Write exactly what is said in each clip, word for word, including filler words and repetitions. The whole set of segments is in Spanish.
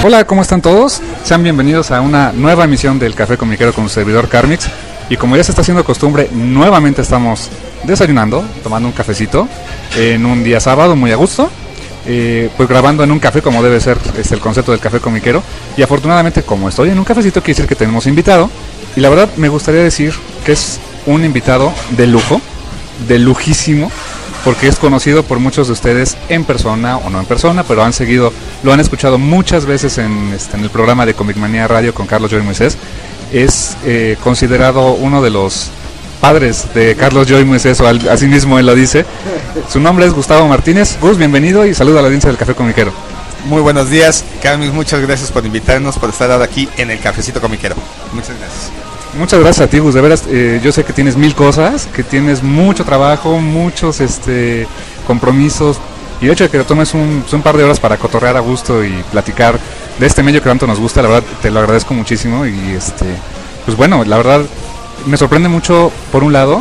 Hola, ¿cómo están todos? Sean bienvenidos a una nueva emisión del Café Comiquero con su servidor Carmix. Y como ya se está haciendo costumbre, nuevamente estamos desayunando, tomando un cafecito en un día sábado muy a gusto. Eh, pues grabando en un café como debe ser es el concepto del Café Comiquero. Y afortunadamente, como estoy en un cafecito, quiere decir que tenemos invitado. Y la verdad me gustaría decir que es un invitado de lujo, de lujísimo, porque es conocido por muchos de ustedes en persona o no en persona, pero han seguido, lo han escuchado muchas veces en, este, en el programa de Comic Manía Radio con Carlos Joy Moisés. Es eh, considerado uno de los padres de Carlos Joy Moisés, o al, así mismo él lo dice. Su nombre es Gustavo Martínez. Gus, bienvenido y saluda a la audiencia del Café Comiquero. Muy buenos días, Carlos, muchas gracias por invitarnos, por estar ahora aquí en el Cafecito Comiquero. Muchas gracias. Muchas gracias a ti, Gus, de veras, eh, yo sé que tienes mil cosas, que tienes mucho trabajo, muchos este compromisos, y de hecho que te tomes un, un par de horas para cotorrear a gusto y platicar de este medio que tanto nos gusta, la verdad te lo agradezco muchísimo. Y este pues bueno, la verdad me sorprende mucho, por un lado,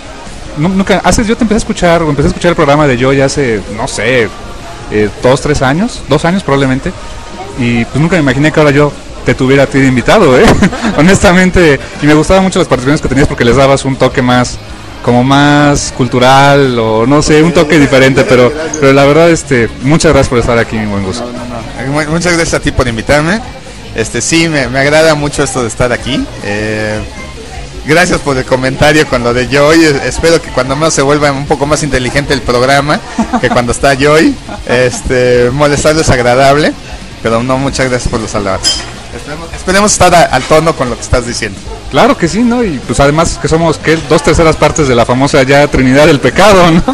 nunca, hace, yo te empecé a escuchar, o empecé a escuchar el programa de Joy hace, no sé, eh, dos, tres años, dos años probablemente, y pues nunca me imaginé que ahora yo te tuviera a ti de invitado, ¿eh? Honestamente, y me gustaban mucho las participaciones que tenías porque les dabas un toque más, como más cultural, o no sé, un toque diferente, pero pero la verdad, este, muchas gracias por estar aquí, mi buen Gus. No, no, no. Muchas gracias a ti por invitarme. Este, sí, me, me agrada mucho esto de estar aquí. Eh, gracias por el comentario con lo de Joy. Espero que cuando menos se vuelva un poco más inteligente el programa que cuando está Joy. Este, molestarlo es agradable, pero no, muchas gracias por los halagos. Esperemos, esperemos estar a, al tono con lo que estás diciendo. Claro que sí, ¿no? Y pues además que somos, ¿qué? Dos terceras partes de la famosa ya Trinidad del Pecado, ¿no?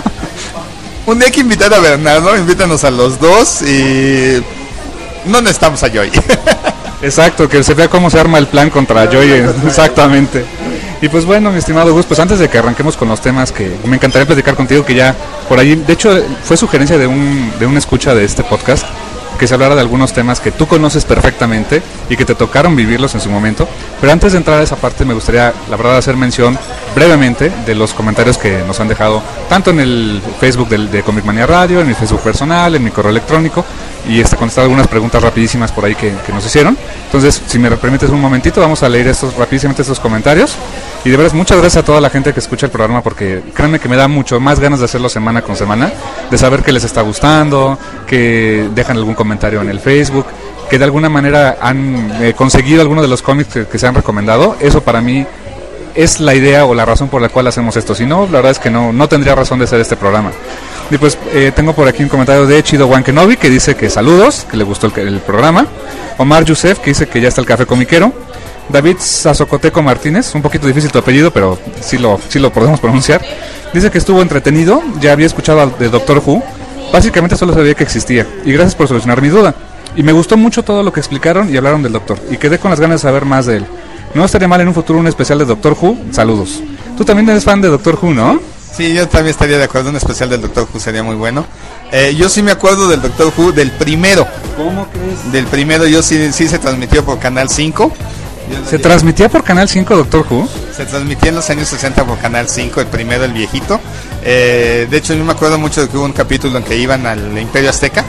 Un día hay que invitar a Bernardo, invítanos a los dos y no necesitamos a Joy. Exacto, que se vea cómo se arma el plan contra Joy, exactamente. Y pues bueno, mi estimado Gus, pues antes de que arranquemos con los temas, que me encantaría platicar contigo, que ya por ahí, de hecho fue sugerencia de un, de un escucha de este podcast, que se hablara de algunos temas que tú conoces perfectamente y que te tocaron vivirlos en su momento. Pero antes de entrar a esa parte me gustaría, la verdad, hacer mención brevemente de los comentarios que nos han dejado tanto en el Facebook del, de Comic Manía Radio, en mi Facebook personal, en mi correo electrónico, y este, contestar algunas preguntas rapidísimas por ahí que, que nos hicieron. Entonces, si me permites un momentito, vamos a leer estos rapidísimamente estos comentarios. Y de verdad, muchas gracias a toda la gente que escucha el programa, porque créanme que me da mucho más ganas de hacerlo semana con semana, de saber que les está gustando, que dejan algún comentario en el Facebook, que de alguna manera han eh, conseguido alguno de los cómics que, que se han recomendado. Eso para mí es la idea o la razón por la cual hacemos esto. Si no, la verdad es que no, no tendría razón de hacer este programa. Y pues eh, tengo por aquí un comentario de Chido Wankenobi, que dice que saludos, que le gustó el, el programa. Omar Yusef, que dice que ya está el Café Comiquero. David Zazocoteco Martínez, un poquito difícil tu apellido, pero sí lo, sí lo podemos pronunciar. Dice que estuvo entretenido, ya había escuchado al de Doctor Who. Básicamente solo sabía que existía, y gracias por solucionar mi duda. Y me gustó mucho todo lo que explicaron y hablaron del Doctor, y quedé con las ganas de saber más de él. No estaría mal en un futuro un especial de Doctor Who. Saludos. Tú también eres fan de Doctor Who, ¿no? Sí, yo también estaría de acuerdo, un especial del Doctor Who sería muy bueno. Eh, yo sí me acuerdo del Doctor Who, del primero. ¿Cómo crees? Del primero, yo sí, sí se transmitió por Canal cinco. ¿Se transmitía por Canal cinco Doctor Who? Se transmitía en los años sesenta por Canal cinco, el primero, el viejito. Eh, de hecho, yo me acuerdo mucho de que hubo un capítulo en que iban al Imperio Azteca.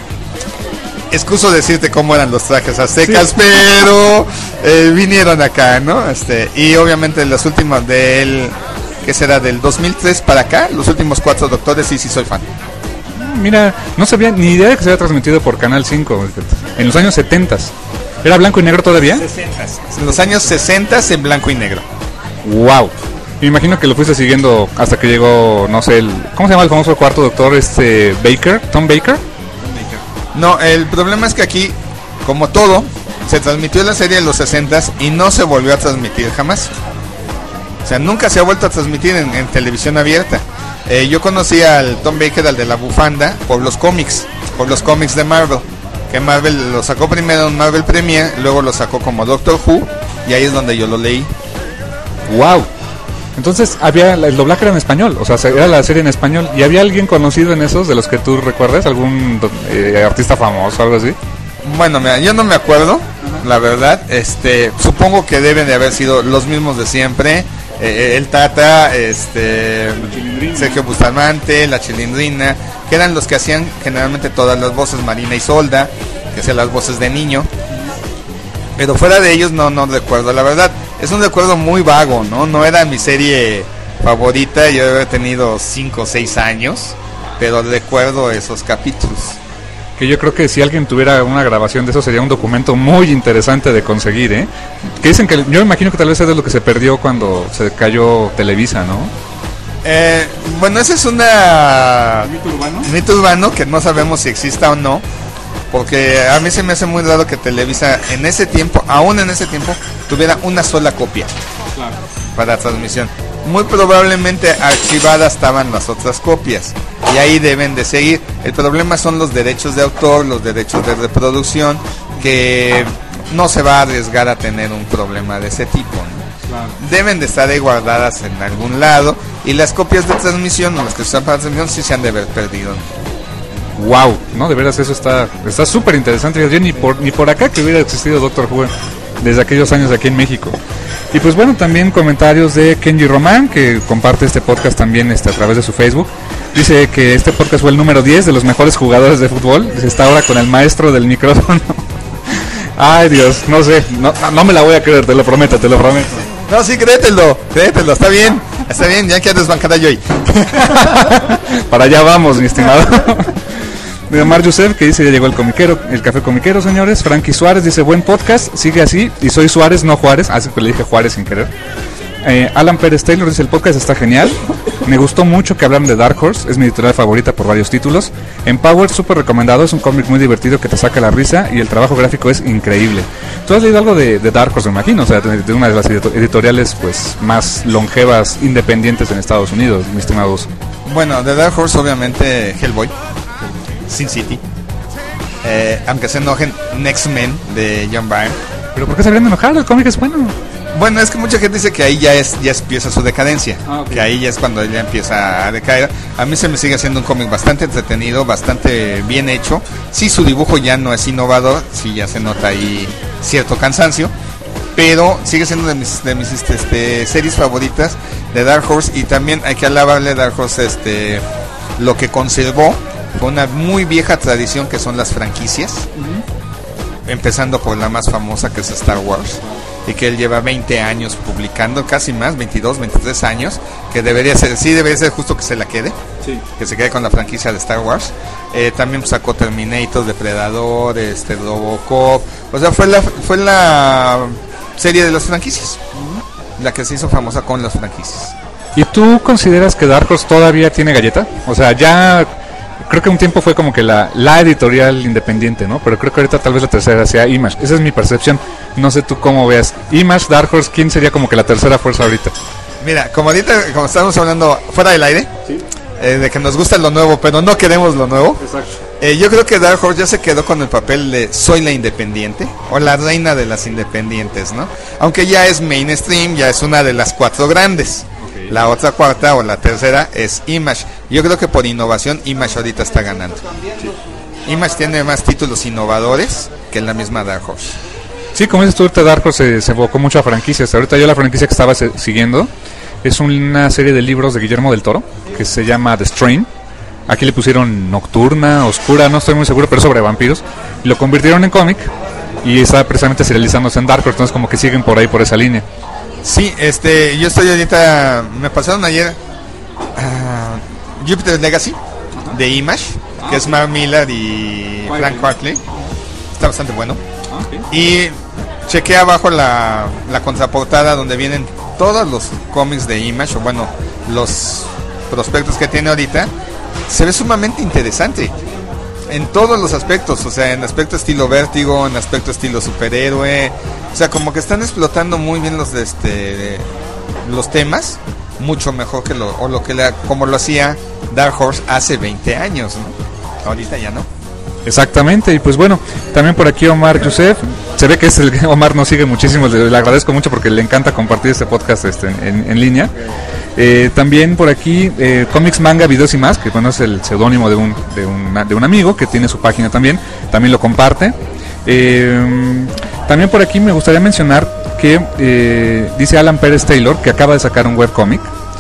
Excuso decirte cómo eran los trajes aztecas, sí. Pero eh, vinieron acá, ¿no? Este, y obviamente las últimas del, ¿qué será? Del dos mil tres para acá, los últimos cuatro doctores, sí, sí soy fan. Mira, no sabía ni idea de que se había transmitido por Canal cinco en los años setenta. ¿Era blanco y negro todavía? sesenta. En los años sesenta en blanco y negro. Wow. Me imagino que lo fuiste siguiendo hasta que llegó, no sé, el, ¿cómo se llama el famoso cuarto doctor? Este Baker, Tom Baker. No, el problema es que aquí, como todo, se transmitió la serie en los sesenta y no se volvió a transmitir jamás. O sea, nunca se ha vuelto a transmitir en, en televisión abierta. Eh, yo conocí al Tom Baker, al de la bufanda, por los cómics, por los cómics de Marvel. Que Marvel lo sacó primero en Marvel Premiere, luego lo sacó como Doctor Who, y ahí es donde yo lo leí. Wow. Entonces había el doblaje era en español, o sea, era la serie en español. ¿Y había alguien conocido en esos de los que tú recuerdas? ¿Algún eh, artista famoso o algo así? Bueno, mira, yo no me acuerdo, la verdad. Este, supongo que deben de haber sido los mismos de siempre. Eh, el Tata, este, Sergio Bustamante, la Chilindrina, que eran los que hacían generalmente todas las voces, Marina y Solda, que hacían las voces de niño. Pero fuera de ellos no, no recuerdo. La verdad, es un recuerdo muy vago, ¿no? No era mi serie favorita, yo he tenido cinco o seis años, pero recuerdo esos capítulos. Que yo creo que si alguien tuviera una grabación de eso sería un documento muy interesante de conseguir, ¿eh? Que dicen que, yo imagino que tal vez es de lo que se perdió cuando se cayó Televisa, ¿no? Eh, bueno, ese es una... ¿Mito urbano? Mito urbano que no sabemos si exista o no, porque a mí se me hace muy raro que Televisa en ese tiempo, aún en ese tiempo, tuviera una sola copia. Claro. Para transmisión. Muy probablemente archivadas estaban las otras copias y ahí deben de seguir. El problema son los derechos de autor, los derechos de reproducción, que no se va a arriesgar a tener un problema de ese tipo, ¿no? Claro. Deben de estar ahí guardadas en algún lado y las copias de transmisión o las que se usan para transmisión sí se han de haber perdido. Wow, no, de veras eso está está súper interesante. Yo ni por ni por acá que hubiera existido Doctor Who desde aquellos años aquí en México. Y pues bueno, también comentarios de Kenji Román, que comparte este podcast también este, a través de su Facebook. Dice que este podcast fue el número diez de los mejores jugadores de fútbol. Dice, está ahora con el maestro del micrófono. Ay Dios, no sé, no, no me la voy a creer, te lo prometo, te lo prometo. No, sí, créetelo, créetelo, está bien, está bien, ya que desbancar a Joy. Para allá vamos, mi estimado. De Omar Yusef, que dice, ya llegó el comiquero, el café comiquero, señores. Frankie Suárez dice, buen podcast, sigue así. Y soy Suárez, no Juárez. Así que le dije Juárez sin querer. eh, Alan Pérez Taylor dice, el podcast está genial. Me gustó mucho que hablaran de Dark Horse, es mi editorial favorita por varios títulos. Empower, súper recomendado, es un cómic muy divertido que te saca la risa. Y el trabajo gráfico es increíble. ¿Tú has leído algo de, de Dark Horse, me imagino? O sea, de, de una de las editoriales pues más longevas, independientes en Estados Unidos, mi estimado. Bueno, de Dark Horse obviamente Hellboy, Sin City, eh, aunque se enojen, Next Men de John Byrne. ¿Pero por qué se habrían enojado? El cómic es bueno. Bueno, es que mucha gente dice que ahí ya es ya empieza su decadencia, ah, okay. Que ahí ya es cuando ella empieza a decaer. A mí se me sigue haciendo un cómic bastante entretenido, bastante bien hecho. Sí, su dibujo ya no es innovador, sí ya se nota ahí cierto cansancio, pero sigue siendo de mis, de mis este, este, series favoritas de Dark Horse. Y también hay que alabarle a Dark Horse este, lo que conservó. Con una muy vieja tradición que son las franquicias, uh-huh. Empezando por la más famosa que es Star Wars, y que él lleva veinte años publicando, casi más, veintidós, veintitrés años, que debería ser, sí debería ser justo que se la quede, sí. Que se quede con la franquicia de Star Wars. Eh, también sacó Terminator, Depredador, este Robocop, o sea fue la fue la serie de las franquicias, uh-huh. La que se hizo famosa con las franquicias. ¿Y tú consideras que Dark Horse todavía tiene galleta? O sea, ya creo que un tiempo fue como que la, la editorial independiente, ¿no? Pero creo que ahorita tal vez la tercera sea Image. Esa es mi percepción. No sé tú cómo veas. Image, Dark Horse, ¿quién sería como que la tercera fuerza ahorita? Mira, como ahorita, como estábamos hablando fuera del aire, ¿sí? eh, de que nos gusta lo nuevo, pero no queremos lo nuevo. Exacto. Eh, yo creo que Dark Horse ya se quedó con el papel de soy la independiente, o la reina de las independientes, ¿no? Aunque ya es mainstream, ya es una de las cuatro grandes. La otra cuarta o la tercera es Image. Yo creo que por innovación Image ahorita está ganando. Sí. Image tiene más títulos innovadores que la misma Dark Horse. Sí, como dices tú, ahorita Dark Horse se, se evocó mucho a franquicias. Ahorita yo la franquicia que estaba se, siguiendo es una serie de libros de Guillermo del Toro que se llama The Strain. Aquí le pusieron Nocturna, Oscura, no estoy muy seguro, pero sobre vampiros. Y lo convirtieron en cómic y está precisamente serializándose en Dark Horse. Entonces como que siguen por ahí, por esa línea. Sí, este, yo estoy ahorita, me pasaron ayer uh, Jupiter's Legacy, uh-huh. De Image, ah, que okay. Es Mark Millar y Frank Quitely. Está bastante bueno. Okay. Y chequé abajo la, la contraportada donde vienen todos los cómics de Image, o bueno, los prospectos que tiene ahorita. Se ve sumamente interesante en todos los aspectos, o sea, en aspecto estilo Vértigo, en aspecto estilo superhéroe, o sea, como que están explotando muy bien los este los temas, mucho mejor que lo o lo que la, como lo hacía Dark Horse hace veinte años, ¿no? Ahorita ya no. Exactamente, y pues bueno, también por aquí Omar Yusef, se ve que es el que Omar nos sigue muchísimo, le, le agradezco mucho porque le encanta compartir este podcast este, en, en línea. Eh, también por aquí eh, Comics, Manga, Videos y Más, que bueno, es el seudónimo de un, de, una, de un amigo que tiene su página también, también lo comparte. Eh, también por aquí me gustaría mencionar que eh, dice Alan Pérez Taylor que acaba de sacar un webcomic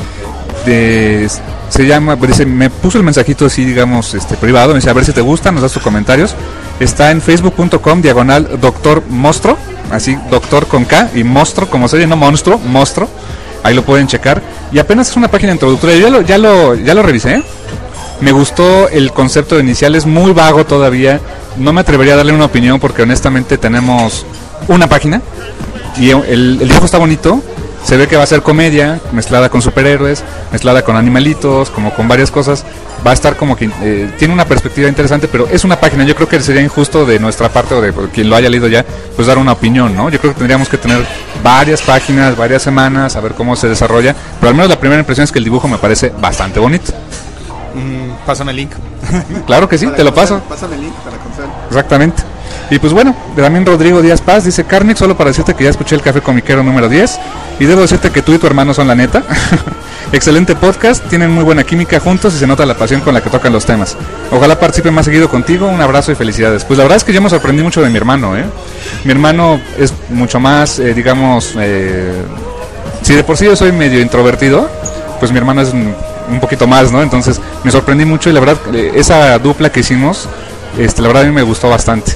de... Se llama, dice, me puso el mensajito así, digamos, este privado, me dice, a ver si te gusta, nos das tus comentarios. Está en facebook punto com diagonal Doctor Monstruo, así, Doctor con K y Monstruo, como se oye, no Monstruo, Monstruo. Ahí lo pueden checar. Y apenas es una página introductoria. Yo ya lo, ya lo, ya lo revisé. Me gustó el concepto inicial, es muy vago todavía. No me atrevería a darle una opinión porque honestamente tenemos una página. Y el, el dibujo está bonito. Se ve que va a ser comedia, mezclada con superhéroes, mezclada con animalitos, como con varias cosas. Va a estar como que eh, tiene una perspectiva interesante, pero es una página. Yo creo que sería injusto de nuestra parte o de quien lo haya leído ya, pues dar una opinión, ¿no? Yo creo que tendríamos que tener varias páginas, varias semanas, a ver cómo se desarrolla. Pero al menos la primera impresión es que el dibujo me parece bastante bonito. Mm, pásame el link. Claro que sí, te lo paso. Pásame el link para conocer. Exactamente. Y pues bueno, también Rodrigo Díaz Paz dice: Carnic, solo para decirte que ya escuché el Café Comiquero número diez y debo decirte que tú y tu hermano son la neta. Excelente podcast, tienen muy buena química juntos y se nota la pasión con la que tocan los temas. Ojalá participe más seguido contigo, un abrazo y felicidades. Pues la verdad es que yo me sorprendí mucho de mi hermano, ¿eh? Mi hermano es mucho más, eh, digamos, eh, si de por sí yo soy medio introvertido, pues mi hermano es un, un poquito más, ¿no? Entonces me sorprendí mucho y la verdad, eh, esa dupla que hicimos, este, la verdad a mí me gustó bastante.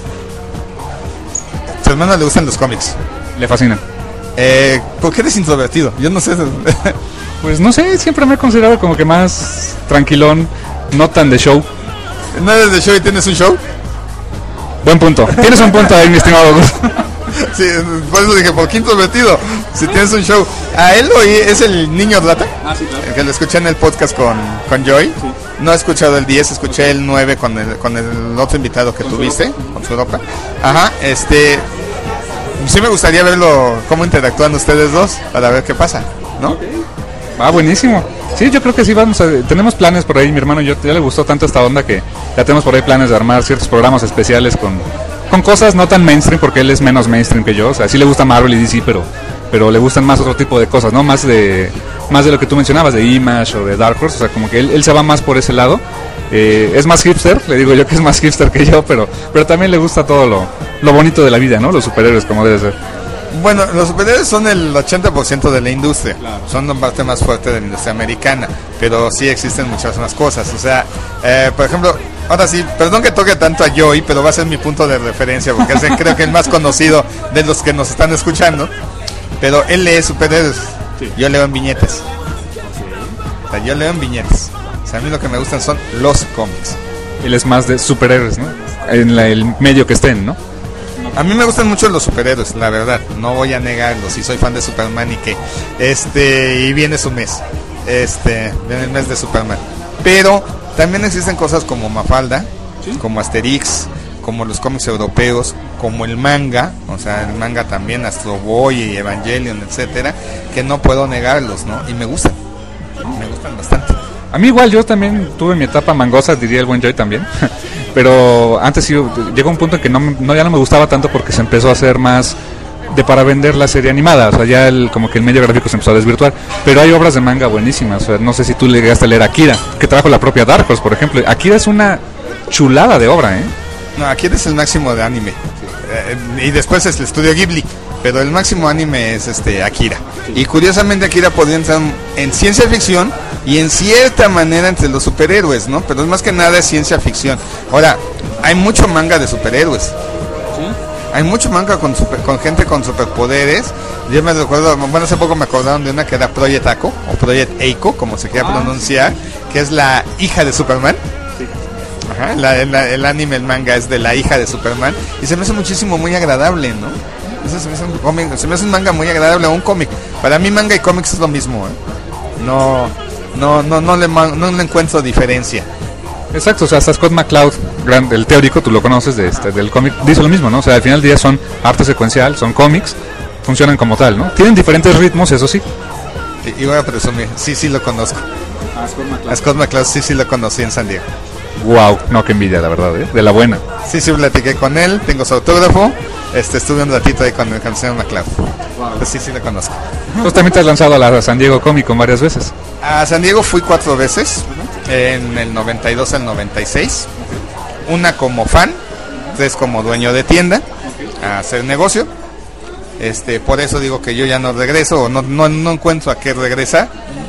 ¿A tu hermano le gustan los cómics? Le fascinan. Eh, ¿Por qué eres introvertido? Yo no sé. Pues no sé, siempre me he considerado como que más tranquilón, no tan de show. ¿No eres de show y tienes un show? Buen punto. Tienes un punto ahí, mi estimado Gus. Sí, por eso dije, ¿por qué introvertido? Si tienes un show. A él oí, es el niño rata. Ah, sí, claro. El que lo escuché en el podcast con, con Joy. Sí. No he escuchado el diez, escuché el nueve con el, con el otro invitado que con tuviste, su con su Europa. Ajá, este... Sí me gustaría verlo, cómo interactúan ustedes dos, para ver qué pasa, ¿no? Okay. Ah, buenísimo. Sí, yo creo que sí vamos a, tenemos planes por ahí, mi hermano y yo, ya le gustó tanto esta onda que ya tenemos por ahí planes de armar ciertos programas especiales con, con cosas no tan mainstream, porque él es menos mainstream que yo, o sea, sí le gusta Marvel y D C, pero, pero le gustan más otro tipo de cosas, ¿no? Más de, más de lo que tú mencionabas, de Image o de Dark Horse, o sea, como que él, él se va más por ese lado. Eh, es más hipster, le digo yo que es más hipster que yo, pero, pero también le gusta todo lo, lo bonito de la vida, ¿no? Los superhéroes, como debe ser. Bueno, los superhéroes son el ochenta por ciento de la industria, claro. Son la parte más fuerte de la industria americana, pero sí existen muchas más cosas, o sea, eh, por ejemplo, ahora sí, perdón que toque tanto a Joey, pero va a ser mi punto de referencia, porque es creo que el más conocido de los que nos están escuchando, pero él lee superhéroes, sí. Yo leo en viñetas, sí. O sea, yo leo en viñetas, o sea, a mí lo que me gustan son los cómics. Él es más de superhéroes, ¿no? En la, el medio que estén, ¿no? A mí me gustan mucho los superhéroes, la verdad, no voy a negarlo, si soy fan de Superman y que este y viene su mes, este, viene el mes de Superman. Pero también existen cosas como Mafalda, ¿sí? Como Asterix, como los cómics europeos, como el manga, o sea, el manga también, Astro Boy y Evangelion, etcétera, que no puedo negarlos, ¿no? Y me gustan, me gustan bastante. A mí igual, yo también tuve mi etapa mangosa, diría el buen Joy también. Pero antes sí llegó un punto en que no, no ya no me gustaba tanto porque se empezó a hacer más de para vender la serie animada, o sea, ya el, como que el medio gráfico se empezó a desvirtuar, pero hay obras de manga buenísimas, o sea, no sé si tú le llegaste a leer Akira, que trajo la propia Dark Horse, por ejemplo. Akira es una chulada de obra, ¿eh? No, Akira es el máximo de anime, eh, y después es el estudio Ghibli, pero el máximo anime es este Akira, y curiosamente Akira podría entrar en ciencia ficción y en cierta manera entre los superhéroes, ¿no? Pero es más que nada es ciencia ficción. Ahora, hay mucho manga de superhéroes. ¿Sí? Hay mucho manga con super, con gente con superpoderes. Yo me recuerdo, bueno, hace poco me acordaron de una que era Project Eiko, o Project Eiko, como se quiera ah, pronunciar, sí. Que es la hija de Superman. Sí. Ajá, la, la, el anime, el manga es de la hija de Superman. Y se me hace muchísimo, muy agradable, ¿no? Eso se me hace un cómic, se me hace un manga muy agradable, un cómic. Para mí manga y cómics es lo mismo, ¿eh? No... No, no, no le, no le encuentro diferencia. Exacto, o sea, hasta Scott McCloud, gran, el teórico, tú lo conoces de este, del cómic, dice lo mismo, ¿no? O sea, al final del día son arte secuencial, son cómics, funcionan como tal, ¿no? Tienen diferentes ritmos, eso sí. Y, y voy a presumir, sí, sí lo conozco. A Scott McCloud. A Scott McCloud sí, sí lo conocí en San Diego. Wow, no, qué envidia, la verdad, ¿eh? De la buena. Sí, sí, platiqué con él, tengo su autógrafo, este, estuve un ratito ahí con el señor McCloud. Wow. Pues sí, sí lo conozco. Tú también te has lanzado a la San Diego Comic Con varias veces. A San Diego fui cuatro veces, uh-huh. En el noventa y dos al noventa y seis, uh-huh. Una como fan, tres como dueño de tienda, okay. A hacer negocio. Este, por eso digo que yo ya no regreso, o no, no, no encuentro a qué regresar.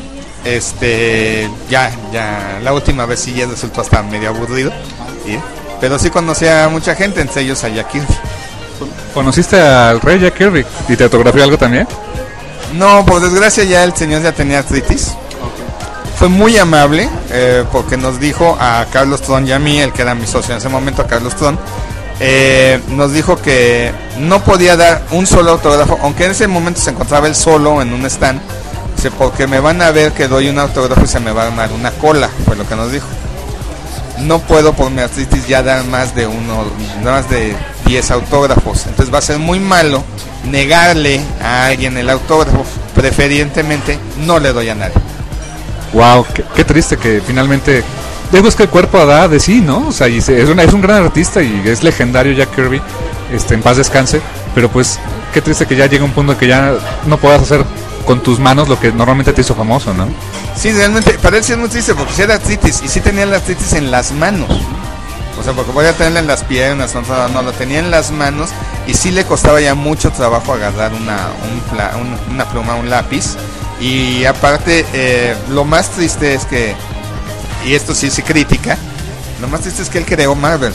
Este, ya, ya, la última vez sí ya resultó hasta medio aburrido, ¿sí? Pero sí conocí a mucha gente, entre ellos a Jack Kirby. ¿Conociste al rey Jack Kirby y te autografió algo también? No, por desgracia ya el señor ya tenía artritis. Okay. Fue muy amable eh, porque nos dijo a Carlos Tron y a mí, el que era mi socio en ese momento, a Carlos Tron, eh, nos dijo que no podía dar un solo autógrafo, aunque en ese momento se encontraba él solo en un stand, dice, porque me van a ver que doy un autógrafo y se me va a armar una cola, fue lo que nos dijo. No puedo por mi artritis ya dar más de uno, más de diez autógrafos, entonces va a ser muy malo negarle a alguien el autógrafo, preferentemente no le doy a nadie. Wow, qué, qué triste que finalmente, digo, es que el cuerpo da de sí, ¿no? O sea, y se, es, una, es un gran artista y es legendario Jack Kirby, este, en paz descanse, pero pues qué triste que ya llegue un punto en que ya no puedas hacer con tus manos lo que normalmente te hizo famoso, ¿no? Sí, realmente, para él sí es muy triste porque sí era artritis y sí tenía la artritis en las manos. O sea, porque voy a tenerla en las piernas, no, no, lo tenía en las manos y sí le costaba ya mucho trabajo agarrar una, un pla, un, una pluma, un lápiz. Y aparte, eh, lo más triste es que, y esto sí se critica, lo más triste es que él creó Marvel.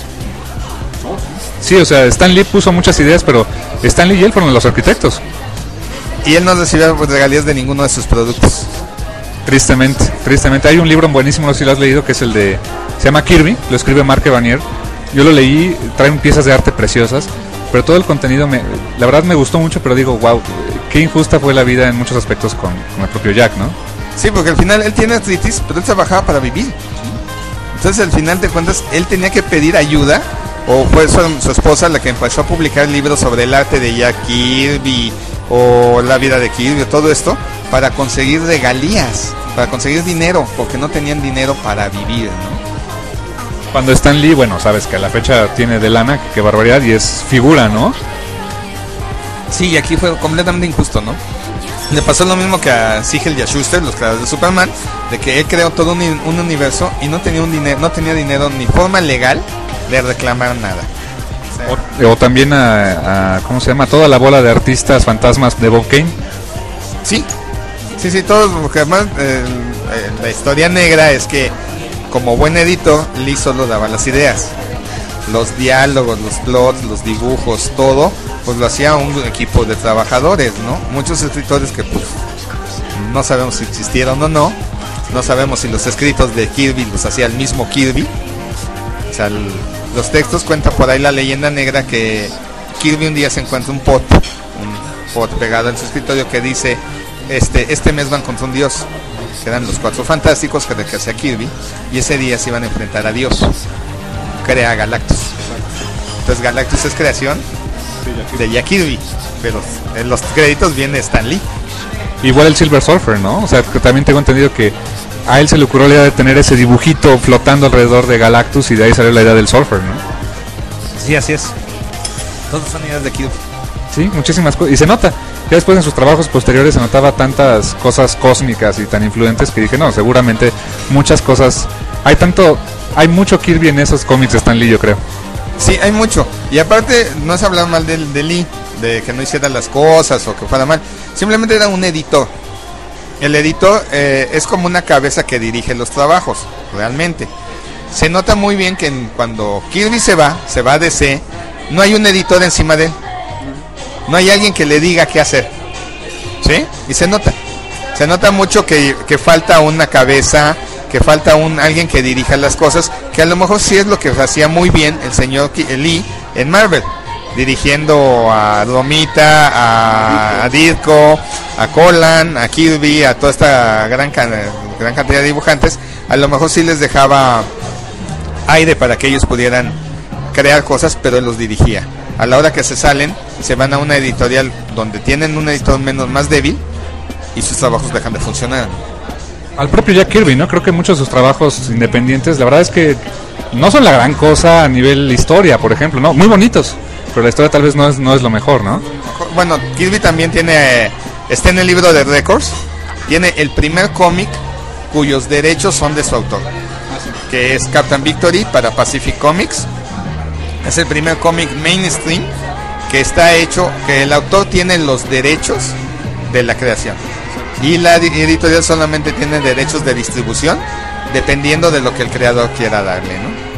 Sí, o sea, Stan Lee puso muchas ideas, pero Stan Lee y él fueron los arquitectos. Y él no recibía regalías de ninguno de sus productos. Tristemente, tristemente. Hay un libro buenísimo, no sé si lo has leído, que es el de... Se llama Kirby, lo escribe Mark Evanier. Yo lo leí, trae piezas de arte preciosas, pero todo el contenido, me, la verdad me gustó mucho, pero digo, wow, qué injusta fue la vida en muchos aspectos con, con el propio Jack, ¿no? Sí, porque al final él tiene artritis, pero él trabajaba para vivir. Entonces al final de cuentas, él tenía que pedir ayuda, o fue su, su esposa la que empezó a publicar libros sobre el arte de Jack Kirby, o la vida de Kirby, o todo esto, para conseguir regalías, para conseguir dinero, porque no tenían dinero para vivir, ¿no? Cuando Stan Lee, bueno, sabes que a la fecha tiene de lana, qué barbaridad, y es figura, ¿no? Sí, y aquí fue completamente injusto, ¿no? Le pasó lo mismo que a Siegel y a Schuster, los creadores de Superman, de que él creó todo un, un universo y no tenía un dinero, no tenía dinero ni forma legal de reclamar nada. O, sea, o, o también a, a, ¿cómo se llama? Toda la bola de artistas fantasmas de Bob Kane. Sí, sí, sí, todos, porque además eh, eh, la historia negra es que como buen editor, Lee solo daba las ideas, los diálogos, los plots, los dibujos, todo, pues lo hacía un equipo de trabajadores, ¿no? Muchos escritores que pues no sabemos si existieron o no, no sabemos si los escritos de Kirby los hacía el mismo Kirby. O sea, el, los textos cuentan por ahí la leyenda negra que Kirby un día se encuentra un pot, un pot pegado en su escritorio que dice, este, este mes van contra un dios. Que eran los Cuatro Fantásticos que, que hacía Kirby, y ese día se iban a enfrentar a Dios. Crea Galactus. Entonces Galactus es creación de Jack Kirby, pero en los créditos viene Stan Lee. Igual el Silver Surfer, ¿no? O sea, que también tengo entendido que a él se le ocurrió la idea de tener ese dibujito flotando alrededor de Galactus y de ahí salió la idea del Surfer, ¿no? Sí, así es. Todos son ideas de Kirby. Sí, muchísimas cosas. Y se nota. Ya después en sus trabajos posteriores se notaba tantas cosas cósmicas y tan influentes que dije, no, seguramente muchas cosas, hay tanto, hay mucho Kirby en esos cómics de Stan Lee, yo creo. Sí, hay mucho, y aparte no es hablar mal de, de Lee, de que no hiciera las cosas o que fuera mal, simplemente era un editor. El editor eh, es como una cabeza que dirige los trabajos, realmente. Se nota muy bien que en, cuando Kirby se va, se va a D C, no hay un editor encima de él. No hay alguien que le diga qué hacer, ¿sí? Y se nota, se nota mucho que, que falta una cabeza, que falta un alguien que dirija las cosas, que a lo mejor sí es lo que hacía muy bien el señor Lee en Marvel, dirigiendo a Romita, a, a Ditko, a Colan, a Kirby, a toda esta gran, gran cantidad de dibujantes. A lo mejor sí les dejaba aire para que ellos pudieran crear cosas, pero él los dirigía. A la hora que se salen, se van a una editorial donde tienen un editor menos más débil y sus trabajos dejan de funcionar. Al propio Jack Kirby, ¿no? Creo que muchos de sus trabajos independientes, la verdad es que no son la gran cosa a nivel historia, por ejemplo, ¿no? Muy bonitos, pero la historia tal vez no es, no es lo mejor, ¿no? Bueno, Kirby también tiene, está en el libro de Records, tiene el primer cómic cuyos derechos son de su autor, que es Captain Victory para Pacific Comics. Es el primer cómic mainstream que está hecho, que el autor tiene los derechos de la creación y la editorial solamente tiene derechos de distribución dependiendo de lo que el creador quiera darle, ¿no?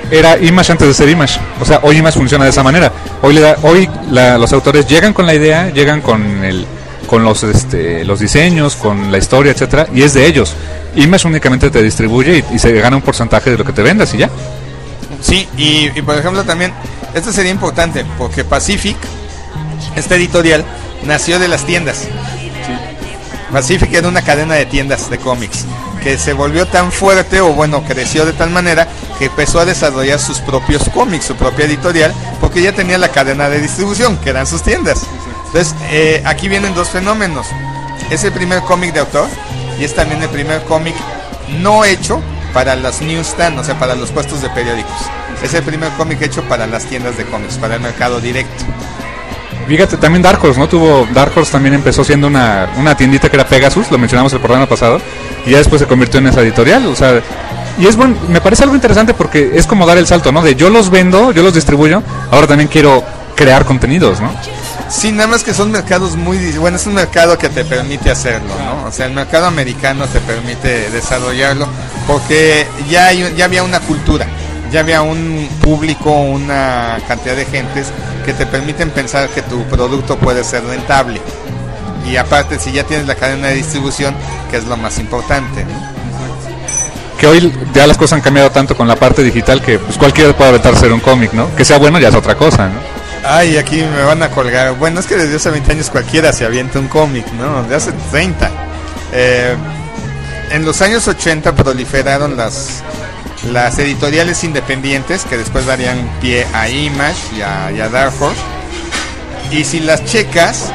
era Image antes de ser Image. O sea, hoy Image funciona de esa manera. Hoy le da, hoy la, los autores llegan con la idea, llegan con el, con los, este, los diseños, con la historia, etcétera, y es de ellos. Image únicamente te distribuye y, y se gana un porcentaje de lo que te vendas y ya. Sí, y, y por ejemplo también, esto sería importante, porque Pacific, esta editorial, nació de las tiendas. Sí. Pacific era una cadena de tiendas de cómics, que se volvió tan fuerte, o bueno, creció de tal manera, que empezó a desarrollar sus propios cómics, su propia editorial, porque ya tenía la cadena de distribución, que eran sus tiendas. Entonces, eh, aquí vienen dos fenómenos. Es el primer cómic de autor, y es también el primer cómic no hecho para los newsstand, o sea, para los puestos de periódicos. Es el primer cómic hecho para las tiendas de cómics, para el mercado directo. Fíjate, también Dark Horse, ¿no? Tuvo, Dark Horse también empezó siendo una, una tiendita que era Pegasus, lo mencionamos el programa pasado, y ya después se convirtió en esa editorial, o sea, y es bueno, me parece algo interesante porque es como dar el salto, ¿no? De yo los vendo, yo los distribuyo, ahora también quiero crear contenidos, ¿no? Sí, nada más que son mercados muy... Bueno, es un mercado que te permite hacerlo, ¿no? O sea, el mercado americano te permite desarrollarlo porque ya, hay, ya había una cultura, ya había un público, una cantidad de gentes que te permiten pensar que tu producto puede ser rentable. Y aparte, si ya tienes la cadena de distribución, que es lo más importante, ¿no? Que hoy ya las cosas han cambiado tanto con la parte digital que pues cualquiera puede aventarse un cómic, ¿no? Que sea bueno ya es otra cosa, ¿no? Ay, aquí me van a colgar. Bueno, es que desde hace veinte años cualquiera se avienta un cómic, ¿no? De hace treinta. Eh, en los años ochenta proliferaron las las editoriales independientes que después darían pie a Image y a, y a Dark Horse. Y si las checas,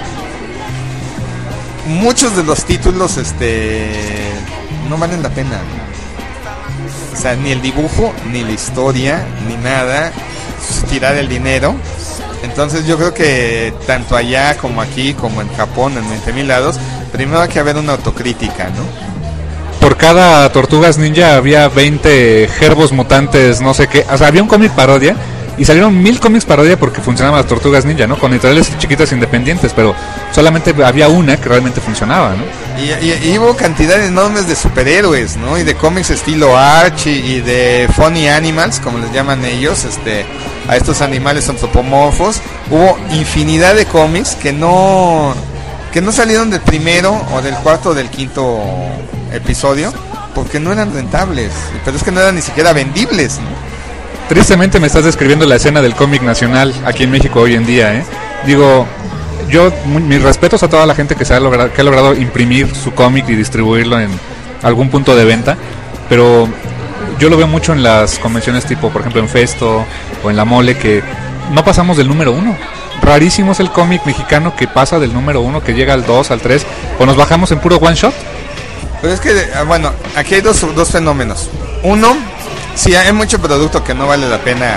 muchos de los títulos este no valen la pena. O sea, ni el dibujo, ni la historia, ni nada. Tirar el dinero. Entonces yo creo que tanto allá como aquí, como en Japón, en veinte mil lados, primero hay que haber una autocrítica, ¿no? Por cada Tortugas Ninja había veinte Gerbos mutantes, no sé qué. O sea, había un cómic parodia y salieron mil cómics parodia porque funcionaban las Tortugas Ninja, ¿no? Con editoriales chiquitas independientes, pero solamente había una que realmente funcionaba, ¿no? Y, y, y hubo cantidades enormes de superhéroes, ¿no? Y de cómics estilo Arch y, y de Funny Animals, como les llaman ellos, este, a estos animales antropomorfos. Hubo infinidad de cómics que no que no salieron del primero o del cuarto o del quinto episodio porque no eran rentables, pero es que no eran ni siquiera vendibles, ¿no? Tristemente me estás describiendo la escena del cómic nacional aquí en México hoy en día, ¿eh? Digo, yo, muy, mis respetos a toda la gente que se ha logrado, que ha logrado imprimir su cómic y distribuirlo en algún punto de venta, pero yo lo veo mucho en las convenciones tipo, por ejemplo, en Festo o en La Mole, que no pasamos del número uno. Rarísimo es el cómic mexicano que pasa del número uno, que llega al dos, al tres, o nos bajamos en puro one shot. Pero es que, bueno, aquí hay dos, dos fenómenos. Uno, sí, hay mucho producto que no vale la pena,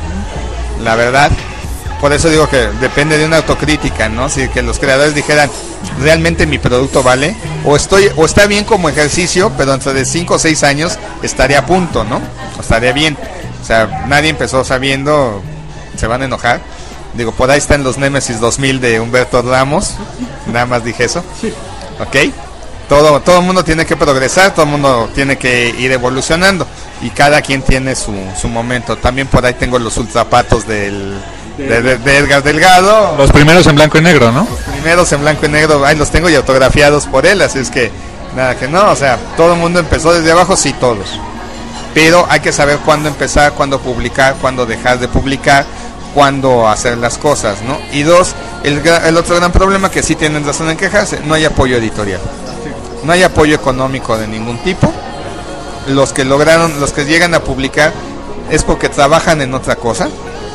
la verdad. Por eso digo que depende de una autocrítica, ¿no? Si que los creadores dijeran, ¿realmente mi producto vale? O estoy o está bien como ejercicio, pero dentro de cinco o seis años estaría a punto, ¿no? O estaría bien. O sea, nadie empezó sabiendo, se van a enojar. Digo, por ahí están los Nemesis dos mil de Humberto Ramos. Nada más dije eso. ¿Ok? Todo todo el mundo tiene que progresar, todo el mundo tiene que ir evolucionando. Y cada quien tiene su, su momento. También por ahí tengo los ultrapatos del... De, de, de Edgar Delgado. Los primeros en blanco y negro, ¿no? Los primeros en blanco y negro, ahí los tengo y autografiados por él, así es que nada que no, o sea, todo el mundo empezó desde abajo, sí, todos. Pero hay que saber cuándo empezar, cuándo publicar, cuándo dejar de publicar, cuándo hacer las cosas, ¿no? Y dos, el, el otro gran problema que sí tienen razón en quejarse, no hay apoyo editorial. No hay apoyo económico de ningún tipo. Los que lograron, los que llegan a publicar es porque trabajan en otra cosa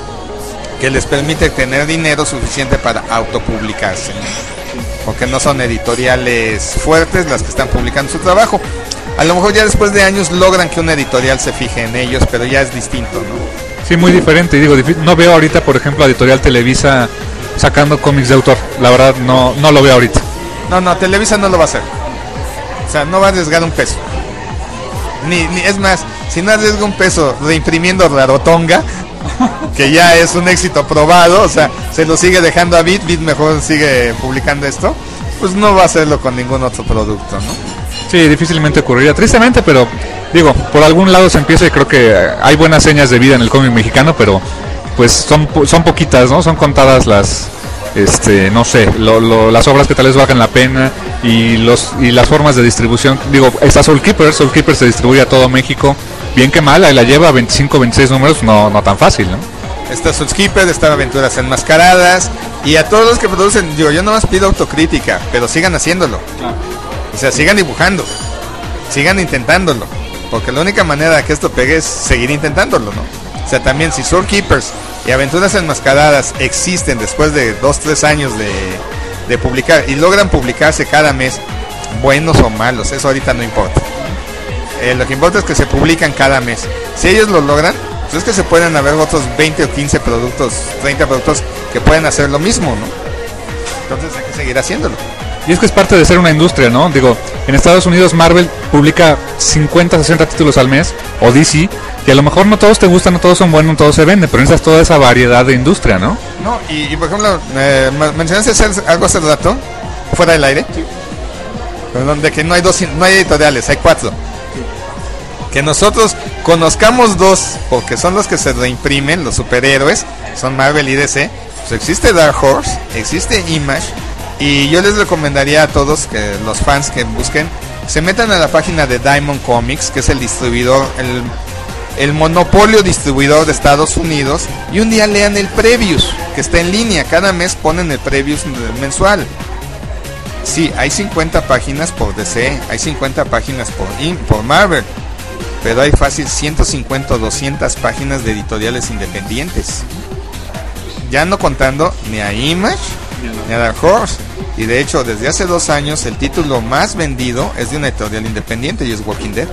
que les permite tener dinero suficiente para autopublicarse, ¿no? Porque no son editoriales fuertes las que están publicando su trabajo. A lo mejor ya después de años logran que una editorial se fije en ellos, pero ya es distinto, ¿no? Sí, muy diferente. Y digo, no veo ahorita, por ejemplo, a Editorial Televisa sacando cómics de autor. La verdad, no no lo veo ahorita. No, no, Televisa no lo va a hacer. O sea, no va a arriesgar un peso. Ni, ni es más, si no arriesga un peso reimprimiendo Rarotonga, que ya es un éxito probado, o sea, se lo sigue dejando a Bit, Bit mejor sigue publicando esto, pues no va a hacerlo con ningún otro producto, ¿no? Sí, difícilmente ocurriría, tristemente, pero digo, por algún lado se empieza y creo que hay buenas señas de vida en el cómic mexicano, pero pues son son poquitas, ¿no? Son contadas las, este, no sé, lo, lo, las obras que tal vez valgan la pena y los y las formas de distribución. Digo, está Soul Keeper, Soul Keeper se distribuye a todo México, bien que mal, ahí la lleva veinticinco, veintiséis números, no no tan fácil, ¿no? Está Soul Keeper, está Aventuras Enmascaradas, y a todos los que producen, digo, yo nomás pido autocrítica, pero sigan haciéndolo. O sea, sigan dibujando, sigan intentándolo, porque la única manera que esto pegue es seguir intentándolo, ¿no? O sea, también si Soul Keepers y Aventuras Enmascaradas existen después de dos, tres años de, de publicar y logran publicarse cada mes, buenos o malos, eso ahorita no importa. Eh, lo que importa es que se publican cada mes. Si ellos lo logran, pues es que se pueden haber otros veinte o quince productos, treinta productos que pueden hacer lo mismo, ¿no? Entonces hay que seguir haciéndolo. Y es que es parte de ser una industria, ¿no? Digo, en Estados Unidos Marvel publica cincuenta, sesenta títulos al mes, o D C, y a lo mejor no todos te gustan, no todos son buenos, no todos se venden, pero necesitas toda esa variedad de industria, ¿no? No, y, y por ejemplo, eh, mencionaste algo hace rato, fuera del aire, sí. Donde que no hay dos, no hay editoriales, hay cuatro. Sí. Que nosotros conozcamos dos, porque son los que se reimprimen, los superhéroes, son Marvel y D C. Pues existe Dark Horse, existe Image. Y yo les recomendaría a todos, que los fans que busquen, se metan a la página de Diamond Comics, que es el distribuidor, el, el monopolio distribuidor de Estados Unidos, y un día lean el Previews, que está en línea. Cada mes ponen el Previews mensual. Sí, hay cincuenta páginas por D C, hay cincuenta páginas por, por Marvel, pero hay fácil ciento cincuenta o doscientas páginas de editoriales independientes. Ya no contando ni a Image ni a Dark Horse. Y de hecho, desde hace dos años el título más vendido es de una editorial independiente y es Walking Dead.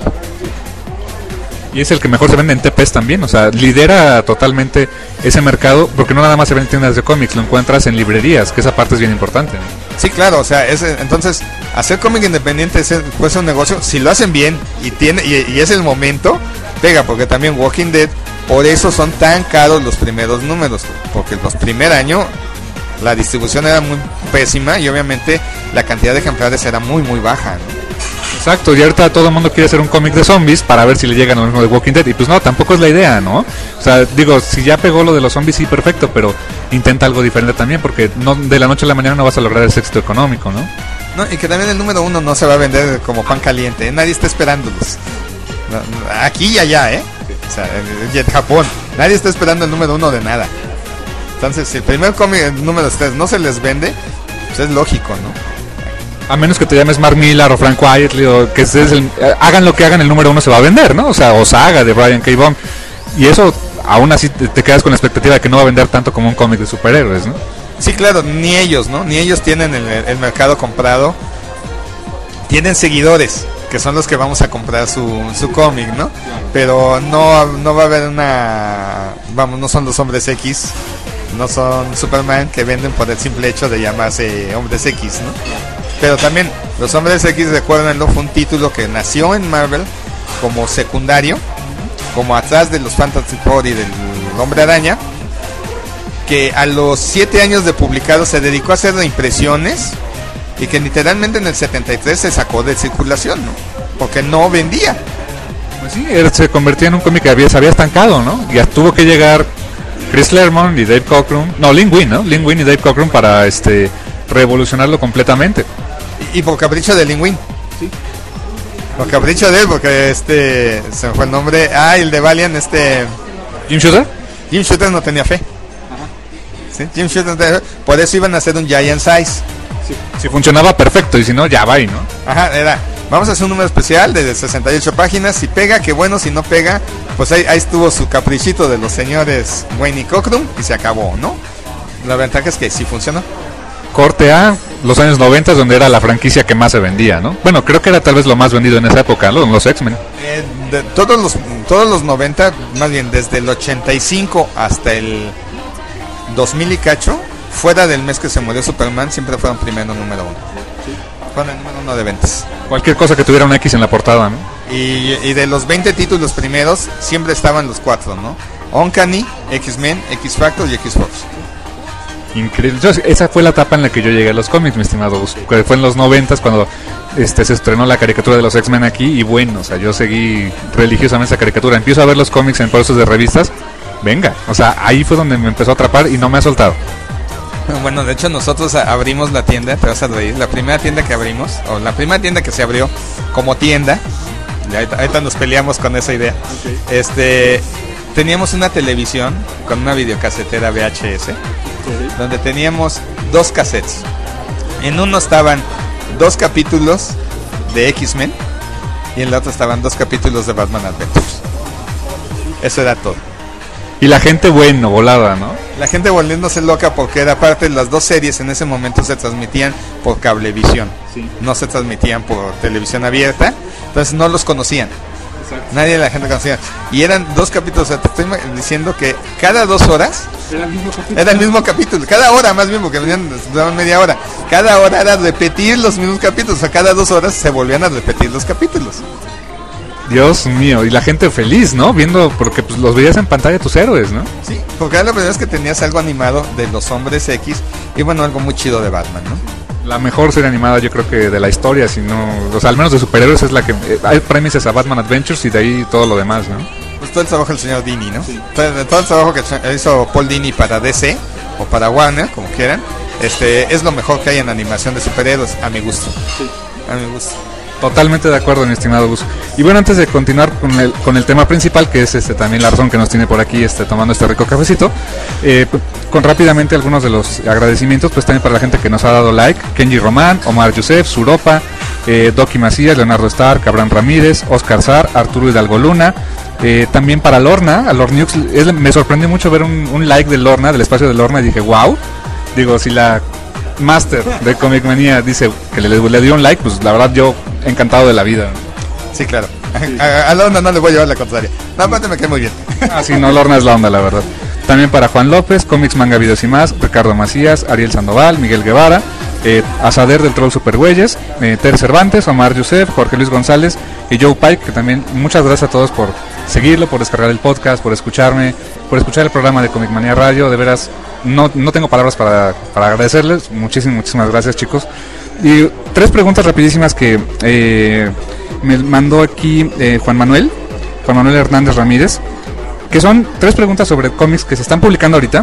Y es el que mejor se vende en T Ps también, o sea, lidera totalmente ese mercado, porque no nada más se vende en tiendas de cómics, lo encuentras en librerías, que esa parte es bien importante, ¿no? Sí, claro, o sea, es, entonces hacer cómic independiente es, puede ser un negocio, si lo hacen bien y tiene y, y es el momento, pega, porque también Walking Dead, por eso son tan caros los primeros números, porque los primer año la distribución era muy pésima y obviamente la cantidad de ejemplares era muy muy baja, ¿no? Exacto, y ahorita todo el mundo quiere hacer un cómic de zombies para ver si le llegan a lo mismo de Walking Dead, y pues no, tampoco es la idea, ¿no? O sea, digo, si ya pegó lo de los zombies, sí, perfecto, pero intenta algo diferente también, porque no de la noche a la mañana no vas a lograr el éxito económico, ¿no? No, y que también el número uno no se va a vender como pan caliente, ¿eh? Nadie está esperándolos. Aquí y allá, ¿eh? O sea, en Japón, nadie está esperando el número uno de nada. Entonces, si el primer cómic, el número tres, no se les vende, pues es lógico, ¿no? A menos que te llames Mark Millar o Frank Quietly, o que es el, eh, hagan lo que hagan, el número uno se va a vender, ¿no? O sea, o Saga de Brian K. Vaughan. Y eso, aún así, te, te quedas con la expectativa de que no va a vender tanto como un cómic de superhéroes, ¿no? Sí, claro, ni ellos, ¿no? Ni ellos tienen el, el mercado comprado. Tienen seguidores, que son los que vamos a comprar su, su cómic, ¿no? Pero no, no va a haber una... Vamos, no son los hombres X, no son Superman, que venden por el simple hecho de llamarse hombres X, ¿no? Pero también los hombres X, recuérdenlo, fue un título que nació en Marvel como secundario, como atrás de los Fantastic Four y del Hombre Araña, que a los siete años de publicado se dedicó a hacer reimpresiones y que literalmente en el setenta y tres se sacó de circulación, ¿no? Porque no vendía. Pues sí, él se convertía en un cómic que había, se había estancado, ¿no? Ya tuvo que llegar Chris Claremont y Dave Cockrum, no, Lin Win, ¿no? Lin Win y Dave Cockrum para este revolucionarlo completamente. Y, y por capricho de Lin Win. Sí. Por capricho de él, porque este se me fue el nombre. Ah, el de Valiant, este Jim Shooter. Jim Shooter no tenía fe. Ajá. ¿Sí? Jim Shooter no tenía fe. Por eso iban a hacer un Giant Size. Sí. Si funcionaba perfecto, y si no, ya va, ¿no? Ajá, era. Vamos a hacer un número especial de sesenta y ocho páginas. Si pega, qué bueno. Si no pega, pues ahí, ahí estuvo su caprichito de los señores Wayne y Cockrum y se acabó, ¿no? La ventaja es que sí funcionó. Corte a los años noventa, donde era la franquicia que más se vendía, ¿no? Bueno, creo que era tal vez lo más vendido en esa época, ¿no? Los X-Men. Eh, de, todos los todos los noventa, más bien desde el ochenta y cinco hasta el dos mil y cacho, fuera del mes que se murió Superman, siempre fueron primero número uno. Fueron el número uno de ventas. Cualquier cosa que tuviera un X en la portada, ¿no? Y, y de los veinte títulos primeros, siempre estaban los cuatro, ¿no? Uncanny, X-Men, X-Factor y X-Force. increíble. Yo, esa fue la etapa en la que yo llegué a los cómics, mi estimado Gus. Fue en los noventas cuando este, se estrenó la caricatura de los X-Men aquí. Y bueno, o sea, yo seguí religiosamente esa caricatura. Empiezo a ver los cómics en puestos de revistas. Venga, o sea, ahí fue donde me empezó a atrapar y no me ha soltado. Bueno, de hecho nosotros abrimos la tienda, te vas a reír, la primera tienda que abrimos, o la primera tienda que se abrió como tienda, y ahorita, ahorita nos peleamos con esa idea, okay. este, teníamos una televisión con una videocasetera V H S, okay. donde teníamos dos cassettes, en uno estaban dos capítulos de X-Men, y en la otra estaban dos capítulos de Batman Adventures, eso era todo. Y la gente, bueno, volada, ¿no? La gente volviéndose loca porque era parte de las dos series en ese momento se transmitían por cablevisión. Sí. No se transmitían por televisión abierta. Entonces no los conocían. Exacto. Nadie de la gente conocía. Y eran dos capítulos. O sea, te estoy diciendo que cada dos horas era el mismo capítulo. Era el mismo capítulo. Cada hora más bien, porque venían daban media hora. Cada hora era repetir los mismos capítulos. O sea, cada dos horas se volvían a repetir los capítulos. Dios mío, y la gente feliz, ¿no? Viendo, porque pues los veías en pantalla tus héroes, ¿no? Sí, porque era la primera vez que tenías algo animado de los Hombres X y bueno, algo muy chido de Batman, ¿no? La mejor serie animada yo creo que de la historia, si no, o sea, al menos de superhéroes es la que... Eh, hay premios a Batman Adventures y de ahí todo lo demás, ¿no? Pues todo el trabajo del señor Dini, ¿no? Sí. Todo, todo el trabajo que hizo Paul Dini para D C o para Warner, como quieran, este es lo mejor que hay en animación de superhéroes, a mi gusto. Sí. A mi gusto. Totalmente de acuerdo, mi estimado Gus. Y bueno, antes de continuar con el, con el tema principal, que es este también la razón que nos tiene por aquí este, tomando este rico cafecito, eh, con rápidamente algunos de los agradecimientos, pues también para la gente que nos ha dado like: Kenji Román, Omar Yusef, Suropa, eh, Doki Macías, Leonardo Stark, Abraham Ramírez, Oscar Zar, Arturo Hidalgo Luna, eh, también para Lorna, a Lornux. Es, me sorprendió mucho ver un, un like de Lorna, del espacio de Lorna, y dije, wow, digo, si la Master de Comic Manía dice que le, le dio un like, pues la verdad yo encantado de la vida. Sí, claro. Sí. A, a Lorna no le voy a llevar la contraria. No, aparte me cae muy bien. Ah, sí, no, Lorna es la onda, la verdad. También para Juan López, Comics, Manga, Videos y más, Ricardo Macías, Ariel Sandoval, Miguel Guevara, eh, Azader del Troll Supergüeyes, eh, Ter Cervantes, Omar Yusef, Jorge Luis González y Joe Pike, que también muchas gracias a todos por seguirlo, por descargar el podcast, por escucharme, por escuchar el programa de Comic Manía Radio. De veras, no, no tengo palabras para, para agradecerles. Muchísimas, muchísimas gracias, chicos. Y tres preguntas rapidísimas que eh, me mandó aquí eh, Juan Manuel, Juan Manuel Hernández Ramírez, que son tres preguntas sobre cómics que se están publicando ahorita,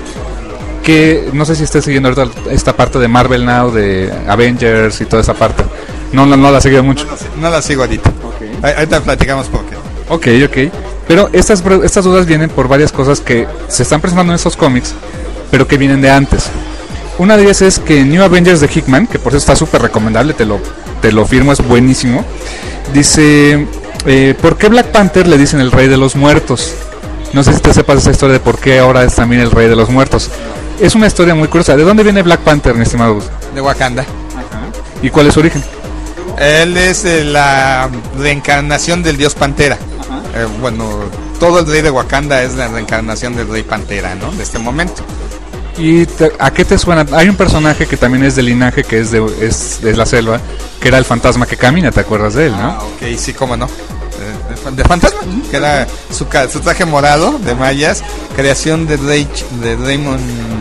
que no sé si estés siguiendo ahorita esta parte de Marvel Now, de Avengers y toda esa parte. No, no, no la he seguido mucho. No la, no la sigo ahorita. Okay. Ahí, ahorita platicamos por qué. Ok, ok. Pero estas, estas dudas vienen por varias cosas que se están presentando en estos cómics, pero que vienen de antes. Una de ellas es que New Avengers de Hickman, que por eso está súper recomendable, te lo, te lo firmo, es buenísimo. Dice, eh, ¿por qué Black Panther le dicen el rey de los muertos? No sé si te sepas esa historia de por qué ahora es también el rey de los muertos. Es una historia muy curiosa. ¿De dónde viene Black Panther, mi estimado Gus? De Wakanda. Ajá. ¿Y cuál es su origen? Él es eh, la reencarnación del dios Pantera. Eh, bueno, todo el rey de Wakanda es la reencarnación del rey Pantera, ¿no? De este momento. ¿Y te, a qué te suena? Hay un personaje que también es de linaje, que es de, es de la selva, que era el fantasma que camina, ¿te acuerdas de él, no? Ah, ok, sí, cómo no. De, de, de fantasma, que era su, su traje morado de mayas, creación de, Ray, de Raymond...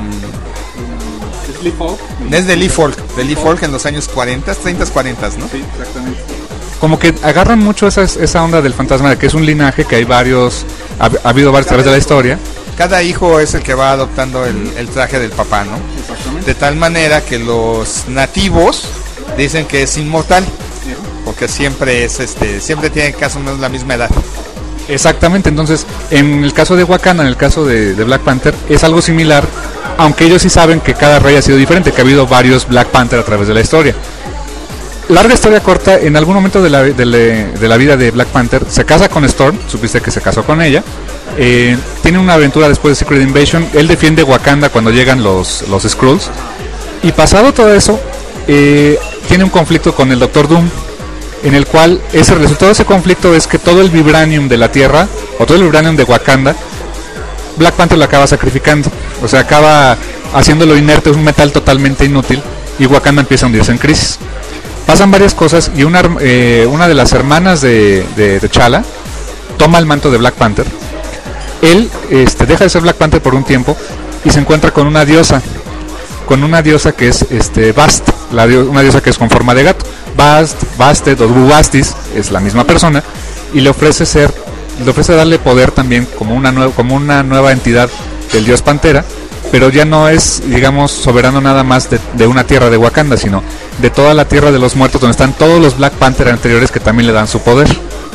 Lee Falk. Es de Lee Falk, de Lee Falk en los años cuarenta, treinta, cuarenta, ¿no? Sí, exactamente. Como que agarran mucho esa, esa onda del fantasma, de que es un linaje, que hay varios, ha, ha habido varios a través de la historia. Cada hijo es el que va adoptando el, el traje del papá, ¿no? Exactamente. De tal manera que los nativos dicen que es inmortal, porque siempre es este, siempre tiene casi menos la misma edad. Exactamente, entonces en el caso de Wakanda, en el caso de, de Black Panther, es algo similar, aunque ellos sí saben que cada rey ha sido diferente, que ha habido varios Black Panther a través de la historia. Larga historia corta, en algún momento de la, de, la, de la vida de Black Panther se casa con Storm, supiste que se casó con ella, eh, tiene una aventura después de Secret Invasion, él defiende Wakanda cuando llegan los, los Skrulls, y pasado todo eso, eh, tiene un conflicto con el Doctor Doom, en el cual ese, el resultado de ese conflicto es que todo el vibranium de la Tierra, o todo el vibranium de Wakanda, Black Panther lo acaba sacrificando, o sea, acaba haciéndolo inerte, es un metal totalmente inútil, y Wakanda empieza a hundirse en crisis. Pasan varias cosas y una, eh, una de las hermanas de, de, de T'Challa toma el manto de Black Panther. Él este, deja de ser Black Panther por un tiempo y se encuentra con una diosa con una diosa que es este Bast, la dio, una diosa que es con forma de gato. Bast, Bastet o Bubastis es la misma persona y le ofrece ser, le ofrece darle poder también como una nueva, como una nueva entidad del dios Pantera, pero ya no es, digamos, soberano nada más de, de una tierra de Wakanda, sino de toda la tierra de los muertos, donde están todos los Black Panther anteriores que también le dan su poder.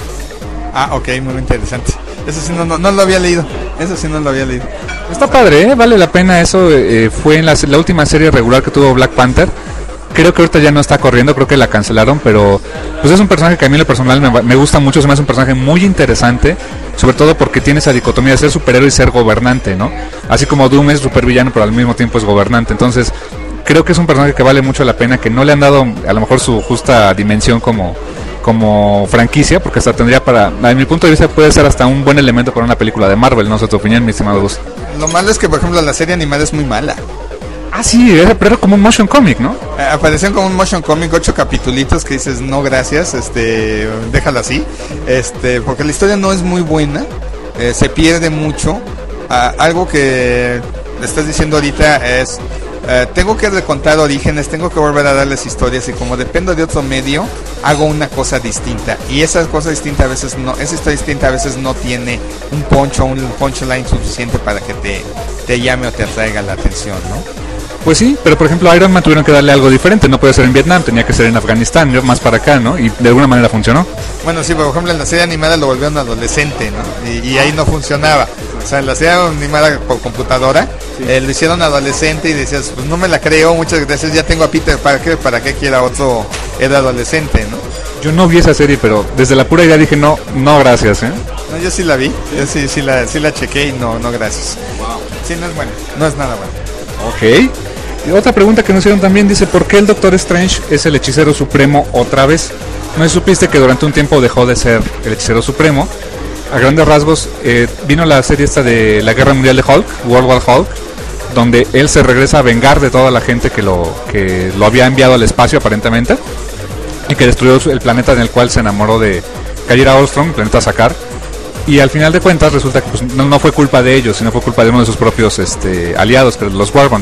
Ah, ok, muy interesante. Eso sí no, no, no lo había leído. Eso sí no lo había leído. Está padre, ¿eh? Vale la pena eso. Eh, fue en la, la última serie regular que tuvo Black Panther. Creo que ahorita ya no está corriendo, creo que la cancelaron, pero pues es un personaje que a mí en lo personal me, me gusta mucho, se me hace un personaje muy interesante, sobre todo porque tiene esa dicotomía de ser superhéroe y ser gobernante, ¿no? Así como Doom es supervillano, pero al mismo tiempo es gobernante. Entonces, creo que es un personaje que vale mucho la pena, que no le han dado a lo mejor su justa dimensión como como franquicia, porque hasta tendría para, a mi punto de vista, puede ser hasta un buen elemento para una película de Marvel, no sé tu opinión, mi estimado Gus. Lo malo es que, por ejemplo, la serie animada es muy mala. Ah, sí, era, pero era como un motion comic, ¿no? Eh, aparecieron como un motion comic, ocho capitulitos que dices, no gracias, este, déjalo así, este, porque la historia no es muy buena, eh, se pierde mucho. Ah, algo que le estás diciendo ahorita es, eh, tengo que recontar orígenes, tengo que volver a darles historias, y como dependo de otro medio, hago una cosa distinta, y esa cosa distinta a veces no, esa historia distinta a veces no tiene un punch o un punchline suficiente para que te, te llame o te atraiga la atención, ¿no? Pues sí, pero por ejemplo Iron Man tuvieron que darle algo diferente, no puede ser en Vietnam, tenía que ser en Afganistán, más para acá, ¿no? Y de alguna manera funcionó. Bueno, sí, por ejemplo en la serie animada lo volvieron adolescente, ¿no? Y, y ahí no funcionaba. O sea, en la serie animada por computadora, sí. eh, lo hicieron adolescente y decías, pues no me la creo, muchas gracias, ya tengo a Peter Parker, ¿para qué quiera otro era adolescente, no? Yo no vi esa serie, pero desde la pura idea dije, no, no gracias, ¿eh? No, yo sí la vi, yo sí, sí la, sí la chequé y no, no gracias. Wow. Sí, no es bueno, no es nada bueno. Ok. Y otra pregunta que nos hicieron también dice, ¿por qué el Doctor Strange es el hechicero supremo otra vez? ¿No supiste que durante un tiempo dejó de ser el hechicero supremo? A grandes rasgos, eh, vino la serie esta de la Guerra Mundial de Hulk, World War Hulk, donde él se regresa a vengar de toda la gente que lo, que lo había enviado al espacio aparentemente, y que destruyó el planeta en el cual se enamoró de Kayra Ostrom, planeta Sakaar. Y al final de cuentas resulta que pues, no, no fue culpa de ellos, sino fue culpa de uno de sus propios este, aliados, que los Warband.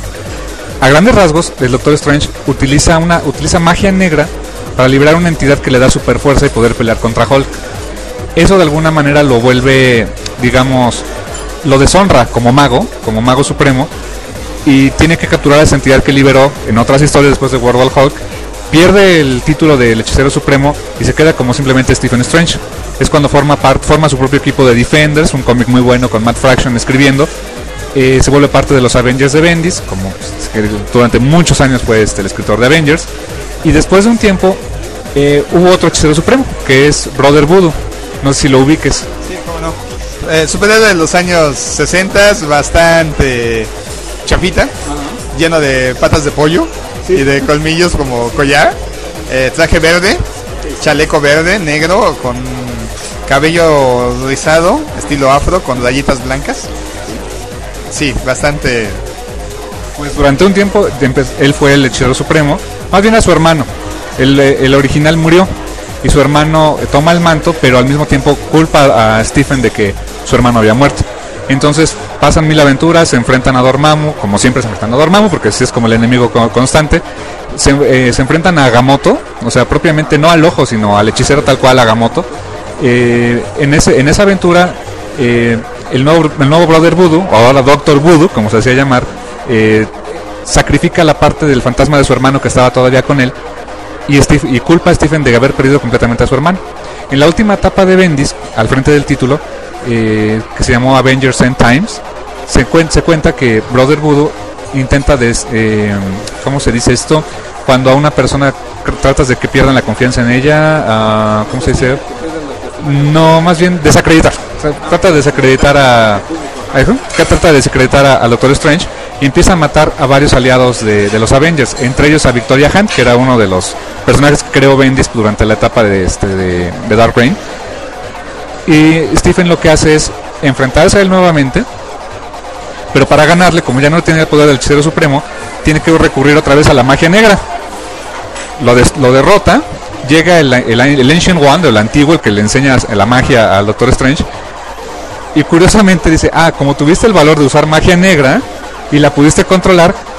A grandes rasgos, el Doctor Strange utiliza una utiliza magia negra para liberar una entidad que le da super fuerza y poder pelear contra Hulk. Eso de alguna manera lo vuelve, digamos, lo deshonra como mago, como mago supremo, y tiene que capturar a esa entidad que liberó en otras historias después de World War Hulk. Pierde el título del hechicero supremo y se queda como simplemente Stephen Strange. Es cuando forma part, forma su propio equipo de Defenders, un cómic muy bueno con Matt Fraction escribiendo. Eh, se vuelve parte de los Avengers de Bendis, como pues, que durante muchos años fue este, el escritor de Avengers. Y después de un tiempo eh, hubo otro hechicero supremo, que es Brother Voodoo. No sé si lo ubiques. Sí, cómo no. Eh, superhéroe de los años sesenta, bastante chapita, uh-huh. lleno de patas de pollo, sí. y de colmillos como collar. Eh, traje verde, chaleco verde, negro, con cabello rizado, estilo afro, con rayitas blancas. Sí, bastante. Pues durante un tiempo él fue el hechicero supremo, más bien a su hermano. El, el original murió y su hermano toma el manto, pero al mismo tiempo culpa a Stephen de que su hermano había muerto. Entonces pasan mil aventuras, se enfrentan a Dormammu, como siempre se enfrentan a Dormammu, porque así es como el enemigo constante. Se, eh, se enfrentan a Agamotto, o sea, propiamente no al ojo, sino al hechicero tal cual, Agamotto. Eh, en, ese, en esa aventura, eh, el, nuevo, el nuevo Brother Voodoo, o ahora Doctor Voodoo, como se hacía llamar, eh, sacrifica la parte del fantasma de su hermano que estaba todavía con él, y, Steve, y culpa a Stephen de haber perdido completamente a su hermano. En la última etapa de Bendis, al frente del título, eh, que se llamó Avengers End Times, se, cuen, se cuenta que Brother Voodoo intenta, des, eh, ¿cómo se dice esto? Cuando a una persona tratas de que pierdan la confianza en ella, uh, ¿cómo se dice? No, más bien desacreditar. O sea, trata de desacreditar a, a eso, que trata de desacreditar a, a Doctor Strange, y empieza a matar a varios aliados de, de los Avengers, entre ellos a Victoria Hunt, que era uno de los personajes que creó Bendis durante la etapa de, este, de, de Dark Reign. Y Stephen lo que hace es enfrentarse a él nuevamente, pero para ganarle, como ya no tiene el poder del hechicero supremo, tiene que recurrir otra vez a la magia negra. Lo, des, lo derrota, llega el, el, el Ancient One, el antiguo, el que le enseña la magia al Doctor Strange, y curiosamente dice, ah, como tuviste el valor de usar magia negra y la pudiste controlar,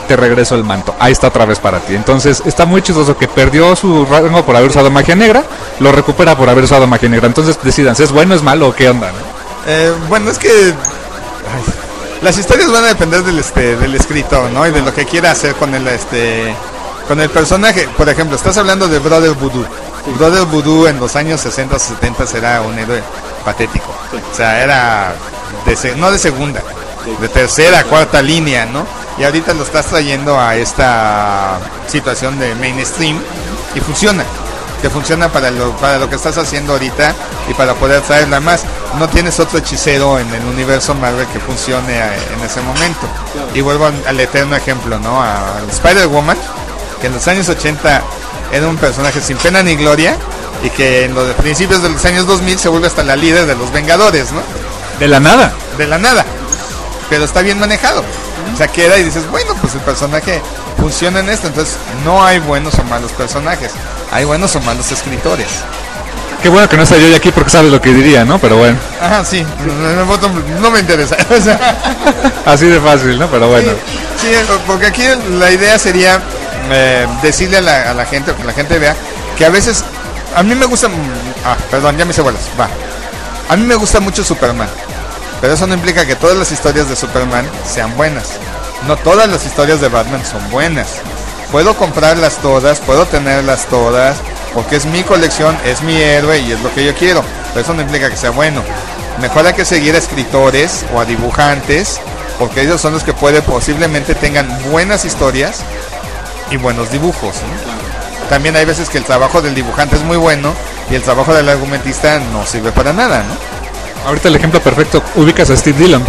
te regreso el manto, ahí está otra vez para ti. Entonces está muy chistoso que perdió su rango por haber usado magia negra, lo recupera por haber usado magia negra. Entonces decidan, ¿es bueno, es malo o qué onda, ¿no? Eh, bueno, es que ay, las historias van a depender del este del escritor, ¿no? Y de lo que quiera hacer con el este con el personaje. Por ejemplo, estás hablando de Brother Voodoo. Sí. Brother Voodoo en los años sesenta, setenta era un héroe patético. Sí. O sea, era de se, no de segunda, sí, de tercera, cuarta línea, ¿no? Y ahorita lo estás trayendo a esta situación de mainstream y funciona. Que funciona para lo para lo que estás haciendo ahorita y para poder traerla más. No tienes otro hechicero en el universo Marvel que funcione a, en ese momento. Claro. Y vuelvo al eterno ejemplo, ¿no? A Spider-Woman, que en los años ochenta era un personaje sin pena ni gloria y que en los principios de los años dos mil se vuelve hasta la líder de los Vengadores, ¿no? De la nada. De la nada. Pero está bien manejado. O sea, queda y dices, bueno, pues el personaje funciona en esto. Entonces, no hay buenos o malos personajes. Hay buenos o malos escritores. Qué bueno que no está yo aquí porque sabes lo que diría, ¿no? Pero bueno. Ajá, sí. No, no me interesa. O sea, así de fácil, ¿no? Pero bueno. Sí, sí, porque aquí la idea sería eh, decirle a la, a la gente, que la gente vea que a veces... A mí me gusta... Ah, perdón, ya me hice bolas. Va. A mí me gusta mucho Superman. Pero eso no implica que todas las historias de Superman sean buenas. No todas las historias de Batman son buenas. Puedo comprarlas todas, puedo tenerlas todas, porque es mi colección, es mi héroe y es lo que yo quiero. Pero eso no implica que sea bueno. Mejor hay que seguir a escritores o a dibujantes, porque ellos son los que puede posiblemente tengan buenas historias y buenos dibujos, ¿no? También hay veces que el trabajo del dibujante es muy bueno y el trabajo del argumentista no sirve para nada, ¿no? Ahorita el ejemplo perfecto, ubicas a Steve Dillon.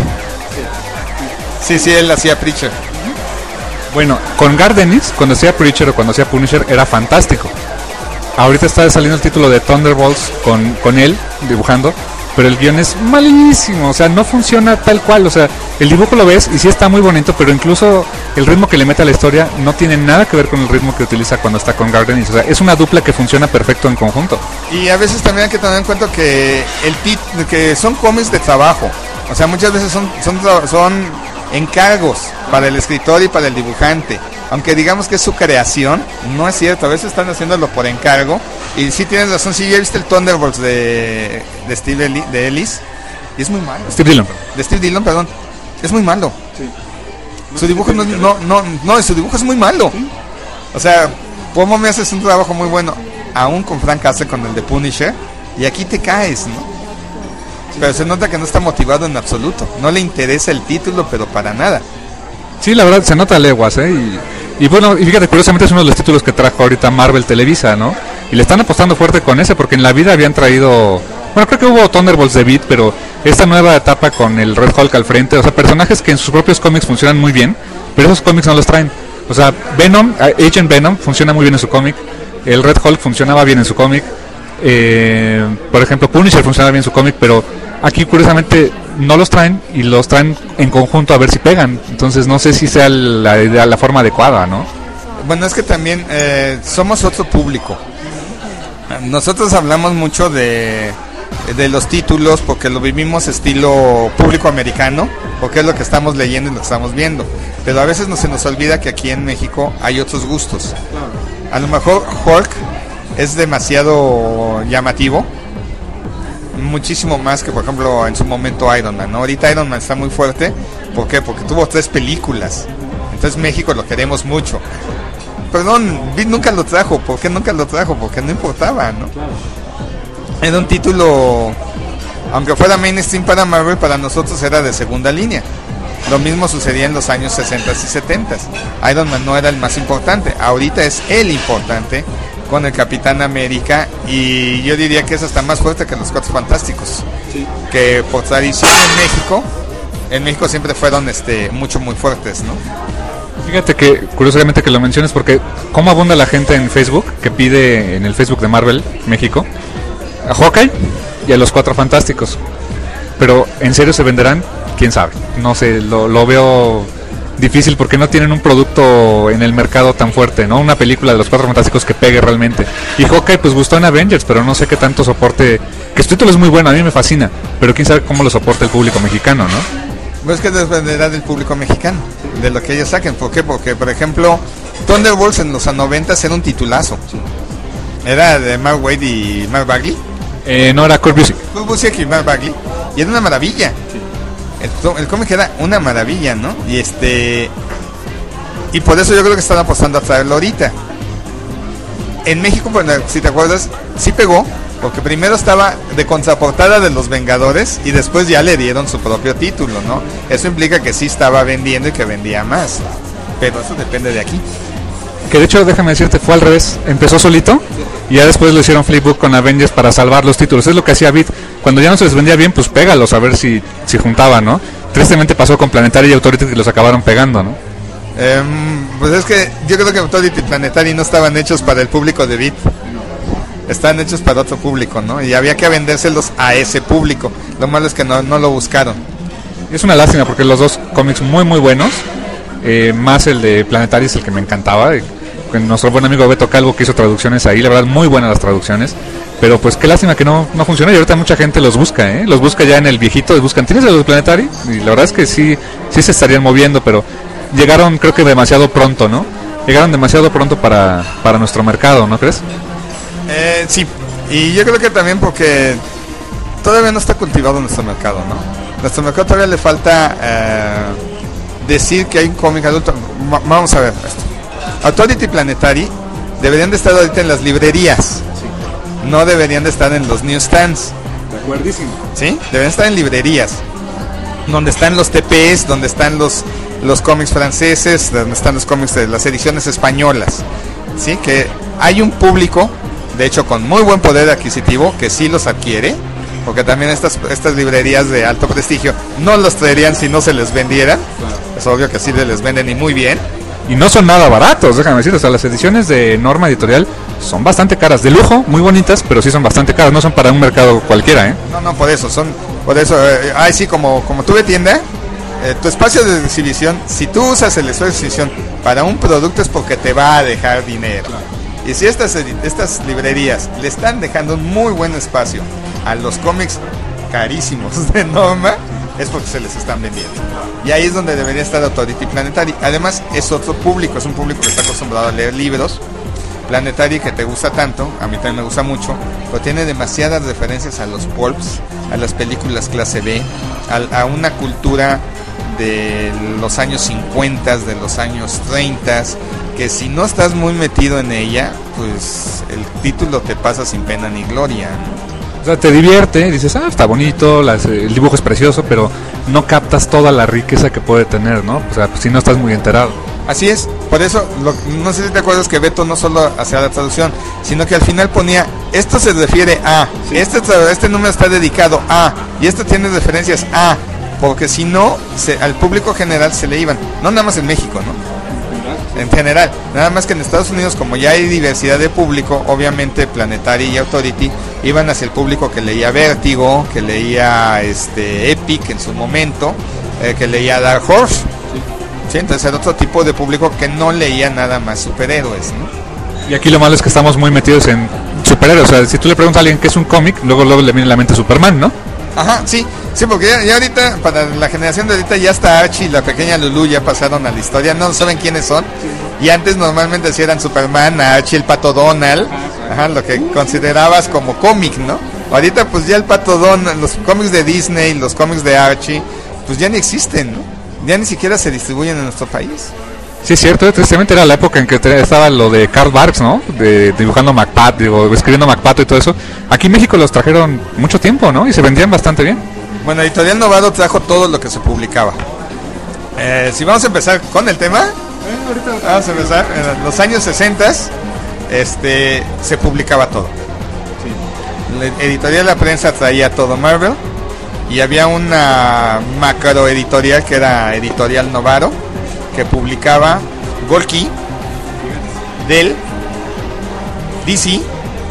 Sí, sí, él hacía Preacher. Bueno, con Garth Ennis, cuando hacía Preacher o cuando hacía Punisher, era fantástico. Ahorita está saliendo el título de Thunderbolts con, con él, dibujando, pero el guión es malísimo, o sea, no funciona tal cual, o sea, el dibujo lo ves y sí está muy bonito, pero incluso el ritmo que le mete a la historia no tiene nada que ver con el ritmo que utiliza cuando está con Garth Ennis, o sea, es una dupla que funciona perfecto en conjunto. Y a veces también hay que tener en cuenta que el tit que son cómics de trabajo, o sea, muchas veces son son son encargos para el escritor y para el dibujante, aunque digamos que es su creación, no es cierto, a veces están haciéndolo por encargo. Y sí tienes razón, sí, ya viste el Thunderbolts de, de Steve Eli, de Ellis y es muy malo. Steve Dillon. De Steve Dillon, perdón. Es muy malo. Sí. No su dibujo no, no, no, no, su dibujo es muy malo. ¿Sí? O sea, ¿cómo me haces un trabajo muy bueno? Aún con Frank Castle con el de Punisher, y aquí te caes, ¿no? Sí. Pero se nota que no está motivado en absoluto. No le interesa el título, pero para nada. Sí, la verdad, se nota a leguas, ¿eh? Y, y bueno, y fíjate, curiosamente es uno de los títulos que trajo ahorita Marvel Televisa, ¿no? Y le están apostando fuerte con ese, porque en la vida habían traído... Bueno, creo que hubo Thunderbolts de Beat, pero esta nueva etapa con el Red Hulk al frente, o sea, personajes que en sus propios cómics funcionan muy bien, pero esos cómics no los traen. O sea, Venom, Agent Venom funciona muy bien en su cómic, el Red Hulk funcionaba bien en su cómic, eh, por ejemplo, Punisher funcionaba bien en su cómic, pero aquí curiosamente no los traen y los traen en conjunto a ver si pegan. Entonces no sé si sea la idea, la forma adecuada, ¿no? Bueno, es que también eh, somos otro público. Nosotros hablamos mucho de, de los títulos porque lo vivimos estilo público americano, porque es lo que estamos leyendo y lo que estamos viendo. Pero a veces no se nos olvida que aquí en México hay otros gustos. A lo mejor Hulk es demasiado llamativo, muchísimo más que por ejemplo en su momento Iron Man, ¿no? Ahorita Iron Man está muy fuerte. ¿Por qué? Porque tuvo tres películas. Entonces México lo queremos mucho. Perdón, Beat nunca lo trajo. ¿Por qué nunca lo trajo? Porque no importaba, ¿no? Era un título, aunque fuera mainstream para Marvel, para nosotros era de segunda línea. Lo mismo sucedía en los años sesenta y setenta. Iron Man no era el más importante. Ahorita es el importante con el Capitán América, y yo diría que es hasta más fuerte que los Cuatro Fantásticos, sí, que por tradición en México en México siempre fueron este mucho muy fuertes, ¿no? Fíjate que curiosamente que lo menciones, porque cómo abunda la gente en Facebook que pide en el Facebook de Marvel México a Hawkeye y a los Cuatro Fantásticos, pero en serio se venderán, quién sabe, no sé, lo, lo veo difícil porque no tienen un producto en el mercado tan fuerte, ¿no? Una película de los Cuatro Fantásticos que pegue realmente. Y Hawkeye pues gustó en Avengers, pero no sé qué tanto soporte, que su título es muy bueno, a mí me fascina, pero quién sabe cómo lo soporta el público mexicano, ¿no? Pues que dependerá del público mexicano. Sí. de lo que ellos saquen. ¿Por qué? Porque, por ejemplo, Thunderbolts en los noventas era un titulazo. Sí. Era de Mark Waid y Mark Bagley. Eh, no, era Kurt Busiek. Kurt Busiek y Mark Bagley. Y era una maravilla. Sí. El, el cómic era una maravilla, ¿no? Y este... Y por eso yo creo que están apostando a traerlo ahorita. En México, bueno, si te acuerdas, sí pegó. Porque primero estaba de contraportada de los Vengadores y después ya le dieron su propio título, ¿no? Eso implica que sí estaba vendiendo y que vendía más. Pero eso depende de aquí. Que de hecho, déjame decirte, fue al revés. Empezó solito y ya después lo hicieron flipbook con Avengers para salvar los títulos. Es lo que hacía Beat. Cuando ya no se les vendía bien, pues pégalos a ver si, si juntaban, ¿no? Tristemente pasó con Planetary y Authority que los acabaron pegando, ¿no? Eh, pues es que yo creo que Authority y Planetary no estaban hechos para el público de Beat. Están hechos para otro público, ¿no? Y había que vendérselos a ese público. Lo malo es que no, no lo buscaron. Es una lástima porque los dos cómics muy muy buenos. Eh, más el de Planetary es el que me encantaba. Eh, nuestro buen amigo Beto Calvo que hizo traducciones ahí, la verdad muy buenas las traducciones. Pero pues qué lástima que no, no funcionó y ahorita mucha gente los busca, ¿eh? Los busca ya en el viejito y buscan, ¿tienes los de Planetary? Y la verdad es que sí, sí se estarían moviendo, pero llegaron creo que demasiado pronto, ¿no? Llegaron demasiado pronto para, para nuestro mercado, ¿no crees? Eh, sí, y yo creo que también porque todavía no está cultivado nuestro mercado, ¿no? Nuestro mercado todavía le falta eh, decir que hay un cómic adulto. Va- vamos a ver esto. Authority y Planetary deberían de estar ahorita en las librerías, sí. No deberían de estar en los newsstands. De acuerdísimo. ¿Sí? Deberían estar en librerías, donde están los T Ps, donde están los, los cómics franceses, donde están los cómics de las ediciones españolas, ¿sí? Que hay un público, de hecho con muy buen poder adquisitivo, que sí los adquiere, porque también estas estas librerías de alto prestigio no los traerían si no se les vendiera. Claro. Es obvio que sí les venden y muy bien. Y no son nada baratos, déjame decir, o sea, las ediciones de Norma Editorial son bastante caras, de lujo, muy bonitas, pero sí son bastante caras, no son para un mercado cualquiera, ¿eh? No, no, por eso, son, por eso, eh, ay, sí, como, como tuve tienda, eh, tu espacio de exhibición, si tú usas el espacio de exhibición para un producto es porque te va a dejar dinero. Claro. Y si estas, estas librerías le están dejando un muy buen espacio a los cómics carísimos de Norma, es porque se les están vendiendo. Y ahí es donde debería estar Authority Planetary. Además, es otro público, es un público que está acostumbrado a leer libros. Planetary, que te gusta tanto, a mí también me gusta mucho, pero tiene demasiadas referencias a los pulps, a las películas clase B, a, a una cultura de los años cincuenta, de los años treinta, que si no estás muy metido en ella, pues el título te pasa sin pena ni gloria, ¿no? O sea, te divierte, dices, ah, está bonito, las, el dibujo es precioso, pero no captas toda la riqueza que puede tener, ¿no? O sea, pues, si no estás muy enterado. Así es, por eso, lo, no sé si te acuerdas que Beto no solo hacía la traducción, sino que al final ponía, esto se refiere a, sí. este, este número está dedicado a, y esto tiene referencias a, porque si no, se, al público general se le iban, no nada más en México, ¿no? En general, nada más que en Estados Unidos, como ya hay diversidad de público, obviamente Planetary y Authority iban hacia el público que leía Vértigo, que leía este Epic en su momento, eh, que leía Dark Horse. Sí. Sí, entonces era otro tipo de público que no leía nada más superhéroes, ¿no? Y aquí lo malo es que estamos muy metidos en superhéroes, o sea, si tú le preguntas a alguien qué es un cómic, luego luego le viene a la mente Superman, ¿no? Ajá, sí, sí, porque ya, ya ahorita, para la generación de ahorita, ya está Archie y la pequeña Lulu ya pasaron a la historia, no saben quiénes son. Sí. Y antes normalmente sí eran Superman, Archie, el Pato Donald, ajá, lo que considerabas como cómic, ¿no? Ahorita pues ya el Pato Donald, los cómics de Disney, los cómics de Archie, pues ya ni existen, ¿no? Ya ni siquiera se distribuyen en nuestro país. Sí, es cierto, tristemente era la época en que estaba lo de Karl Barks, ¿no? De, dibujando MacPato, digo, escribiendo MacPato y todo eso. Aquí en México los trajeron mucho tiempo, ¿no? Y se vendían bastante bien. Bueno, Editorial Novaro trajo todo lo que se publicaba. Eh, si vamos a empezar con el tema, eh, ahorita vamos a empezar. En los años sesenta este, se publicaba todo. Sí. La Editorial La Prensa traía todo Marvel. Y había una macro editorial que era Editorial Novaro, que publicaba Gorky, Dell, D C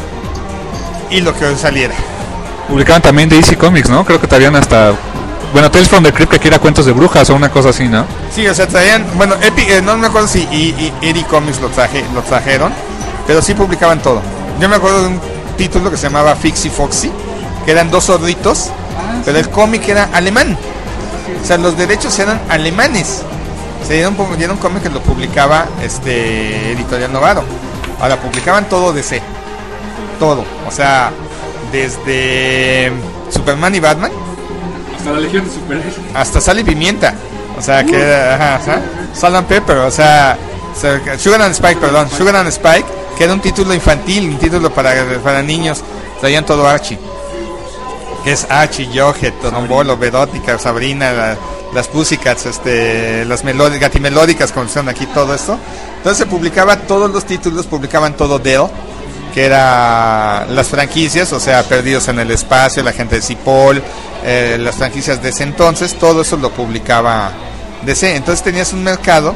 y lo que saliera. Publicaban también D C Comics, ¿no? Creo que traían hasta, bueno, Tales from the Crypt, que aquí era cuentos de brujas o una cosa así, ¿no? Sí, o sea, traían, bueno, Epic, eh, no me acuerdo si y, y, E D Comics lo, traje, lo trajeron, pero sí publicaban todo. Yo me acuerdo de un título que se llamaba Fixie Foxy, que eran dos sorditos, ah, pero sí. El cómic era alemán. O sea, los derechos eran alemanes. Se dieron, dieron un cómic que lo publicaba este Editorial Novaro. Ahora publicaban todo D C. Todo. O sea, desde Superman y Batman. Hasta la Legión de Superhéroes. Hasta Sal y Pimienta. O sea, uh. que era, ajá, ajá. Salt and Pepper, o sea, Sugar and Spike, perdón. Sugar and Spike, que era un título infantil, un título para, para niños. Traían todo Archie. Que es Archie, Jughead, Torombolo, Verótica, Sabrina, la, las Pussycats, este, las melódicas, gatimelódicas, como son aquí, todo esto. Entonces se publicaba todos los títulos, publicaban todo Dell, que era las franquicias, o sea, Perdidos en el Espacio, La Gente de Cipoll, eh, las franquicias de ese entonces, todo eso lo publicaba D C. Entonces tenías un mercado,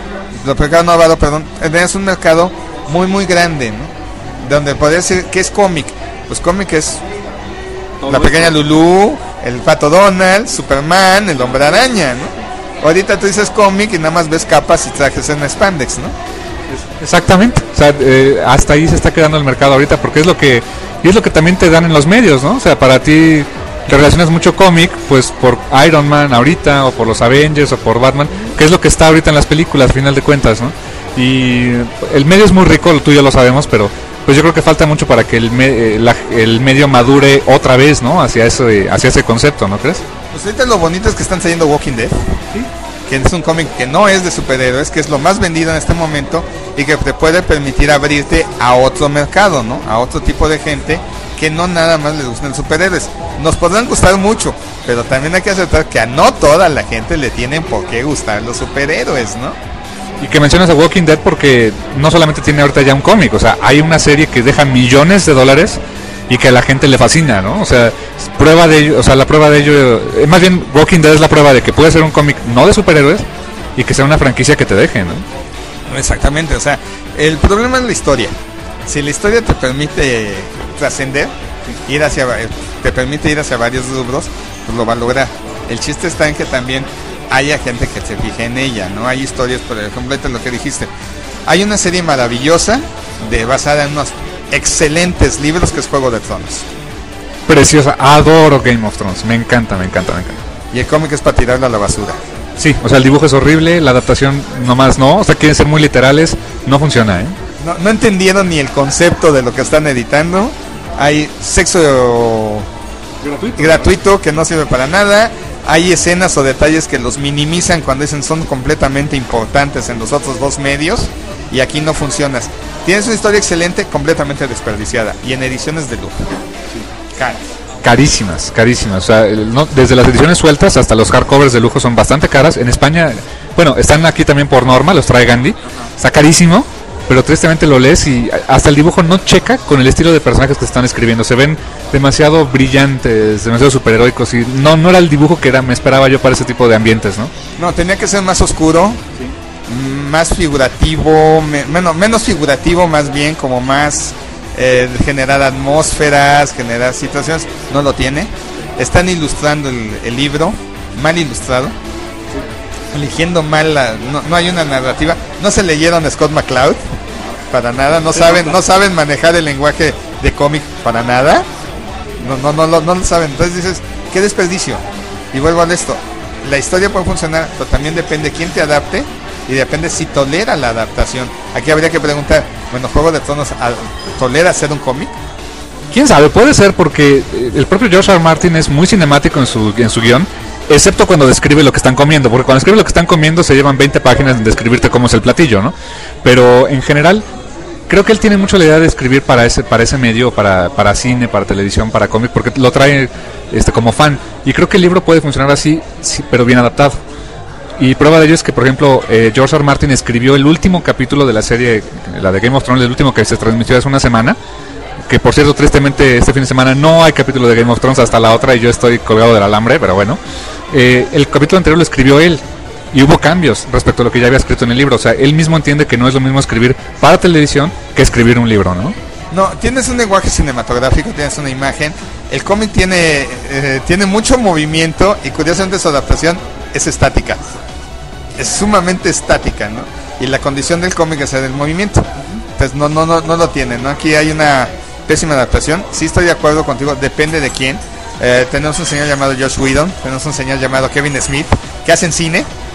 lo publicaba Novaro, perdón, tenías un mercado muy muy grande, ¿no? Donde podías decir, ¿qué es cómic? Pues cómic es todo La Pequeña esto. Lulú, el Pato Donald, Superman, el Hombre Araña, ¿no? Ahorita tú dices cómic y nada más ves capas y trajes en spandex, ¿no? Exactamente, o sea, eh, hasta ahí se está quedando el mercado ahorita, porque es lo que y es lo que también te dan en los medios, ¿no? O sea, para ti te relacionas mucho cómic, pues por Iron Man ahorita, o por los Avengers, o por Batman, que es lo que está ahorita en las películas, al final de cuentas, ¿no? Y el medio es muy rico, tú y yo lo sabemos, pero pues yo creo que falta mucho para que el, me, la, el medio madure otra vez, ¿no? Hacia ese, hacia ese concepto, ¿no crees? Pues ahorita lo bonito es que están saliendo Walking Dead, ¿sí? Que es un cómic que no es de superhéroes, que es lo más vendido en este momento y que te puede permitir abrirte a otro mercado, ¿no? A otro tipo de gente que no nada más les gustan los superhéroes. Nos podrán gustar mucho, pero también hay que aceptar que a no toda la gente le tienen por qué gustar los superhéroes, ¿no? Y que mencionas a Walking Dead porque no solamente tiene ahorita ya un cómic, o sea, hay una serie que deja millones de dólares y que a la gente le fascina, ¿no? O sea, prueba de ello, o sea, la prueba de ello, eh, más bien Walking Dead es la prueba de que puede ser un cómic no de superhéroes y que sea una franquicia que te deje, ¿no? Exactamente, o sea, el problema es la historia. Si la historia te permite trascender, ir hacia, te permite ir hacia varios rubros, pues lo va a lograr. El chiste está en que también haya gente que se fije en ella, ¿no? Hay historias, por ejemplo, lo que dijiste. Hay una serie maravillosa de basada en unos excelentes libros que es Juego de Tronos. Preciosa, adoro Game of Thrones, me encanta, me encanta, me encanta. Y el cómic es para tirarlo a la basura. Sí, o sea, el dibujo es horrible, la adaptación nomás no, o sea, quieren ser muy literales, no funciona, ¿eh? No, no entendieron ni el concepto de lo que están editando. Hay sexo gratuito, gratuito que no sirve para nada. Hay escenas o detalles que los minimizan cuando dicen son completamente importantes en los otros dos medios y aquí no funcionas. Tienes una historia excelente, completamente desperdiciada y en ediciones de lujo. Sí. Caras. Carísimas, carísimas. O sea, no, desde las ediciones sueltas hasta los hardcovers de lujo son bastante caras. En España, bueno, están aquí también por norma, los trae Gandhi. Está carísimo, pero tristemente lo lees y hasta el dibujo no checa con el estilo de personajes que están escribiendo. Se ven demasiado brillantes, demasiado superheroicos y no no era el dibujo que era me esperaba yo para ese tipo de ambientes, ¿no? No, tenía que ser más oscuro, sí. Más figurativo, me, menos, menos figurativo más bien, como más eh, generar atmósferas, generar situaciones. No lo tiene. Están ilustrando el, el libro, mal ilustrado. Eligiendo mal la, no, no hay una narrativa, no se leyeron a Scott McCloud para nada, no saben no saben manejar el lenguaje de cómic para nada, no no no no, no lo saben. Entonces dices, qué desperdicio. Y vuelvo a esto, la historia puede funcionar, pero también depende quién te adapte y depende si tolera la adaptación. Aquí habría que preguntar, bueno, Juego de Tronos ¿tolera ser un cómic? Quién sabe, puede ser porque el propio George R. R. Martin es muy cinemático en su en su guión. Excepto cuando describe lo que están comiendo, porque cuando escribe lo que están comiendo se llevan veinte páginas en describirte cómo es el platillo, ¿no? Pero en general, creo que él tiene mucho la idea de escribir para ese para ese medio, para para cine, para televisión, para cómic, porque lo trae este como fan. Y creo que el libro puede funcionar así, sí, pero bien adaptado. Y prueba de ello es que, por ejemplo, eh, George R. R. Martin escribió el último capítulo de la serie, la de Game of Thrones, el último que se transmitió hace una semana. Que por cierto, tristemente este fin de semana no hay capítulo de Game of Thrones hasta la otra y yo estoy colgado del alambre, pero bueno. Eh, el capítulo anterior lo escribió él y hubo cambios respecto a lo que ya había escrito en el libro. O sea, él mismo entiende que no es lo mismo escribir para televisión que escribir un libro, ¿no? No, tienes un lenguaje cinematográfico, tienes una imagen. El cómic tiene, eh, tiene mucho movimiento y curiosamente su adaptación es estática. Es sumamente estática, ¿no? Y la condición del cómic es el movimiento. Entonces no, no, no, no lo tiene, ¿no? Aquí hay una pésima adaptación. Sí estoy de acuerdo contigo, depende de quién. Eh, tenemos un señor llamado Josh Whedon, tenemos un señor llamado Kevin Smith que hacen cine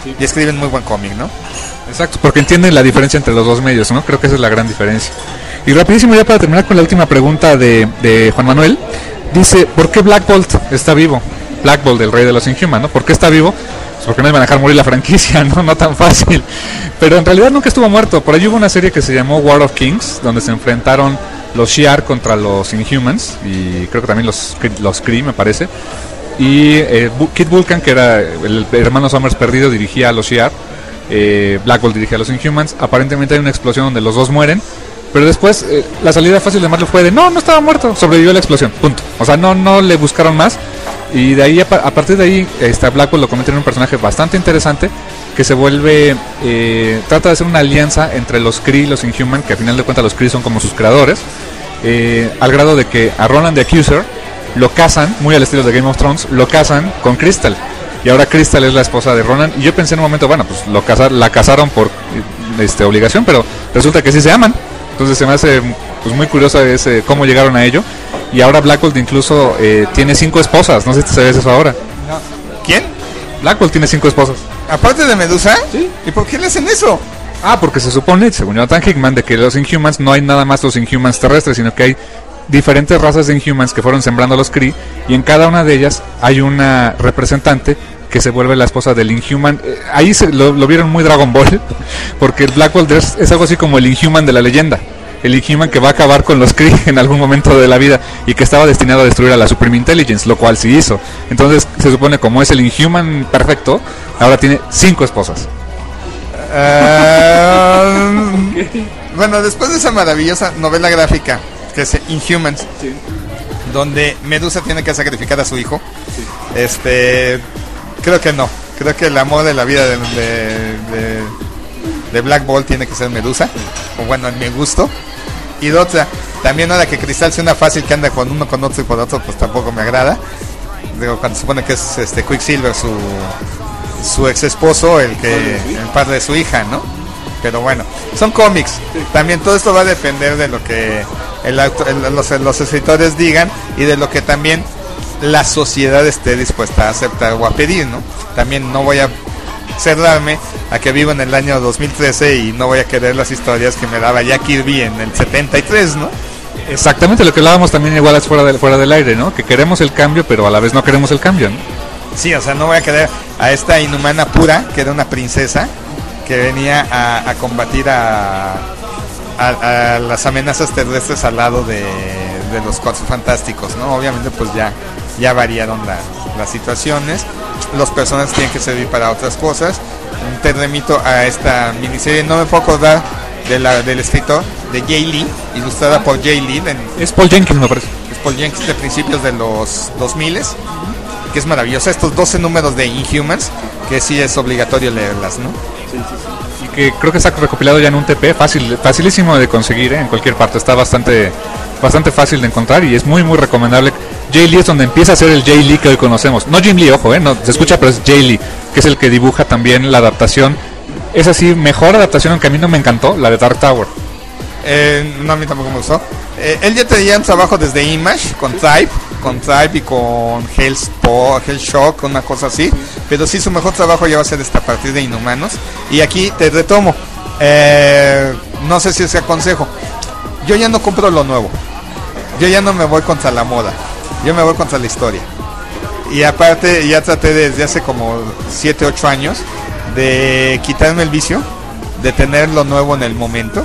sí. Y escriben muy buen cómic, ¿no? Exacto, porque entienden la diferencia entre los dos medios, ¿no? Creo que esa es la gran diferencia. Y rapidísimo, ya para terminar con la última pregunta de, de Juan Manuel, dice, ¿por qué Black Bolt está vivo? Black Bolt, el rey de los Inhumans, ¿no? ¿Por qué está vivo? Pues porque no iban a dejar morir la franquicia, ¿no? No tan fácil. Pero en realidad nunca estuvo muerto. Por ahí hubo una serie que se llamó War of Kings, donde se enfrentaron los Shi'ar contra los Inhumans, y creo que también los, los Kree, me parece. Y eh, Kid Vulcan, que era el hermano Summers perdido, dirigía a los Shi'ar. Eh, Black Bolt dirigía a los Inhumans. Aparentemente hay una explosión donde los dos mueren. Pero después eh, la salida fácil de Marvel fue de no, no estaba muerto, sobrevivió a la explosión, punto. O sea, no, no le buscaron más. Y de ahí, a, a partir de ahí, este, Black Bolt lo convierte en un personaje bastante interesante, que se vuelve, eh, trata de hacer una alianza entre los Kree y los Inhumans, que al final de cuentas los Kree son como sus creadores, eh, al grado de que a Ronan the Accuser lo casan, muy al estilo de Game of Thrones, lo casan con Crystal. Y ahora Crystal es la esposa de Ronan. Y yo pensé en un momento, bueno, pues lo casa, la casaron por este, obligación, pero resulta que sí se aman. Entonces se me hace pues muy curioso ese, cómo llegaron a ello. Y ahora Black Bolt incluso eh, tiene cinco esposas. No sé si sabes eso ahora. No. ¿Quién? Black Bolt tiene cinco esposas. ¿Aparte de Medusa? Sí. ¿Y por qué le hacen eso? Ah, porque se supone, según Jonathan Hickman, de que los Inhumans no hay nada más los Inhumans terrestres, sino que hay diferentes razas de Inhumans que fueron sembrando los Kree. Y en cada una de ellas hay una representante que se vuelve la esposa del Inhuman. Eh, ahí se, lo, lo vieron muy Dragon Ball, porque el Black Bolt es, es algo así como el Inhuman de la leyenda. El Inhuman que va a acabar con los Kree en algún momento de la vida y que estaba destinado a destruir a la Supreme Intelligence, lo cual sí hizo. Entonces se supone, como es el Inhuman perfecto, ahora tiene cinco esposas. Uh, okay. Bueno, después de esa maravillosa novela gráfica que es Inhumans, sí, donde Medusa tiene que sacrificar a su hijo, sí, este creo que no, creo que el amor de la vida de, de, de, de Black Bolt tiene que ser Medusa, o bueno, en mi gusto. Y de otra, también ahora que Cristal sea una fácil que anda con uno, con otro y por otro, pues tampoco me agrada. Digo, cuando se supone que es este Quicksilver su su ex esposo, el que el padre de su hija, ¿no? Pero bueno, son cómics. También todo esto va a depender de lo que el, el, los, los escritores digan y de lo que también la sociedad esté dispuesta a aceptar o a pedir, ¿no? También no voy a cerrarme a que vivo en el año dos mil trece y no voy a querer las historias que me daba Jack Kirby en el setenta y tres, ¿no? Exactamente lo que hablábamos también igual es fuera del, fuera del aire, ¿no? Que queremos el cambio, pero a la vez no queremos el cambio, ¿no? Sí, o sea, no voy a querer a esta inhumana pura, que era una princesa, que venía a, a combatir a, a, a las amenazas terrestres al lado de, de los Cuatro Fantásticos, ¿no? Obviamente pues ya, ya variaron la, las situaciones, los personajes tienen que servir para otras cosas. Te remito a esta miniserie, no me puedo acordar de la, del escritor, de Jay Lee, ilustrada por Jay Lee. En, es Paul Jenkins, me parece. Es Paul Jenkins, de principios de los dos mil, que es maravillosa. Estos doce números de Inhumans, que sí es obligatorio leerlas, ¿no? Sí, sí, sí. Y que creo que está recopilado ya en un T P, fácil, facilísimo de conseguir, ¿eh? En cualquier parte, está bastante bastante fácil de encontrar y es muy muy recomendable. Jay Lee es donde empieza a ser el Jay Lee que hoy conocemos. No Jim Lee, ojo, ¿eh? No se escucha, pero es Jay Lee, que es el que dibuja también la adaptación. Es así, mejor adaptación, aunque a mí no me encantó, la de Dark Tower. Eh, no, a mí tampoco me gustó. Eh, él ya tenía un trabajo desde Image, con Tribe, con Tribe y con Hellspo, Hellshock, una cosa así. Pero sí, su mejor trabajo ya va a ser esta a partir de Inhumanos. Y aquí te retomo. Eh, no sé si es aconsejo. Yo ya no compro lo nuevo. Yo ya no me voy contra la moda. Yo me voy contra la historia. Y aparte, ya traté desde hace como siete, ocho años de quitarme el vicio, de tener lo nuevo en el momento.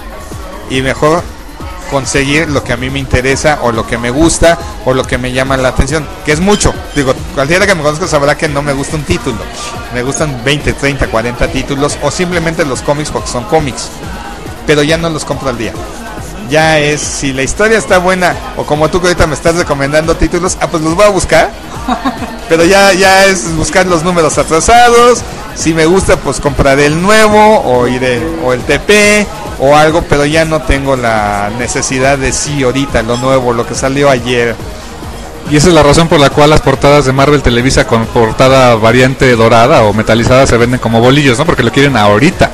Y mejor conseguir lo que a mí me interesa o lo que me gusta o lo que me llama la atención, que es mucho. Digo, cualquiera que me conozca sabrá que no me gusta un título, me gustan veinte, treinta, cuarenta títulos o simplemente los cómics porque son cómics, pero ya no los compro al día. Ya es, si la historia está buena o como tú que ahorita me estás recomendando títulos, ah, pues los voy a buscar, pero ya, ya es buscar los números atrasados. Si me gusta, pues compraré el nuevo o iré, o el T P o algo, pero ya no tengo la necesidad de sí ahorita lo nuevo, lo que salió ayer. Y esa es la razón por la cual las portadas de Marvel Televisa con portada variante dorada o metalizada se venden como bolillos, ¿no? Porque lo quieren ahorita.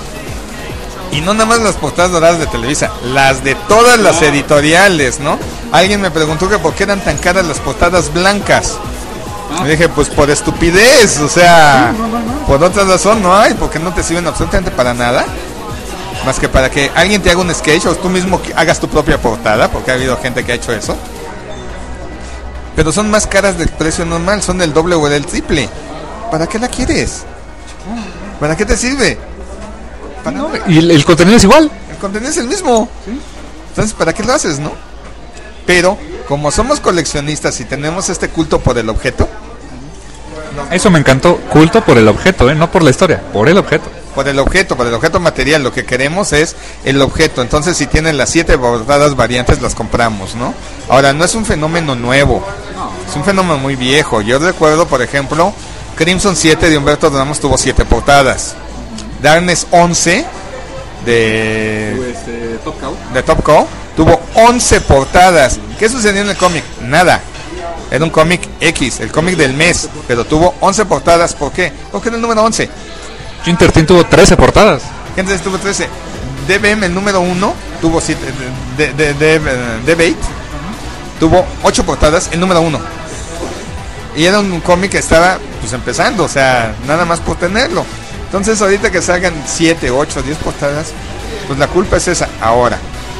Y no nada más las portadas doradas de Televisa, las de todas las editoriales, ¿no? Alguien me preguntó que por qué eran tan caras las portadas blancas. Y dije, pues por estupidez, o sea, por otra razón no hay, porque no te sirven absolutamente para nada, más que para que alguien te haga un sketch o tú mismo hagas tu propia portada, porque ha habido gente que ha hecho eso. Pero son más caras del precio normal, son del doble o del triple. ¿Para qué la quieres? ¿Para qué te sirve? ¿Para no, y el, el contenido es igual. El contenido es el mismo. ¿Sí? Entonces, ¿para qué lo haces, no? Pero, como somos coleccionistas y tenemos este culto por el objeto... No. Eso me encantó, culto por el objeto, ¿eh? No por la historia, por el objeto. Por el objeto, por el objeto material, lo que queremos es el objeto. Entonces, si tienen las siete portadas variantes, las compramos, ¿no? Ahora, no es un fenómeno nuevo, es un fenómeno muy viejo. Yo recuerdo, por ejemplo, Crimson siete de Humberto Ramos tuvo siete portadas. Darkness once de, de Top Cow. de Top Cow tuvo once portadas. ¿Qué sucedió en el cómic? Nada. Era un cómic X, el cómic del mes, pero tuvo once portadas. ¿Por qué? Porque era el número once. Intertin tuvo trece portadas. Entonces tuvo trece. D B M, el número uno, tuvo siete. D B ocho tuvo ocho portadas, el número uno. Y era un cómic que estaba pues empezando, o sea, nada más por tenerlo. Entonces ahorita que salgan siete, ocho, diez portadas, pues la culpa es esa. Ahora,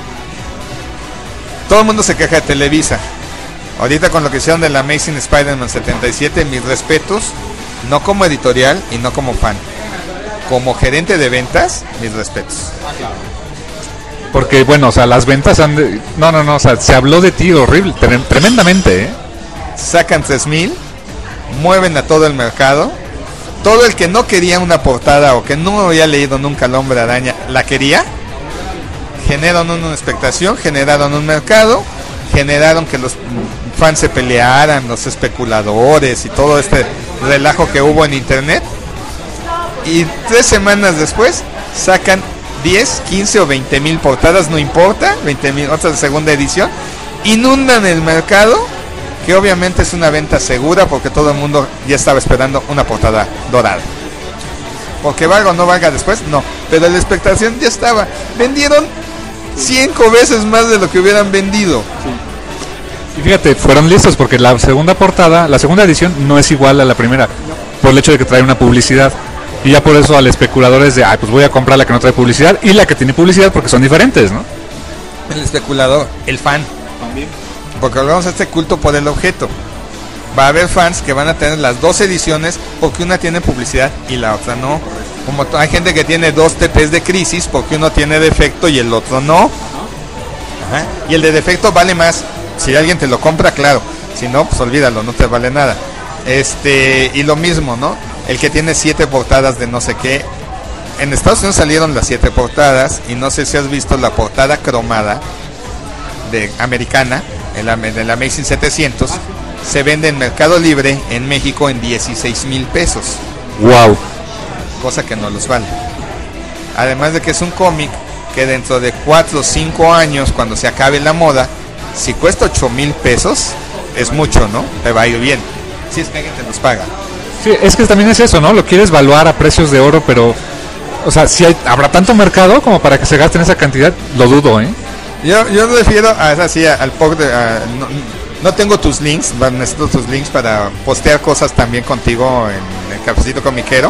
todo el mundo se queja de Televisa. Ahorita con lo que hicieron del Amazing Spider-Man setenta y siete, mis respetos, no como editorial y no como fan. Como gerente de ventas, mis respetos. Porque bueno, o sea, las ventas han de... No, no, no, o sea, se habló de ti horrible, tremendamente, ¿eh? Sacan tres mil, mueven a todo el mercado. Todo el que no quería una portada o que no había leído nunca El Hombre Araña, la quería. Generaron una expectación, generaron un mercado, generaron que los fans se pelearan, los especuladores y todo este relajo que hubo en internet. Y tres semanas después sacan diez, quince o veinte mil portadas, no importa, veinte mil, otra segunda edición, inundan el mercado, que obviamente es una venta segura porque todo el mundo ya estaba esperando una portada dorada. Porque valga o no valga después, no, pero la expectación ya estaba. Vendieron cinco veces más de lo que hubieran vendido. Sí. Y fíjate, fueron listos porque la segunda portada, la segunda edición no es igual a la primera, por el hecho de que trae una publicidad. Y ya por eso al especulador es de, ay, pues voy a comprar la que no trae publicidad y la que tiene publicidad porque son diferentes, ¿no? El especulador, el fan. También. Porque volvemos a este culto por el objeto. Va a haber fans que van a tener las dos ediciones porque una tiene publicidad y la otra no. Como hay gente que tiene dos T Ps de Crisis porque uno tiene defecto y el otro no. Ajá. Y el de defecto vale más. Si alguien te lo compra, claro. Si no, pues olvídalo, no te vale nada. Este, y lo mismo, ¿no? El que tiene siete portadas de no sé qué. En Estados Unidos salieron las siete portadas y no sé si has visto la portada cromada de americana, el del Amazing setecientos, se vende en Mercado Libre en México en dieciséis mil pesos. Wow. Cosa que no los vale. Además de que es un cómic que dentro de cuatro o cinco años, cuando se acabe la moda, si cuesta ocho mil pesos, es mucho, ¿no? Te va a ir bien. Si es que alguien te los paga. Sí, es que también es eso, ¿no? Lo quieres valuar a precios de oro, pero, o sea, si hay, habrá tanto mercado como para que se gasten esa cantidad, lo dudo, ¿eh? Yo, yo refiero a, así, al pobre, a, no, no tengo tus links, necesito tus links para postear cosas también contigo en el Cafecito Comiquero,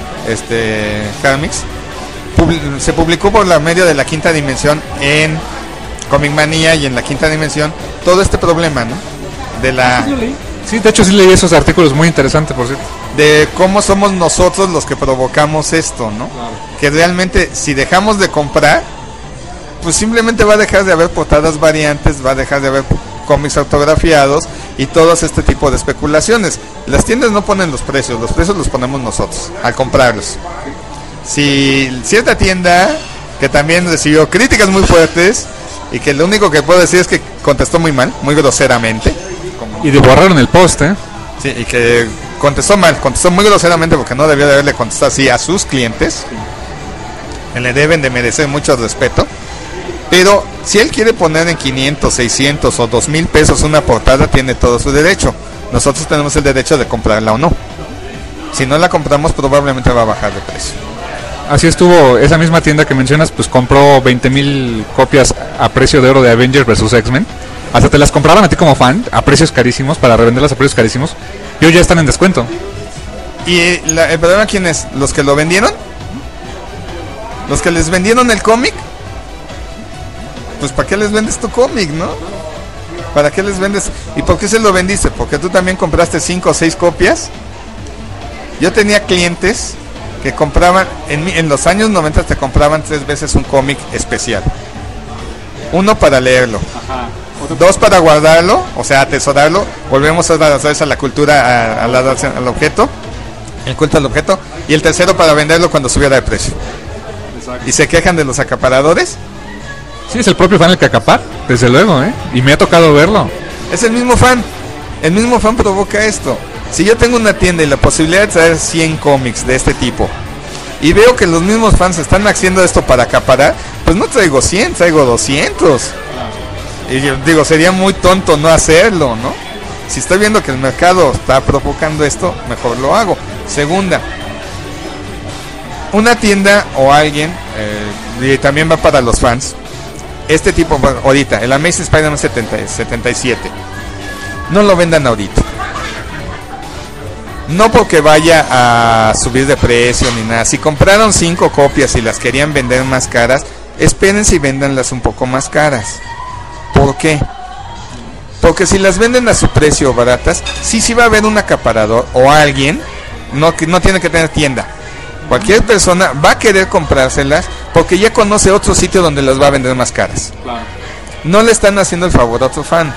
este, Comics. Publi, se publicó por la medio de la Quinta Dimensión en Comic Manía y en la Quinta Dimensión todo este problema, ¿no? De la... Sí, de hecho sí leí esos artículos, muy interesantes, por cierto. De cómo somos nosotros los que provocamos esto, ¿no? Claro. Que realmente si dejamos de comprar, pues simplemente va a dejar de haber portadas variantes, va a dejar de haber cómics autografiados y todo este tipo de especulaciones. Las tiendas no ponen los precios, los precios los ponemos nosotros al comprarlos. Si cierta tienda que también recibió críticas muy fuertes y que lo único que puedo decir es que contestó muy mal, muy groseramente. Y de borraron el post, ¿eh? Sí, y que contestó mal, contestó muy groseramente porque no debió de haberle contestado así a sus clientes. Sí. Le deben de merecer mucho respeto. Pero si él quiere poner en quinientos, seiscientos o dos mil pesos una portada, tiene todo su derecho. Nosotros tenemos el derecho de comprarla o no. Si no la compramos, probablemente va a bajar de precio. Así estuvo, esa misma tienda que mencionas, pues compró veinte mil copias a precio de oro de Avengers versus X-Men. Hasta te las compraban a ti como fan a precios carísimos, para revenderlas a precios carísimos. Y hoy ya están en descuento. ¿Y la, el problema quién es? ¿Los que lo vendieron? ¿Los que les vendieron el cómic? Pues ¿para qué les vendes tu cómic, no? ¿Para qué les vendes? ¿Y por qué se lo vendiste? Porque tú también compraste cinco o seis copias. Yo tenía clientes que compraban, en, en los años noventa te compraban tres veces un cómic especial. Uno para leerlo. Ajá. Dos para guardarlo, o sea, atesorarlo. Volvemos a dar a la cultura, a, a la, al objeto, el culto al objeto. Y el tercero para venderlo cuando subiera de precio. Exacto. Y se quejan de los acaparadores. Sí, es el propio fan el que acapara, desde luego, ¿eh? Y me ha tocado verlo. Es el mismo fan. El mismo fan provoca esto. Si yo tengo una tienda y la posibilidad de traer cien cómics de este tipo y veo que los mismos fans están haciendo esto para acaparar, pues no traigo cien, traigo doscientos. Y yo digo, sería muy tonto no hacerlo, ¿no? Si estoy viendo que el mercado está provocando esto, mejor lo hago. Segunda, una tienda o alguien, eh, y también va para los fans, este tipo, ahorita, el Amazing Spider-Man setenta y siete, no lo vendan ahorita. No porque vaya a subir de precio ni nada. Si compraron cinco copias y las querían vender más caras, espérense y véndanlas un poco más caras. ¿Por qué? Porque si las venden a su precio baratas, sí, sí va a haber un acaparador o alguien, no, que no tiene que tener tienda. Cualquier persona va a querer comprárselas porque ya conoce otro sitio donde las va a vender más caras. Claro. No le están haciendo el favor a otro fan.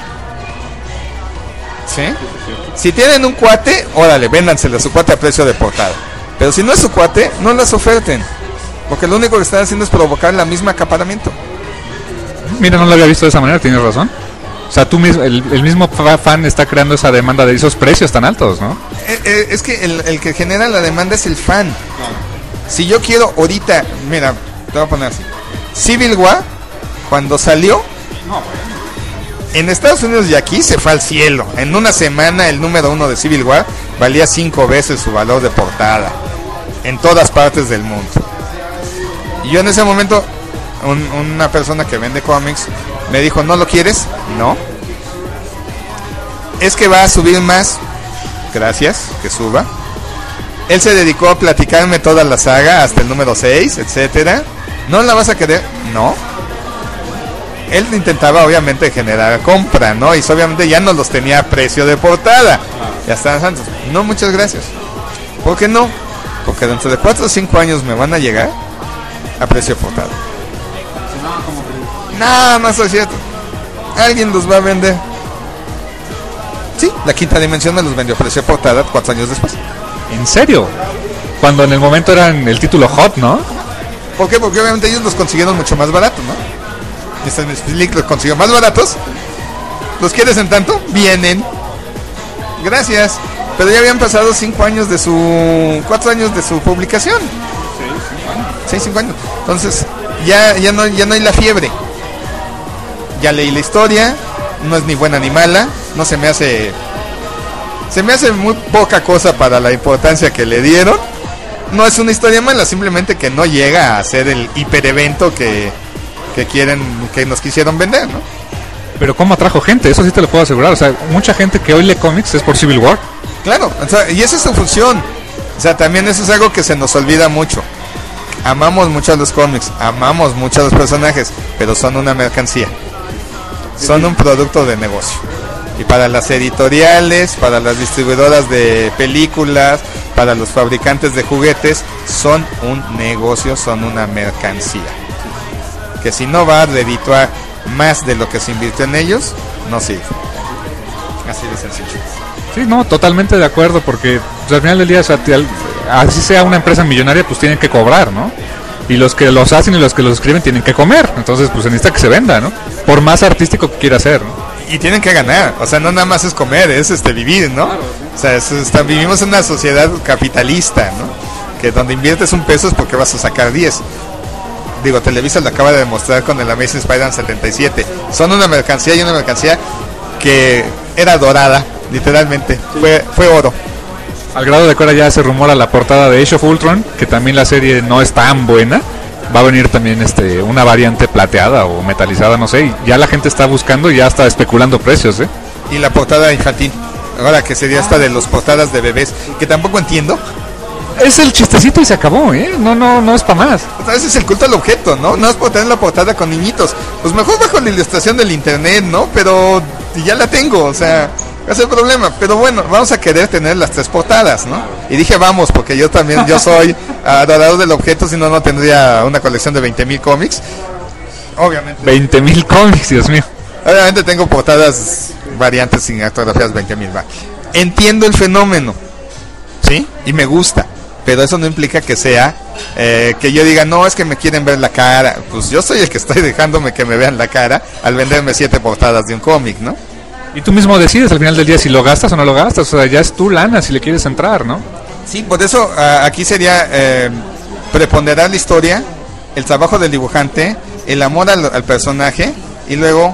¿Sí? Si tienen un cuate, órale, véndansela a su cuate a precio de portada. Pero si no es su cuate, no las oferten. Porque lo único que están haciendo es provocar la misma acaparamiento. Mira, no lo había visto de esa manera, tienes razón. O sea, tú mismo, el, el mismo fan está creando esa demanda de esos precios tan altos, ¿no? Eh, eh, es que el, el que genera la demanda es el fan. Claro. Si yo quiero ahorita, mira, te voy a poner así. Civil War, cuando salió, no, en Estados Unidos y aquí se fue al cielo. En una semana el número uno de Civil War valía cinco veces su valor de portada. En todas partes del mundo. Y yo en ese momento, un, una persona que vende cómics me dijo, ¿no lo quieres? No. Es que va a subir más. Gracias, que suba. Él se dedicó a platicarme toda la saga hasta el número seis, etcétera. ¿No la vas a querer? No. Él intentaba obviamente generar compra, ¿no? Y obviamente ya no los tenía a precio de portada. Ya estaban santos. No, muchas gracias. ¿Por qué no? Porque dentro de cuatro o cinco años me van a llegar a precio de portada. No, no es cierto. Alguien los va a vender. Sí, la Quinta Dimensión me los vendió a precio de portada cuatro años después. ¿En serio? Cuando en el momento eran el título hot, ¿no? ¿Por qué? Porque obviamente ellos los consiguieron mucho más baratos, ¿no? Y Stan Lee los consiguió más baratos. ¿Los quieres en tanto? Vienen. Gracias. Pero ya habían pasado cinco años de su... cuatro años de su publicación. Seis, cinco años. Seis, cinco años. Entonces, ya, ya, no, ya no hay la fiebre. Ya leí la historia. No es ni buena ni mala. No se me hace... Se me hace muy poca cosa para la importancia que le dieron. No es una historia mala, simplemente que no llega a ser el hiperevento que, que quieren, que nos quisieron vender, ¿no? Pero cómo atrajo gente, eso sí te lo puedo asegurar. O sea, mucha gente que hoy lee cómics es por Civil War. Claro, o sea, y esa es su función. O sea, también eso es algo que se nos olvida mucho. Amamos mucho a los cómics, amamos mucho a los personajes, pero son una mercancía. Son un producto de negocio. Y para las editoriales, para las distribuidoras de películas, para los fabricantes de juguetes, son un negocio, son una mercancía. Que si no va a redituar más de lo que se invirtió en ellos, no sirve. Así de sencillo. Sí, no, totalmente de acuerdo, porque pues, al final del día, o sea, así sea una empresa millonaria, pues tienen que cobrar, ¿no? Y los que los hacen y los que los escriben tienen que comer. Entonces, pues se necesita que se venda, ¿no? Por más artístico que quiera ser, ¿no? Y tienen que ganar, o sea, no nada más es comer, es este vivir, ¿no? Claro, sí. O sea, es, está, vivimos en una sociedad capitalista, ¿no? Que donde inviertes un peso es porque vas a sacar diez. Digo, Televisa lo acaba de demostrar con el Amazing Spider-Man setenta y siete. Son una mercancía y una mercancía que era dorada, literalmente, sí. fue, fue oro. Al grado de que ahora ya se rumora la portada de Age of Ultron, que también la serie no es tan buena. Va a venir también este una variante plateada o metalizada, no sé, y ya la gente está buscando y ya está especulando precios, ¿eh? Y la portada infantil, ahora que sería esta de los portadas de bebés, que tampoco entiendo. Es el chistecito y se acabó, ¿eh? No, no, no es para más. O sea, ese es el culto al objeto, ¿no? No es por tener la portada con niñitos. Pues mejor bajo la ilustración del internet, ¿no? Pero ya la tengo, o sea, ese es el problema. Pero bueno, vamos a querer tener las tres portadas, ¿no? Y dije vamos, porque yo también, yo soy adorador del objeto, si no, no tendría una colección de veinte mil cómics. Obviamente. veinte mil cómics, Dios mío. Obviamente tengo portadas variantes sin autografías veinte mil, va. Entiendo el fenómeno, ¿sí? Y me gusta. Pero eso no implica que sea eh, que yo diga, no, es que me quieren ver la cara. Pues yo soy el que estoy dejándome que me vean la cara al venderme siete portadas de un cómic, ¿no? Y tú mismo decides al final del día si lo gastas o no lo gastas. O sea, ya es tu lana si le quieres entrar, ¿no? Sí, por eso uh, aquí sería eh, preponderar la historia, el trabajo del dibujante, el amor al, al personaje y luego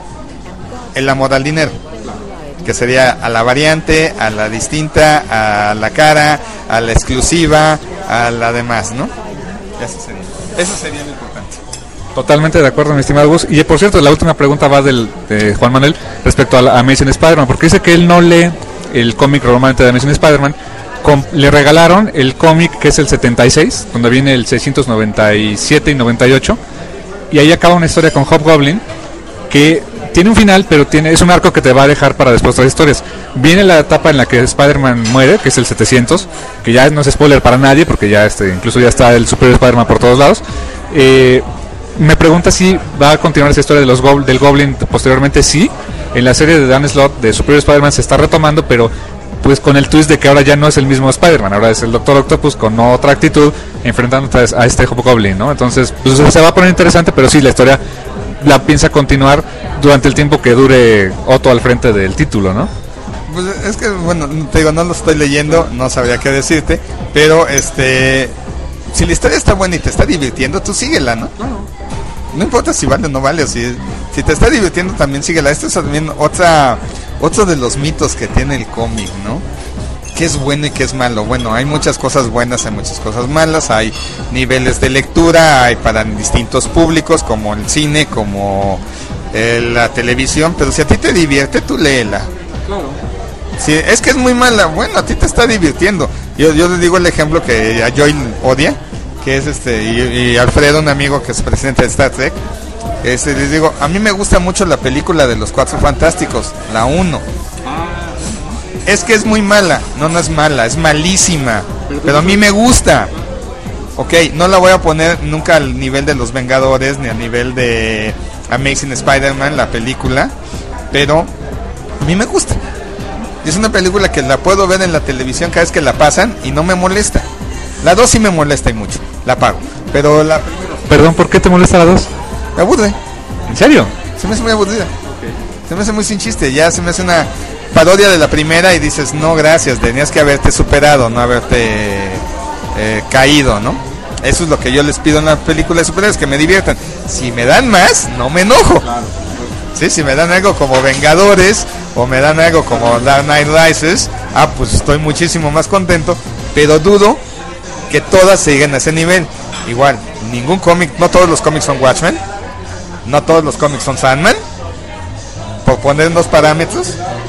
el amor al dinero, que sería a la variante, a la distinta, a la cara, a la exclusiva, a la demás, ¿no? Eso sería, eso sería lo importante. Totalmente de acuerdo, mi estimado Gus. Y por cierto, la última pregunta va del, de Juan Manuel respecto a, la, a Amazing Spider-Man, porque dice que él no lee el cómic normalmente de Amazing Spider-Man. Com, le regalaron el cómic que es el setenta y seis, donde viene el seiscientos noventa y siete y noventa y ocho, y ahí acaba una historia con Hobgoblin que tiene un final, pero tiene es un arco que te va a dejar para después otras historias. Viene la etapa en la que Spider-Man muere, que es el setecientos, que ya no es spoiler para nadie, porque ya este incluso ya está el Superior Spider-Man por todos lados. Eh, me pregunta si va a continuar esa historia de los go del Goblin posteriormente. Sí, en la serie de Dan Slott de Superior Spider-Man se está retomando, pero pues con el twist de que ahora ya no es el mismo Spider-Man, ahora es el Doctor Octopus con otra actitud, enfrentándote a este Hobgoblin, ¿no? Entonces, pues se va a poner interesante, pero sí, la historia la piensa continuar durante el tiempo que dure Otto al frente del título, ¿no? Pues es que, bueno, te digo, no lo estoy leyendo, no sabría qué decirte, pero este, si la historia está buena y te está divirtiendo, tú síguela, ¿no? No importa si vale o no vale, o si, si te está divirtiendo también síguela. Esto es también otra, otro de los mitos que tiene el cómic, ¿no? ¿Qué es bueno y qué es malo? Bueno, hay muchas cosas buenas, hay muchas cosas malas, hay niveles de lectura, hay para distintos públicos, como el cine, como eh, la televisión, pero si a ti te divierte, tú léela. Claro. Si es que es muy mala, bueno, a ti te está divirtiendo. Yo, yo les digo el ejemplo que a Joy odia, que es este, y, y Alfredo, un amigo que es presidente de Star Trek, este, les digo, a mí me gusta mucho la película de los Cuatro Fantásticos, la uno. Es que es muy mala. No, no es mala, es malísima. Pero a mí me gusta. Ok, no la voy a poner nunca al nivel de Los Vengadores, ni al nivel de Amazing Spider-Man, la película. Pero a mí me gusta. Es una película que la puedo ver en la televisión cada vez que la pasan y no me molesta. La dos sí me molesta y mucho, la apago. Pero la primera... Perdón, ¿por qué te molesta la dos? Me aburre. ¿En serio? Se me hace muy aburrida. Okay. Se me hace muy sin chiste. Ya se me hace una parodia de la primera y dices, no, gracias, tenías que haberte superado, no haberte eh, caído, ¿no? Eso es lo que yo les pido en la película de superhéroes, que me diviertan. Si me dan más, no me enojo. Claro. Sí, si me dan algo como Vengadores o me dan algo como Dark Knight Rises, ah, pues estoy muchísimo más contento, pero dudo que todas sigan a ese nivel. Igual, ningún cómic, no todos los cómics son Watchmen, no todos los cómics son Sandman, por poner dos parámetros,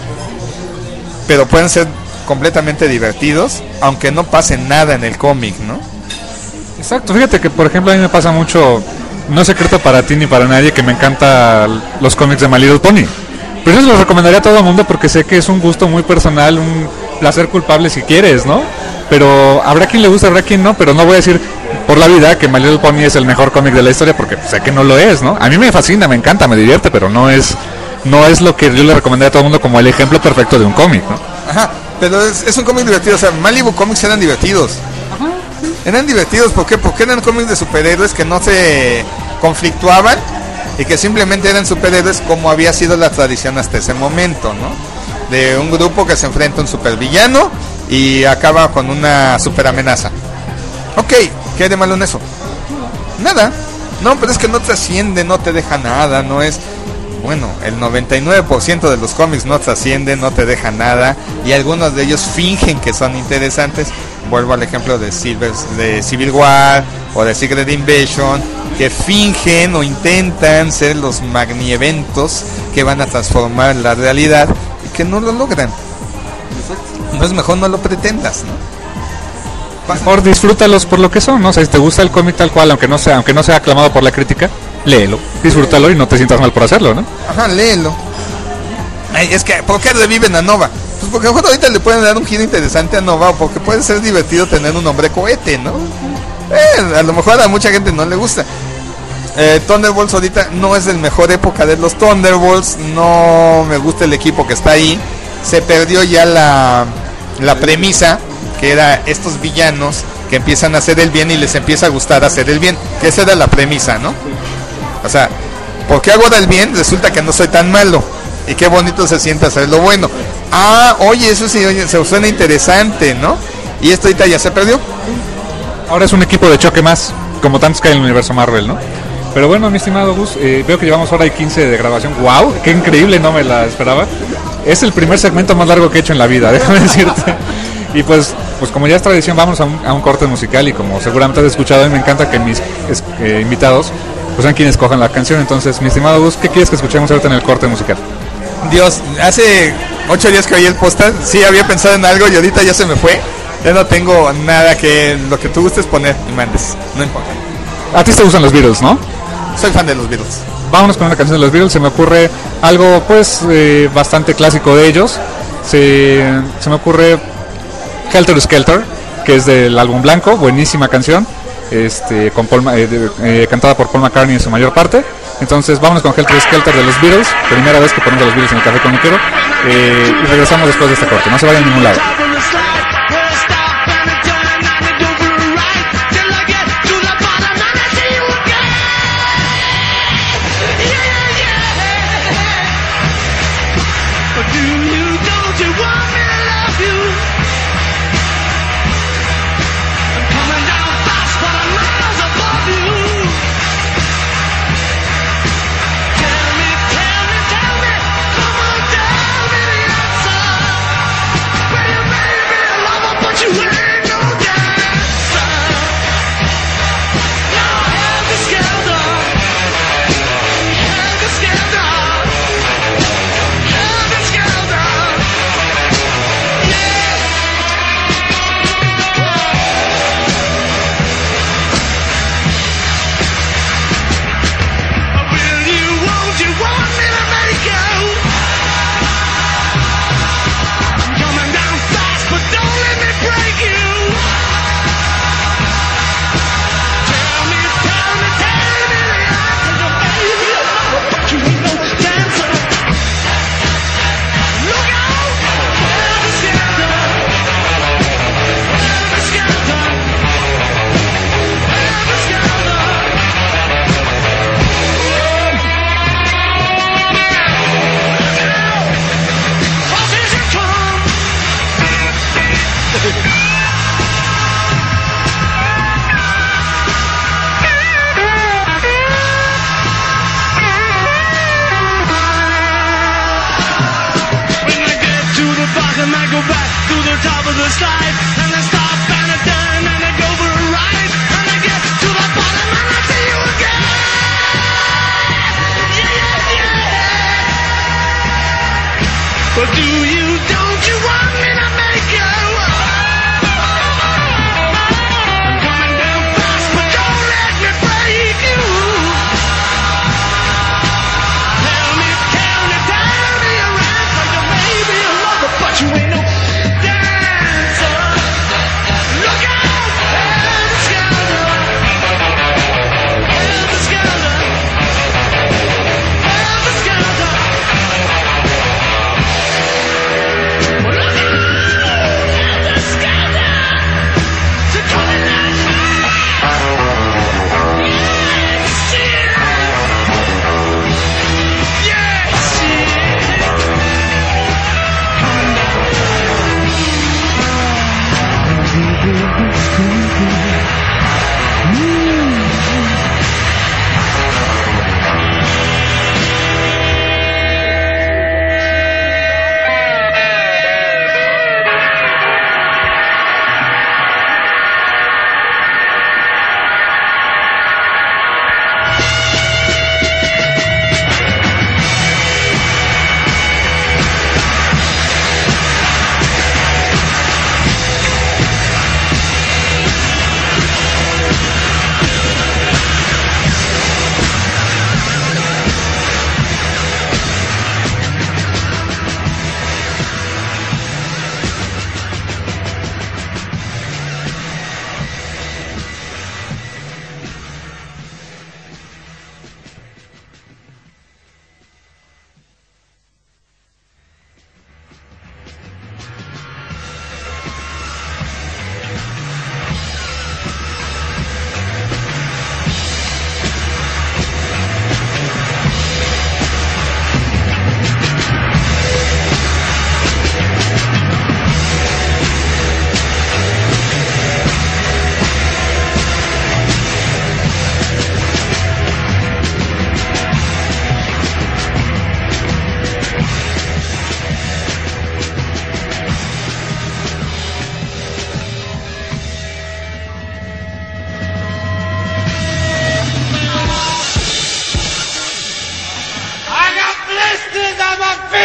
pero pueden ser completamente divertidos, aunque no pase nada en el cómic, ¿no? Exacto, fíjate que por ejemplo a mí me pasa mucho, no es secreto para ti ni para nadie que me encantan los cómics de My Little Pony, pero eso los recomendaría a todo el mundo porque sé que es un gusto muy personal, un placer culpable si quieres, ¿no? Pero habrá quien le guste, habrá quien no, pero no voy a decir por la vida que My Little Pony es el mejor cómic de la historia porque sé que no lo es, ¿no? A mí me fascina, me encanta, me divierte, pero no es no es lo que yo le recomendaría a todo el mundo como el ejemplo perfecto de un cómic, ¿no? Ajá, pero es, es un cómic divertido, o sea, Malibu Comics eran divertidos. Ajá. Eran divertidos, ¿por qué? Porque eran cómics de superhéroes que no se conflictuaban y que simplemente eran superhéroes como había sido la tradición hasta ese momento, ¿no? De un grupo que se enfrenta a un supervillano y acaba con una super amenaza. Ok, ¿qué hay de malo en eso? Nada. No, pero es que no trasciende, no te deja nada, no es... Bueno, el noventa y nueve por ciento de los cómics no trascienden, no te deja nada, y algunos de ellos fingen que son interesantes. Vuelvo al ejemplo de, Silver, de Civil War o de Secret Invasion, que fingen o intentan ser los magnieventos que van a transformar la realidad y que no lo logran. No es mejor no lo pretendas, ¿no? Pasa. Mejor disfrútalos por lo que son, ¿no? O sea, si te gusta el cómic tal cual, aunque no sea, aunque no sea aclamado por la crítica, léelo, disfrútalo y no te sientas mal por hacerlo, ¿no? Ajá, léelo. Ay, es que, ¿por qué reviven a Nova? Pues porque a lo mejor ahorita le pueden dar un giro interesante a Nova, o porque puede ser divertido tener un hombre cohete, ¿no? Eh, a lo mejor a mucha gente no le gusta. Eh, Thunderbolts ahorita no es el mejor época de los Thunderbolts, no me gusta el equipo que está ahí. Se perdió ya la, la premisa, que era estos villanos que empiezan a hacer el bien y les empieza a gustar hacer el bien, que esa era la premisa, ¿no? O sea, ¿por qué hago ahora el bien? Resulta que no soy tan malo. Y qué bonito se siente hacer lo bueno. Ah, oye, eso sí, oye, se suena interesante, ¿no? Y esto ahorita ya se perdió. Ahora es un equipo de choque más, como tantos que hay en el universo Marvel, ¿no? Pero bueno, mi estimado Gus, eh, veo que llevamos hora y quince de grabación. ¡Wow! ¡Qué increíble! No me la esperaba. Es el primer segmento más largo que he hecho en la vida, déjame decirte. Y pues, pues como ya es tradición, vamos a un, a un corte musical. Y como seguramente has escuchado, a mí me encanta que mis es, eh, invitados pues sean quienes cojan la canción. Entonces, mi estimado Gus, ¿qué quieres que escuchemos ahorita en el corte musical? Dios, hace ocho días que oí el podcast, sí había pensado en algo y ahorita ya se me fue. Ya no tengo nada que lo que tú gustes poner y mandes, no importa. A ti te gustan los Beatles, ¿no? Soy fan de los Beatles. Vámonos con una canción de los Beatles. Se me ocurre algo pues eh, bastante clásico de ellos. Se, se me ocurre Helter Skelter, que es del álbum blanco, buenísima canción, este, con Paul, eh, de, eh, cantada por Paul McCartney en su mayor parte. Entonces vámonos con Helter Skelter de los Beatles, primera vez que ponemos a los Beatles en el Café Comiquero, eh, y regresamos después de este corte. No se vayan a ningún lado.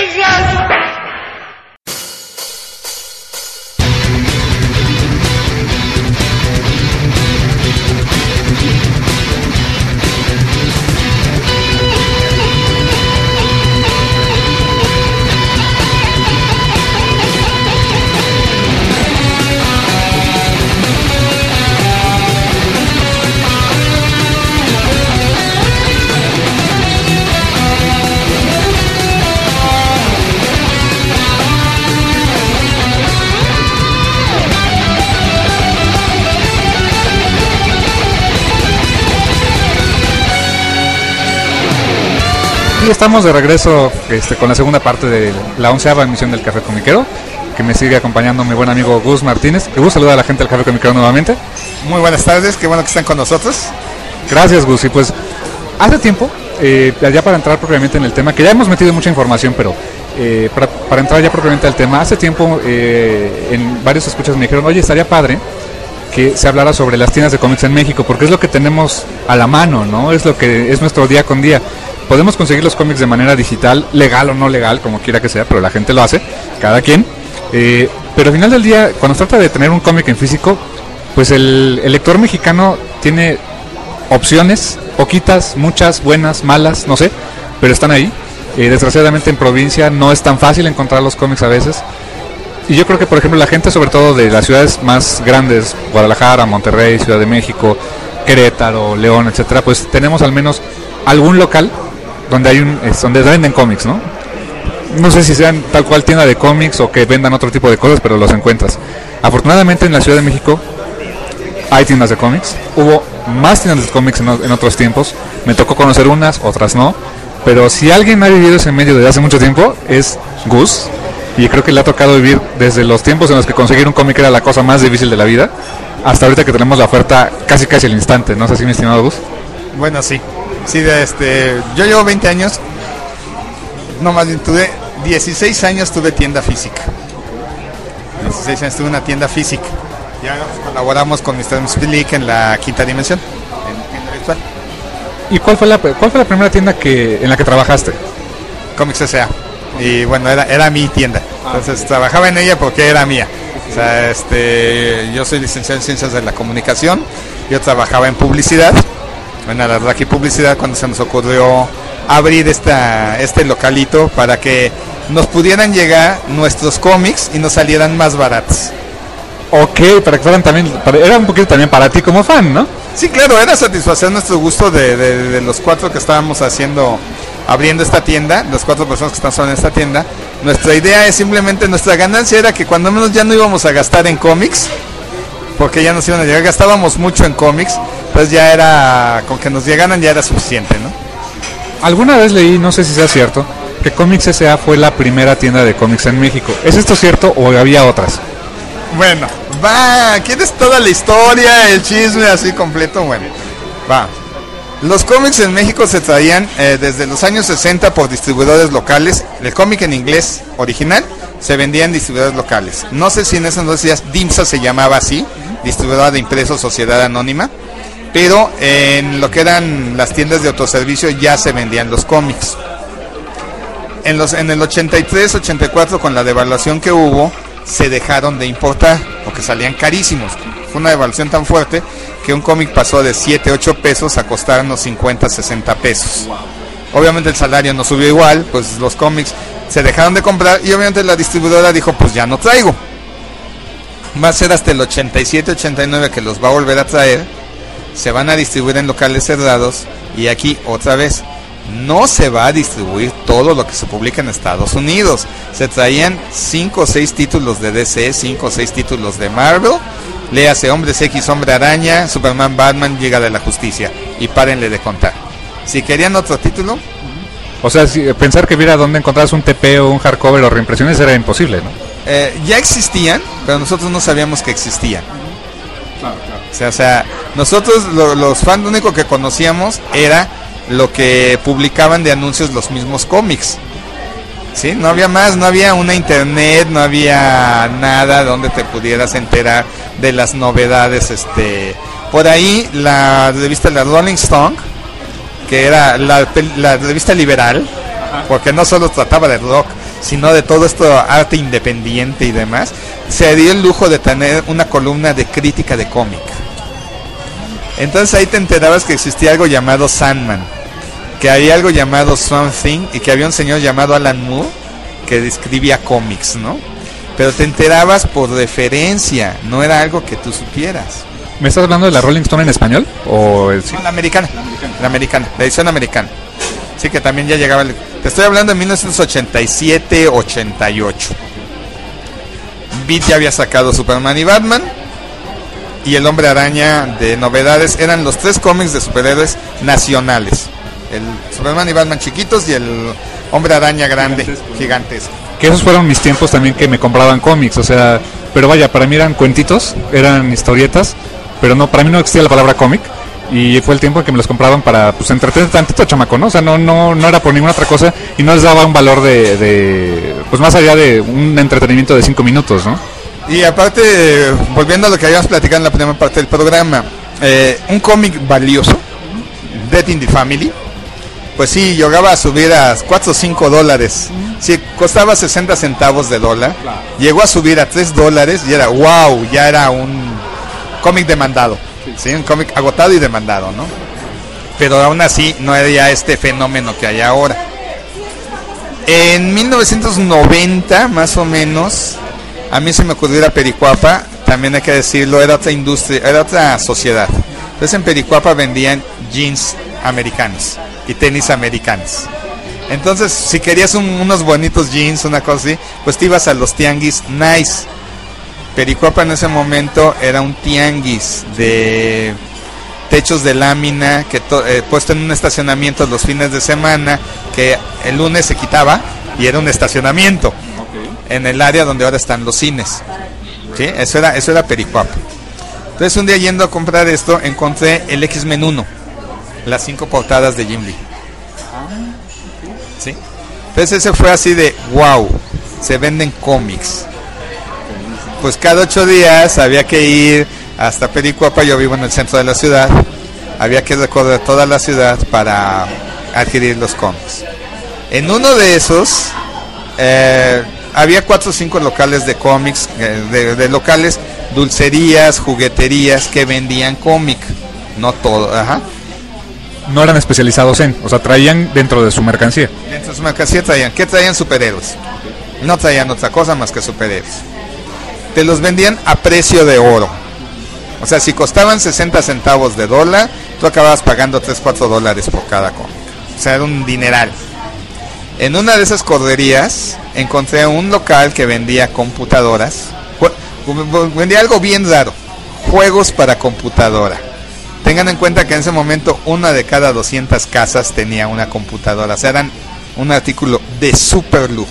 noticias. Y estamos de regreso este, con la segunda parte de la onceava emisión del Café Comiquero, que me sigue acompañando mi buen amigo Gus Martínez. Que Gus, saluda a la gente del Café Comiquero nuevamente. Muy buenas tardes, qué bueno que están con nosotros. Gracias, Gus. Y pues, hace tiempo, eh, ya para entrar propiamente en el tema, que ya hemos metido mucha información, pero eh, para, para entrar ya propiamente al tema, hace tiempo eh, en varios escuchas me dijeron, oye, estaría padre que se hablara sobre las tiendas de cómics en México, porque es lo que tenemos a la mano, ¿no? Es lo que es nuestro día con día. Podemos conseguir los cómics de manera digital, legal o no legal, como quiera que sea, pero la gente lo hace, cada quien. Eh, pero al final del día, cuando se trata de tener un cómic en físico, pues el, el lector mexicano tiene opciones, poquitas, muchas, buenas, malas, no sé, pero están ahí. Eh, desgraciadamente en provincia no es tan fácil encontrar los cómics a veces. Y yo creo que, por ejemplo, la gente, sobre todo de las ciudades más grandes, Guadalajara, Monterrey, Ciudad de México, Querétaro, León, etcétera, pues tenemos al menos algún local donde hay un es donde venden cómics, ¿no? No sé si sean tal cual tienda de cómics o que vendan otro tipo de cosas, pero los encuentras. Afortunadamente en la Ciudad de México hay tiendas de cómics. Hubo más tiendas de cómics en, en otros tiempos. Me tocó conocer unas, otras no. Pero si alguien ha vivido ese medio desde hace mucho tiempo es Gus. Y creo que le ha tocado vivir desde los tiempos en los que conseguir un cómic era la cosa más difícil de la vida, hasta ahorita que tenemos la oferta casi casi al instante, ¿no es así, mi estimado Gus? Bueno, sí. Sí, de este, yo llevo veinte años, no más bien tuve dieciséis años, tuve tienda física. dieciséis años tuve una tienda física. Ya colaboramos con mister Spilic en la quinta dimensión, en tienda virtual. ¿Y cuál fue la cuál fue la primera tienda que en la que trabajaste? Comics S A. Y bueno, era era mi tienda. Entonces trabajaba en ella porque era mía. O sea, este, yo soy licenciado en Ciencias de la Comunicación. Yo trabajaba en publicidad. Bueno, la verdad que publicidad cuando se nos ocurrió abrir esta este localito para que nos pudieran llegar nuestros cómics y nos salieran más baratos. Ok, para que fueran también, para, era un poquito también para ti como fan, ¿no? Sí, claro, era satisfacer nuestro gusto de, de, de los cuatro que estábamos haciendo, abriendo esta tienda, las cuatro personas que están solo en esta tienda. Nuestra idea es simplemente, nuestra ganancia era que cuando menos ya no íbamos a gastar en cómics, porque ya nos iban a llegar, gastábamos mucho en cómics, pues ya era, con que nos llegaran ya era suficiente, ¿no? Alguna vez leí, no sé si sea cierto, que Comics S A fue la primera tienda de cómics en México. ¿Es esto cierto o había otras? Bueno, va, ¿quieres toda la historia, el chisme así completo? Bueno, va. Los cómics en México se traían eh, desde los años sesenta por distribuidores locales. El cómic en inglés original se vendía en distribuidores locales. No sé si en esas dos días DIMSA se llamaba así, distribuidora de impresos Sociedad Anónima, pero en lo que eran las tiendas de autoservicio ya se vendían los cómics. En los en el ochenta y tres, ochenta y cuatro, con la devaluación que hubo, se dejaron de importar porque salían carísimos. Fue una devaluación tan fuerte que un cómic pasó de siete, ocho pesos a costarnos cincuenta, sesenta pesos. Obviamente el salario no subió igual, pues los cómics se dejaron de comprar y obviamente la distribuidora dijo, pues ya no traigo. Va a ser hasta el ochenta y siete, ochenta y nueve que los va a volver a traer. Se van a distribuir en locales cerrados y aquí otra vez no se va a distribuir todo lo que se publica en Estados Unidos. Se traían cinco o seis títulos de D C, cinco o seis títulos de Marvel. Léase Hombres X, Hombre Araña, Superman, Batman, Liga de la Justicia. Y párenle de contar. Si querían otro título... O sea, si, pensar que viera dónde encontrabas un T P o un hardcover o reimpresiones era imposible, ¿no? Eh, ya existían, pero nosotros no sabíamos que existían. Claro, claro. O sea, o sea nosotros lo, los fans, lo único que conocíamos era lo que publicaban de anuncios los mismos cómics. Sí, no había más, no había una internet, no había nada donde te pudieras enterar de las novedades. Este, por ahí la revista La Rolling Stone, que era la, la revista liberal, porque no solo trataba de rock, sino de todo esto arte independiente y demás, se dio el lujo de tener una columna de crítica de cómic. Entonces ahí te enterabas que existía algo llamado Sandman, que había algo llamado Swamp Thing y que había un señor llamado Alan Moore que describía cómics, ¿no? Pero te enterabas por referencia, no era algo que tú supieras. ¿Me estás hablando de la Rolling Stone en español? ¿O el... No, la americana, la americana, la americana, la edición americana. Sí, que también ya llegaba. El... Te estoy hablando de mil novecientos ochenta y siete, ochenta y ocho. Beat ya había sacado Superman y Batman. Y el Hombre Araña de novedades. Eran los tres cómics de superhéroes nacionales. El Superman y Batman chiquitos y el Hombre Araña grande, gigantesco. gigantesco. Que esos fueron mis tiempos también que me compraban cómics, o sea, pero vaya, para mí eran cuentitos, eran historietas, pero no, para mí no existía la palabra cómic, y fue el tiempo en que me los compraban para, pues, entretener tantito chamaco, ¿no? O sea, no, no, no era por ninguna otra cosa, y no les daba un valor de, de pues más allá de un entretenimiento de cinco minutos, ¿no? Y aparte, volviendo a lo que habíamos platicado en la primera parte del programa, eh, un cómic valioso, Death in the Family, pues sí, llegaba a subir a cuatro o cinco dólares. Sí, costaba sesenta centavos de dólar. Llegó a subir a tres dólares y era, wow, ya era un cómic demandado. Sí, un cómic agotado y demandado, ¿no? Pero aún así no había este fenómeno que hay ahora. En mil novecientos noventa, más o menos, a mí se me ocurrió ir a Pericuapa. También hay que decirlo, era otra industria, era otra sociedad. Entonces en Pericuapa vendían jeans americanos y tenis americanos. Entonces, si querías un, unos bonitos jeans, una cosa así, pues te ibas a los tianguis Nice. Pericuapa en ese momento era un tianguis de techos de lámina que to, eh, puesto en un estacionamiento los fines de semana, que el lunes se quitaba y era un estacionamiento okay. En el área donde ahora están los cines. ¿Sí? Eso era, eso era Pericuapa. Entonces un día yendo a comprar esto encontré el X-Men uno, las cinco portadas de Jim Lee. ¿Sí? Entonces ese fue así de wow, se venden cómics. Pues cada ocho días había que ir hasta Pericuapa, yo vivo en el centro de la ciudad, había que recorrer toda la ciudad para adquirir los cómics. En uno de esos eh, había cuatro o cinco locales de cómics, eh, de, de locales, dulcerías, jugueterías que vendían cómic, no todo, ajá. No eran especializados en, o sea, traían dentro de su mercancía. Dentro de su mercancía traían, ¿qué traían? Superhéroes. No traían otra cosa más que superhéroes. Te los vendían a precio de oro. O sea, si costaban sesenta centavos de dólar, tú acababas pagando tres, cuatro dólares por cada cómic. O sea, era un dineral. En una de esas corderías encontré un local que vendía computadoras. Vendía algo bien raro. Juegos para computadora. Tengan en cuenta que en ese momento una de cada doscientas casas tenía una computadora. O sea, eran un artículo de súper lujo.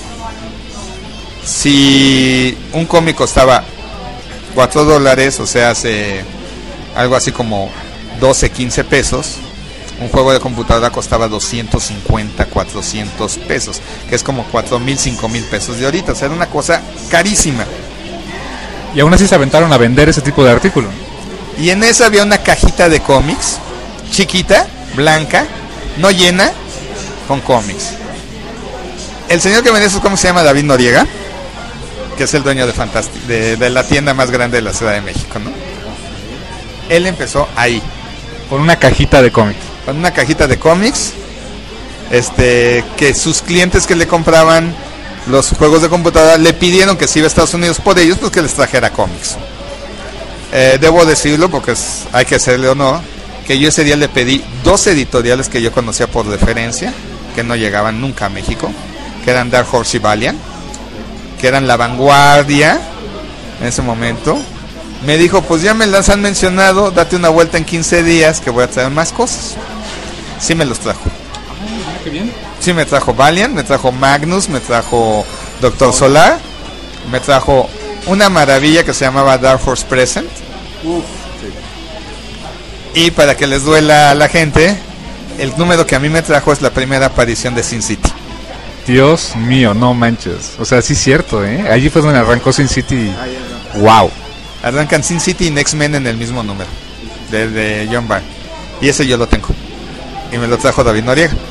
Si un cómic costaba cuatro dólares, o sea, hace algo así como doce, quince pesos, un juego de computadora costaba doscientos cincuenta, cuatrocientos pesos, que es como cuatro mil, cinco mil pesos de ahorita. O sea, era una cosa carísima. Y aún así se aventaron a vender ese tipo de artículo. Y en esa había una cajita de cómics, chiquita, blanca, no llena, con cómics. El señor que vendía esos cómics se llama David Noriega, que es el dueño de, Fantastic, de, de la tienda más grande de la Ciudad de México, ¿no? Él empezó ahí. Con una cajita de cómics. Con una cajita de cómics, este, que sus clientes que le compraban los juegos de computadora le pidieron que si iba a Estados Unidos por ellos, pues que les trajera cómics. Eh, debo decirlo, porque es, hay que hacerle honor, que yo ese día le pedí dos editoriales que yo conocía por referencia, que no llegaban nunca a México, que eran Dark Horse y Valiant, que eran la vanguardia en ese momento. Me dijo, pues ya me las han mencionado, date una vuelta en quince días que voy a traer más cosas. Sí me los trajo. Ah, qué bien. Sí me trajo Valiant, me trajo Magnus, me trajo Doctor Solar, me trajo una maravilla que se llamaba Dark Horse Present. Uf, sí. Y para que les duela a la gente, el número que a mí me trajo es la primera aparición de Sin City. Dios mío, no manches. O sea, sí es cierto, ¿eh? Allí fue donde arrancó Sin City. Wow. Arrancan Sin City y X-Men en el mismo número, de, de John Byrne. Y ese yo lo tengo. Y me lo trajo David Noriega. Entonces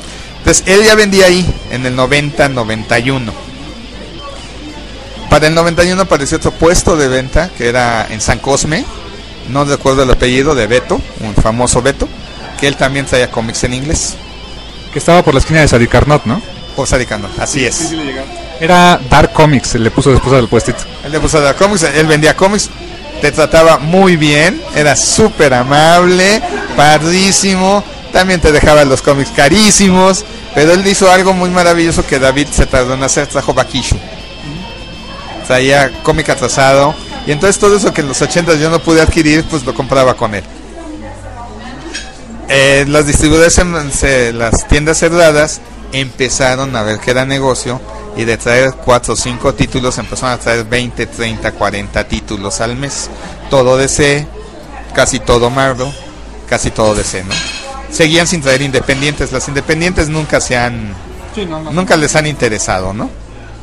Entonces él ya vendía ahí en el noventa noventa y uno. Para el noventa y uno apareció otro puesto de venta que era en San Cosme, no recuerdo el apellido, de Beto, un famoso Beto, que él también traía cómics en inglés. Que estaba por la esquina de Sadi Carnot, ¿no? Por Sadi Carnot, así es. Sí, sí, le era Dark Comics, le puso después del puestito. Él le puso Dark Comics, él vendía cómics, te trataba muy bien, era súper amable, padrísimo, también te dejaba los cómics carísimos, pero él hizo algo muy maravilloso que David se tardó en hacer, trajo Bakishu. Traía cómic atrasado, y entonces todo eso que en los ochentas yo no pude adquirir, pues lo compraba con él. Eh, las distribuidores, en, se, las tiendas cerradas, empezaron a ver que era negocio, y de traer cuatro o cinco títulos empezaron a traer veinte, treinta, cuarenta títulos al mes. Todo D C, casi todo Marvel, casi todo D C, ¿no? Seguían sin traer independientes. Las independientes nunca se han, sí, no, no. nunca les han interesado, ¿no?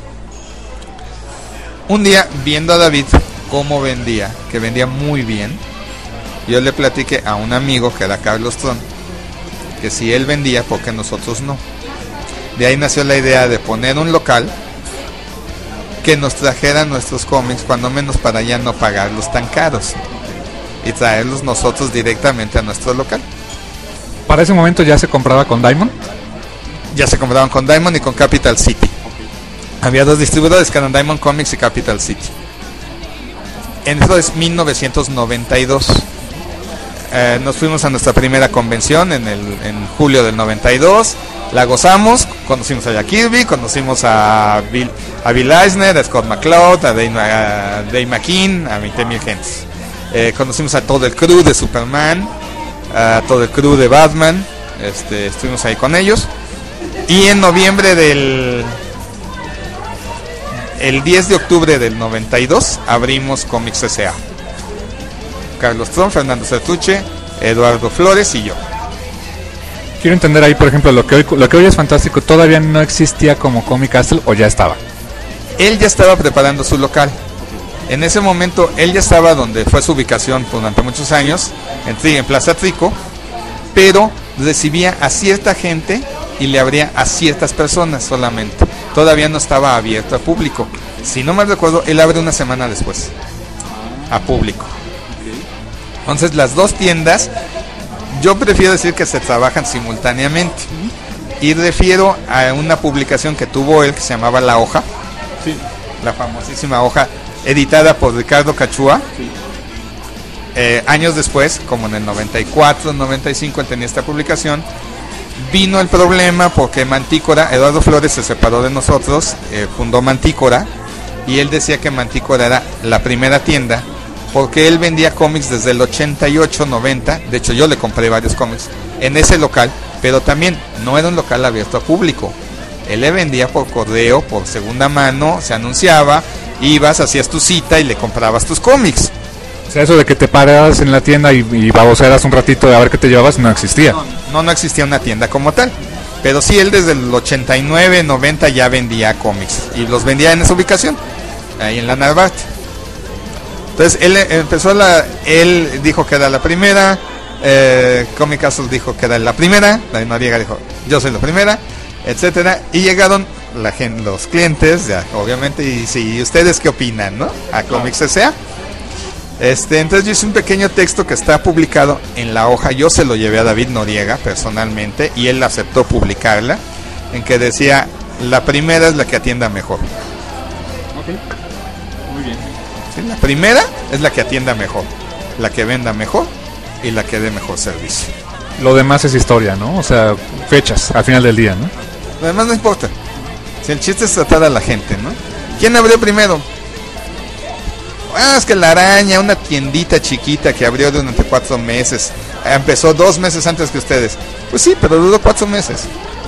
Un día, viendo a David cómo vendía, que vendía muy bien, yo le platiqué a un amigo que era Carlos Tron, que si él vendía, ¿por qué nosotros no? De ahí nació la idea de poner un local que nos trajera nuestros cómics, cuando menos para ya no pagarlos tan caros, y traerlos nosotros directamente a nuestro local. ¿Para ese momento ya se compraba con Diamond? Ya se compraban con Diamond y con Capital City. Había dos distribuidores que eran Diamond Comics y Capital City. En eso es mil novecientos noventa y dos. Eh, nos fuimos a nuestra primera convención en, el, en julio del noventa y dos. La gozamos, conocimos a Jack Kirby, conocimos a Bill, a Bill Eisner, a Scott McCloud, a Dave, a Dave McKean, a veinte mil gentes. Eh, conocimos a todo el crew de Superman, a todo el crew de Batman. Este, estuvimos ahí con ellos. Y en noviembre del... El diez de octubre del noventa y dos abrimos Comics S A. Carlos Tron, Fernando Certuche, Eduardo Flores y yo. Quiero entender ahí, por ejemplo, lo que hoy, lo que hoy es fantástico, ¿todavía no existía como Comic Castle o ya estaba? Él ya estaba preparando su local. En ese momento, él ya estaba donde fue su ubicación durante muchos años, en, en Plaza Trico, pero recibía a cierta gente y le abría a ciertas personas solamente. Todavía no estaba abierto a público. Si no mal recuerdo, él abre una semana después a público. Entonces las dos tiendas, yo prefiero decir que se trabajan simultáneamente. Y refiero a una publicación que tuvo él que se llamaba La Hoja. Sí. La famosísima Hoja, editada por Ricardo Cachúa. Sí. Eh, años después, como en el noventa y cuatro, noventa y cinco, él tenía esta publicación. Vino el problema porque Mantícora, Eduardo Flores se separó de nosotros, eh, fundó Mantícora, y él decía que Mantícora era la primera tienda porque él vendía cómics desde el ochenta y ocho, noventa. De hecho, yo le compré varios cómics en ese local, pero también no era un local abierto a público. Él le vendía por correo, por segunda mano, se anunciaba, ibas, hacías tu cita y le comprabas tus cómics. O sea, eso de que te parabas en la tienda y, y babosearas un ratito a ver qué te llevabas, no existía. No, no, no existía una tienda como tal. Pero sí, él desde el ochenta y nueve, noventa ya vendía cómics. Y los vendía en esa ubicación, ahí en la Narvarte. Entonces, él empezó la... Él dijo que era la primera. Eh, Comic Castle dijo que era la primera. David Noriega dijo, yo soy la primera, etcétera. Y llegaron la gente, los clientes, ya, obviamente. Y sí, ¿ustedes qué opinan, no? A Comics S A. Este, entonces yo hice un pequeño texto que está publicado en La Hoja. Yo se lo llevé a David Noriega personalmente y él aceptó publicarla, en que decía: la primera es la que atienda mejor. Ok, muy bien. ¿Sí? La primera es la que atienda mejor, la que venda mejor y la que dé mejor servicio. Lo demás es historia, ¿no? O sea, fechas al final del día, ¿no? Lo demás no importa. Si el chiste es tratar a la gente, ¿no? ¿Quién abrió primero? Ah, es que La Araña, una tiendita chiquita que abrió durante cuatro meses, empezó dos meses antes que ustedes. Pues sí, pero duró cuatro meses.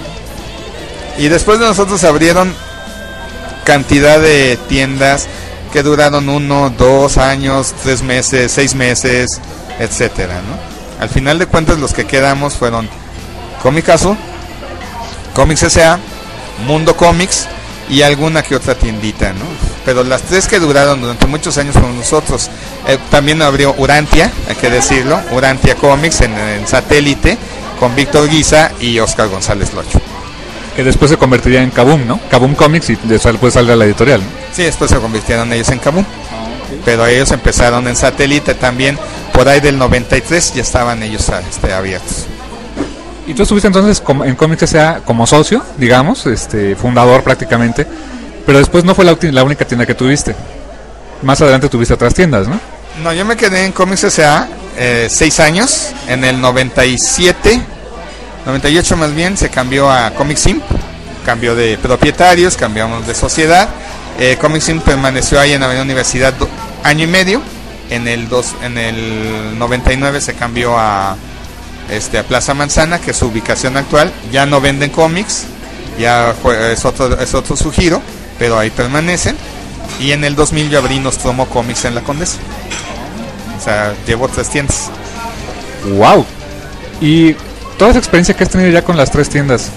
Y después de nosotros abrieron cantidad de tiendas que duraron uno, dos años, tres meses, seis meses, etcétera, ¿no? Al final de cuentas, los que quedamos fueron Comic Castle, Comics S A, Mundo Comics y alguna que otra tiendita, ¿no? Pero las tres que duraron durante muchos años fueron nosotros. Eh, también abrió Urantia, hay que decirlo, Urantia Comics en, en Satélite, con Víctor Guisa y Oscar González Locho. Que después se convertiría en Kaboom, ¿no? Kaboom Comics y después sale a la editorial, ¿no? Sí, después se convirtieron ellos en Kaboom. Pero ellos empezaron en Satélite también, por ahí del noventa y tres ya estaban ellos este, abiertos. Y tú estuviste entonces en Comics S A como socio, digamos, este fundador prácticamente, pero después no fue la, la única tienda que tuviste. Más adelante tuviste otras tiendas, ¿no? No, yo me quedé en Comics S A eh, seis años, en el noventa y siete, noventa y ocho más bien, se cambió a Comics Imp, cambió de propietarios, cambiamos de sociedad. Eh, Comics Imp permaneció ahí en la Universidad do, año y medio. En el dos, en el noventa y nueve se cambió a este a Plaza Manzana, que es su ubicación actual. Ya no venden cómics, ya fue, es otro es otro su giro, pero ahí permanecen. Y en el dos mil yo abrí Nostromo Comics en la Condesa. O sea, llevo tres tiendas. Wow. Y toda esa experiencia que has tenido ya con las tres tiendas,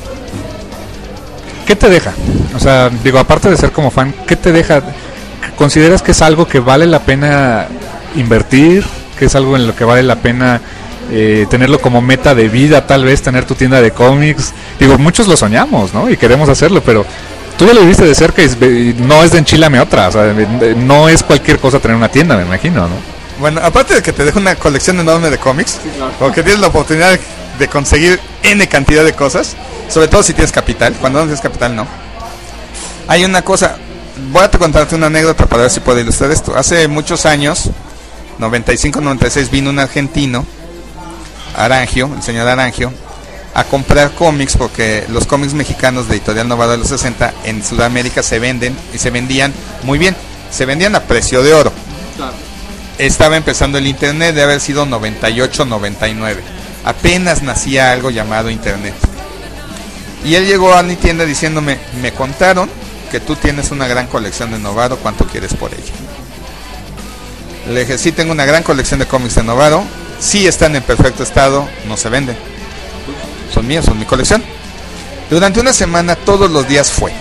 ¿qué te deja? O sea, digo, aparte de ser como fan, ¿qué te deja? ¿Consideras que es algo que vale la pena invertir? ¿Que es algo en lo que vale la pena eh, tenerlo como meta de vida, tal vez, tener tu tienda de cómics? Digo, muchos lo soñamos, ¿no? Y queremos hacerlo, pero tú ya lo viste de cerca y no es de enchilame otra. O sea, no es cualquier cosa tener una tienda, me imagino, ¿no? Bueno, aparte de que te deja una colección enorme de cómics, sí, claro, o que tienes la oportunidad de conseguir N cantidad de cosas, sobre todo si tienes capital. Cuando no tienes capital, no. Hay una cosa, voy a contarte una anécdota para ver si puedo ilustrar esto. Hace muchos años, noventa y cinco, noventa y seis, vino un argentino, Arangio, el señor Arangio, a comprar cómics, porque los cómics mexicanos de Editorial Novaro de los sesenta en Sudamérica se venden y se vendían muy bien, se vendían a precio de oro. Claro. Estaba empezando el internet, de haber sido noventa y ocho, noventa y nueve. Apenas nacía algo llamado internet. Y él llegó a mi tienda diciéndome, me contaron que tú tienes una gran colección de Novaro, ¿cuánto quieres por ella? Le dije, sí, tengo una gran colección de cómics de Novaro, sí están en perfecto estado, no se venden. Son míos, son mi colección. Durante una semana, todos los días fue.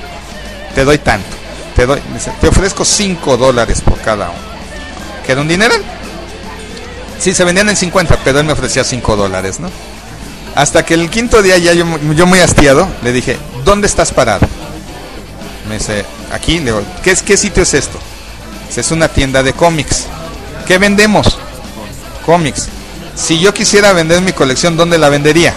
Te doy tanto, te doy, dice, te ofrezco cinco dólares por cada uno. ¿Que era un dinero? Sí, se vendían en cincuenta, pero él me ofrecía cinco dólares, ¿no? Hasta que el quinto día, ya yo, yo muy hastiado, le dije, ¿dónde estás parado? Me dice, aquí. Le digo, ¿qué, es, ¿qué sitio es esto? Dice, es una tienda de cómics. ¿Qué vendemos? Cómics. Si yo quisiera vender mi colección, ¿dónde la vendería?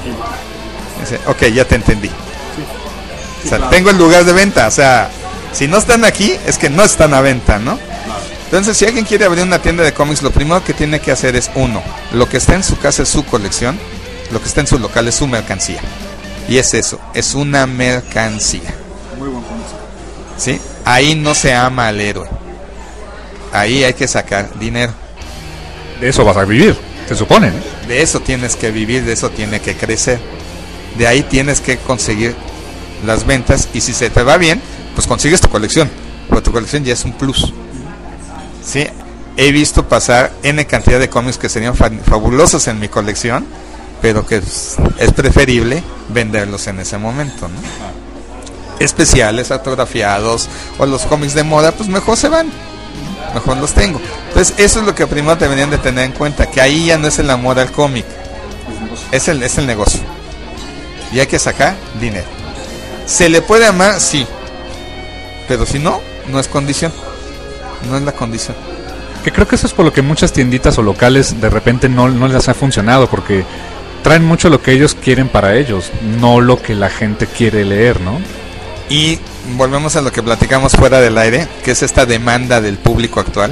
Dice, ok, ya te entendí. Sí. Sí, o sea, claro, tengo el lugar de venta. O sea, si no están aquí, es que no están a venta, ¿no? Entonces, si alguien quiere abrir una tienda de cómics, lo primero que tiene que hacer es, uno, lo que está en su casa es su colección, lo que está en su local es su mercancía. Y es eso, es una mercancía. Muy buen punto. ¿Sí? Ahí no se ama al héroe. Ahí hay que sacar dinero. De eso vas a vivir, se supone, ¿no? De eso tienes que vivir, de eso tiene que crecer. De ahí tienes que conseguir las ventas, y si se te va bien, pues consigues tu colección. Pero tu colección ya es un plus. ¿Sí? He visto pasar N cantidad de cómics que serían fa- fabulosos en mi colección, pero que es, es preferible venderlos en ese momento, ¿no? Especiales, autografiados, o los cómics de moda, pues mejor se van, mejor los tengo. Entonces eso es lo que primero deberían de tener en cuenta, que ahí ya no es el amor al cómic, es el, es el negocio, y hay que sacar dinero. ¿Se le puede amar? Sí, pero si no, no es condición. No es la condición. Que creo que eso es por lo que muchas tienditas o locales de repente no, no les ha funcionado, porque traen mucho lo que ellos quieren para ellos, no lo que la gente quiere leer, ¿no? Y volvemos a lo que platicamos fuera del aire, que es esta demanda del público actual.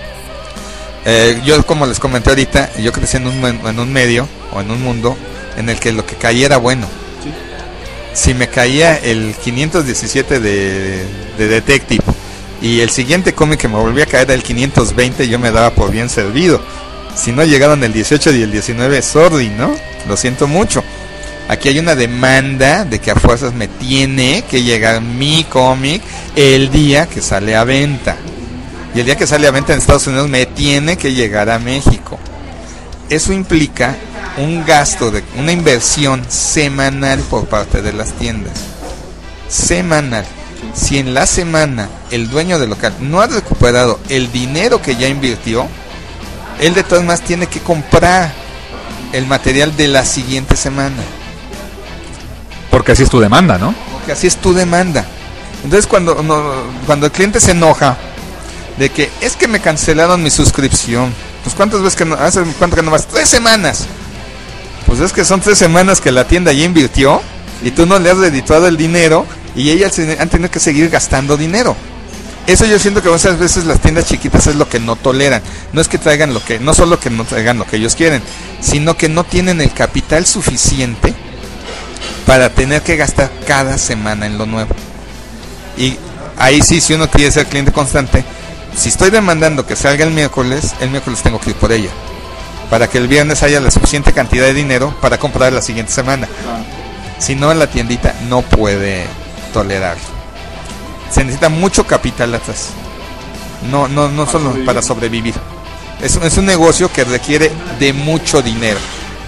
Eh, yo, como les comenté ahorita, yo crecí en un, en un medio o en un mundo en el que lo que caía era bueno. Sí. Si me caía el quinientos diecisiete de, de Detective y el siguiente cómic que me volvía a caer era el quinientos veinte, yo me daba por bien servido. Si no llegaron el dieciocho y el diecinueve, sorry, ¿no? Lo siento mucho. Aquí hay una demanda de que a fuerzas me tiene que llegar mi cómic el día que sale a venta. Y el día que sale a venta en Estados Unidos me tiene que llegar a México. Eso implica un gasto, de una inversión semanal por parte de las tiendas. Semanal. Si en la semana el dueño del local no ha recuperado el dinero que ya invirtió, él de todas maneras tiene que comprar el material de la siguiente semana. Porque así es tu demanda, ¿no? Porque así es tu demanda. Entonces cuando, no, cuando el cliente se enoja de que es que me cancelaron mi suscripción, pues ¿cuántas veces que no? ¿Hace cuánto que no vas? Tres semanas. Pues es que son tres semanas que la tienda ya invirtió y tú no le has redituado el dinero y ellas han tenido que seguir gastando dinero. Eso yo siento que muchas veces las tiendas chiquitas es lo que no toleran. No es que traigan lo que, no solo que no traigan lo que ellos quieren, sino que no tienen el capital suficiente para tener que gastar cada semana en lo nuevo. Y ahí sí, si uno quiere ser cliente constante, si estoy demandando que salga el miércoles, el miércoles tengo que ir por ella, para que el viernes haya la suficiente cantidad de dinero para comprar la siguiente semana. Si no, la tiendita no puede tolerarlo. Se necesita mucho capital atrás. No, no, no solo para sobrevivir. Es, es un negocio que requiere de mucho dinero.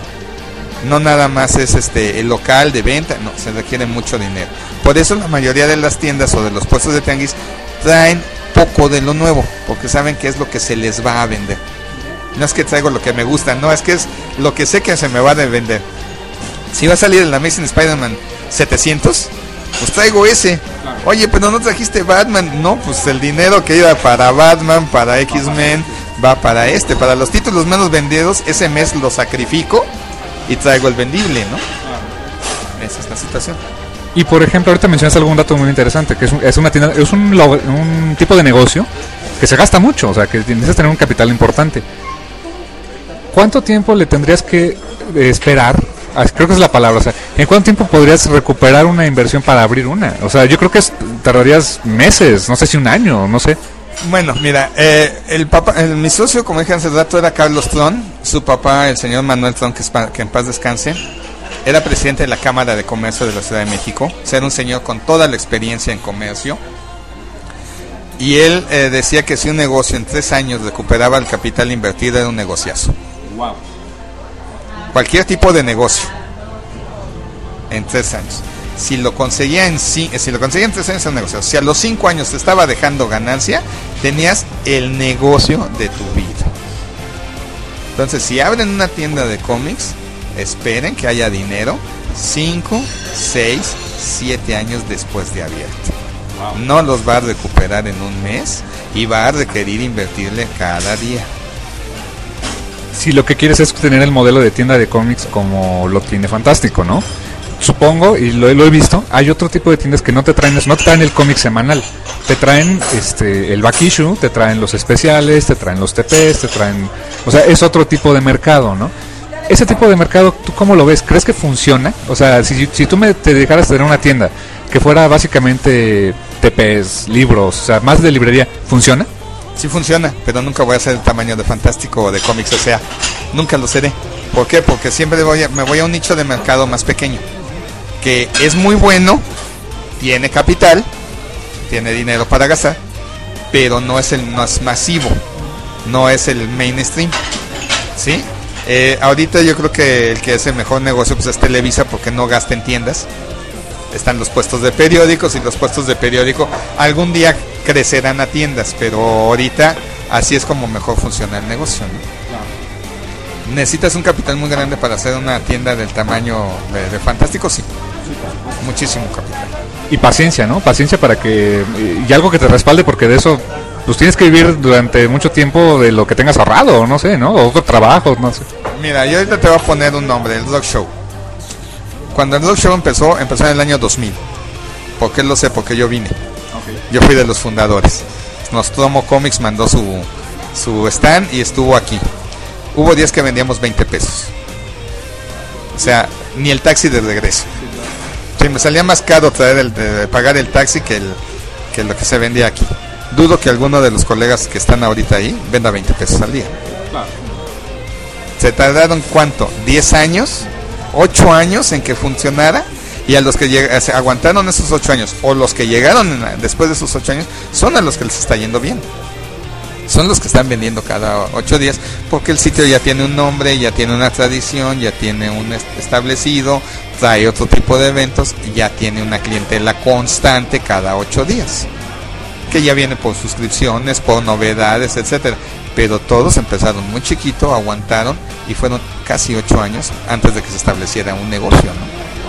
No nada más es este el local de venta, no, se requiere mucho dinero. Por eso la mayoría de las tiendas o de los puestos de tianguis traen poco de lo nuevo, porque saben que es lo que se les va a vender. No es que traigo lo que me gusta, no, es que es lo que sé que se me va a vender. Si va a salir el Amazing Spider-Man setecientos, pues traigo ese. Oye, pero no trajiste Batman. No, pues el dinero que iba para Batman, para X-Men, va para este. Para los títulos menos vendidos, ese mes lo sacrifico y traigo el vendible, ¿no? Esa es la situación. Y por ejemplo, ahorita mencionas algún dato muy interesante, que es, un, es una tienda, es un, un tipo de negocio que se gasta mucho, o sea, que necesitas tener un capital importante. ¿Cuánto tiempo le tendrías que eh, esperar? Creo que es la palabra, o sea, ¿en cuánto tiempo podrías recuperar una inversión para abrir una? O sea, yo creo que es, tardarías meses, no sé si un año, no sé. Bueno, mira, eh, el papá, el, mi socio, como dije hace rato, era Carlos Tron. Su papá, el señor Manuel Tron, que, es pa, que en paz descanse, era presidente de la Cámara de Comercio de la Ciudad de México. O sea, era un señor con toda la experiencia en comercio. Y él eh, decía que si un negocio en tres años recuperaba el capital invertido, era un negociazo. Wow. Cualquier tipo de negocio en tres años, si lo conseguía en si, si lo conseguía en tres años, era un negocio. Si a los cinco años te estaba dejando ganancia, tenías el negocio de tu vida. Entonces, si abren una tienda de cómics, esperen que haya dinero cinco, seis, siete años después de abierto. Wow. No los va a recuperar en un mes y va a requerir invertirle cada día. Si lo que quieres es tener el modelo de tienda de cómics como lo tiene Fantástico, ¿no? Supongo, y lo, lo he visto, hay otro tipo de tiendas que no te traen, no te traen el cómic semanal, te traen este el back issue, te traen los especiales, te traen los T Pes, te traen, o sea, es otro tipo de mercado, ¿no? Ese tipo de mercado, ¿tú cómo lo ves? ¿Crees que funciona? O sea, si, si tú me te dejaras tener una tienda que fuera básicamente T Pes, libros, o sea, más de librería, ¿funciona? Sí funciona, pero nunca voy a ser el tamaño de Fantástico o de Cómics O Sea. Nunca lo seré. ¿Por qué? Porque siempre voy a, me voy a un nicho de mercado más pequeño, que es muy bueno, tiene capital, tiene dinero para gastar, pero no es el más masivo, no es el mainstream, ¿sí? Eh, ahorita yo creo que el que es el mejor negocio pues es Televisa, porque no gasta en tiendas. Están los puestos de periódicos y los puestos de periódico algún día crecerán a tiendas, pero ahorita así es como mejor funciona el negocio, ¿no? Claro. ¿Necesitas un capital muy grande para hacer una tienda del tamaño de, de Fantástico? Sí, muchísimo capital. Y paciencia, ¿no? Paciencia para que... y algo que te respalde, porque de eso pues tienes que vivir durante mucho tiempo de lo que tengas ahorrado, no sé, ¿no? O otro trabajo, no sé. Mira, yo ahorita te voy a poner un nombre, el Rock Show. Cuando el Rock Show empezó, empezó en el año dos mil. ¿Por qué lo sé? Porque yo vine. Okay. Yo fui de los fundadores. Nostromo Comics mandó su, su stand y estuvo aquí. Hubo días que vendíamos veinte pesos. O sea, ni el taxi de regreso. Sí, me salía más caro traer el, de, pagar el taxi que, el, que lo que se vendía aquí. Dudo que alguno de los colegas que están ahorita ahí venda veinte pesos al día. Claro. ¿Se tardaron cuánto? ¿diez años? ocho años en que funcionara, y a los que lleg- se aguantaron esos ocho años o los que llegaron en, después de esos ocho años son a los que les está yendo bien, son los que están vendiendo cada ocho días, porque el sitio ya tiene un nombre, ya tiene una tradición, ya tiene un est- establecido, trae otro tipo de eventos, ya tiene una clientela constante cada ocho días, que ya viene por suscripciones, por novedades, etcétera. Pero todos empezaron muy chiquito, aguantaron y fueron casi ocho años antes de que se estableciera un negocio, ¿no?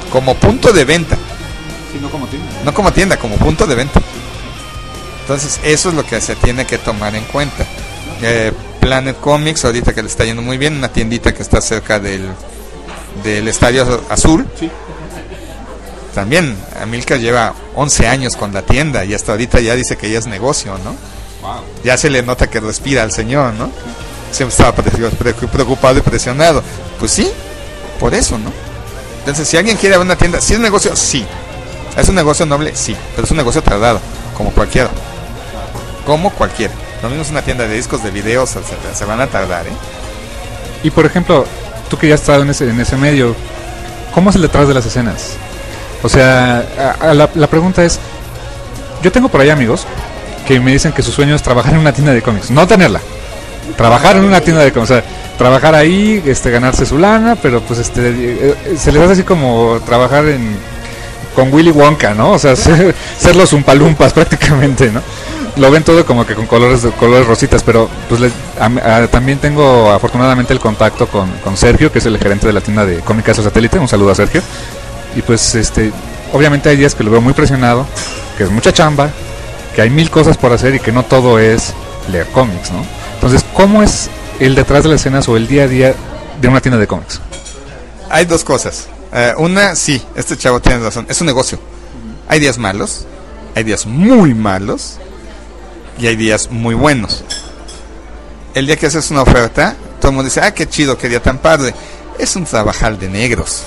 como punto de venta. Sí, no como tienda. No como tienda, como punto de venta. Entonces eso es lo que se tiene que tomar en cuenta. eh, Planet Comics, ahorita que le está yendo muy bien, una tiendita que está cerca del, del Estadio Azul. Sí. También Amilcar lleva once años con la tienda y hasta ahorita ya dice que ya es negocio, ¿no? Wow. Ya se le nota que respira al señor, ¿no? Siempre estaba preocupado y presionado. Pues sí, por eso, ¿no? Entonces, si alguien quiere abrir una tienda, si es negocio, sí. Es un negocio noble, sí, pero es un negocio tardado, como cualquiera. Como cualquiera. Lo mismo es una tienda de discos, de videos, se, se van a tardar, ¿eh? Y por ejemplo, tú que ya has estado en ese, en ese medio, ¿cómo es el detrás de las escenas? O sea, a, a la, la pregunta es, yo tengo por ahí amigos que me dicen que su sueño es trabajar en una tienda de cómics, no tenerla, trabajar en una tienda de cómics, o sea, trabajar ahí, este, ganarse su lana, pero pues este, eh, se les hace así como trabajar en con Willy Wonka, ¿no? O sea, ser, ser los umpalumpas prácticamente, ¿no? Lo ven todo como que con colores colores rositas, pero pues le, a, a, también tengo afortunadamente el contacto con, con Sergio, que es el gerente de la tienda de Cómica Satélite. Un saludo a Sergio. Y pues este, obviamente hay días que lo veo muy presionado, que es mucha chamba, que hay mil cosas por hacer y que no todo es leer cómics, ¿no? Entonces, ¿cómo es el detrás de las escenas o el día a día de una tienda de cómics? Hay dos cosas. Uh, una, sí, este chavo tiene razón, es un negocio. Hay días malos, hay días muy malos y hay días muy buenos. El día que haces una oferta, todo el mundo dice, ah, qué chido, qué día tan padre. Es un trabajal de negros.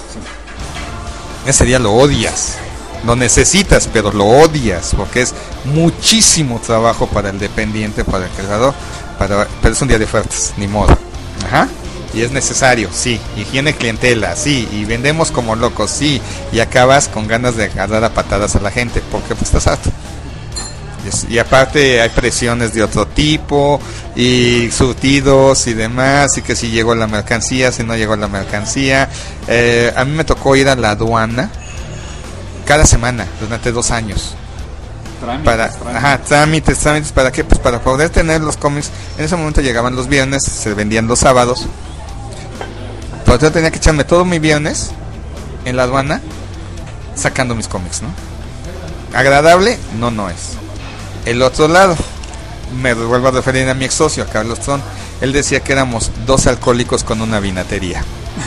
Ese día lo odias, lo necesitas, pero lo odias, porque es muchísimo trabajo para el dependiente, para el creador, para, pero es un día de ofertas, ni modo. Ajá. Y es necesario, sí. Higiene clientela, sí. Y vendemos como locos, sí. Y acabas con ganas de agarrar a patadas a la gente, porque pues estás harto. Y, y aparte hay presiones de otro tipo, y surtidos y demás, y que si llegó la mercancía, si no llegó la mercancía. Eh, a mí me tocó ir a la aduana cada semana durante dos años. Trámites, para, trámites. Ajá, trámites, trámites, ¿para qué? Pues para poder tener los cómics. En ese momento llegaban los viernes, se vendían los sábados. Pero yo tenía que echarme todo mi viernes en la aduana sacando mis cómics, ¿no? Agradable, no, no es. El otro lado, me vuelvo a referir a mi ex socio, a Carlos Tron. Él decía que éramos dos alcohólicos con una vinatería.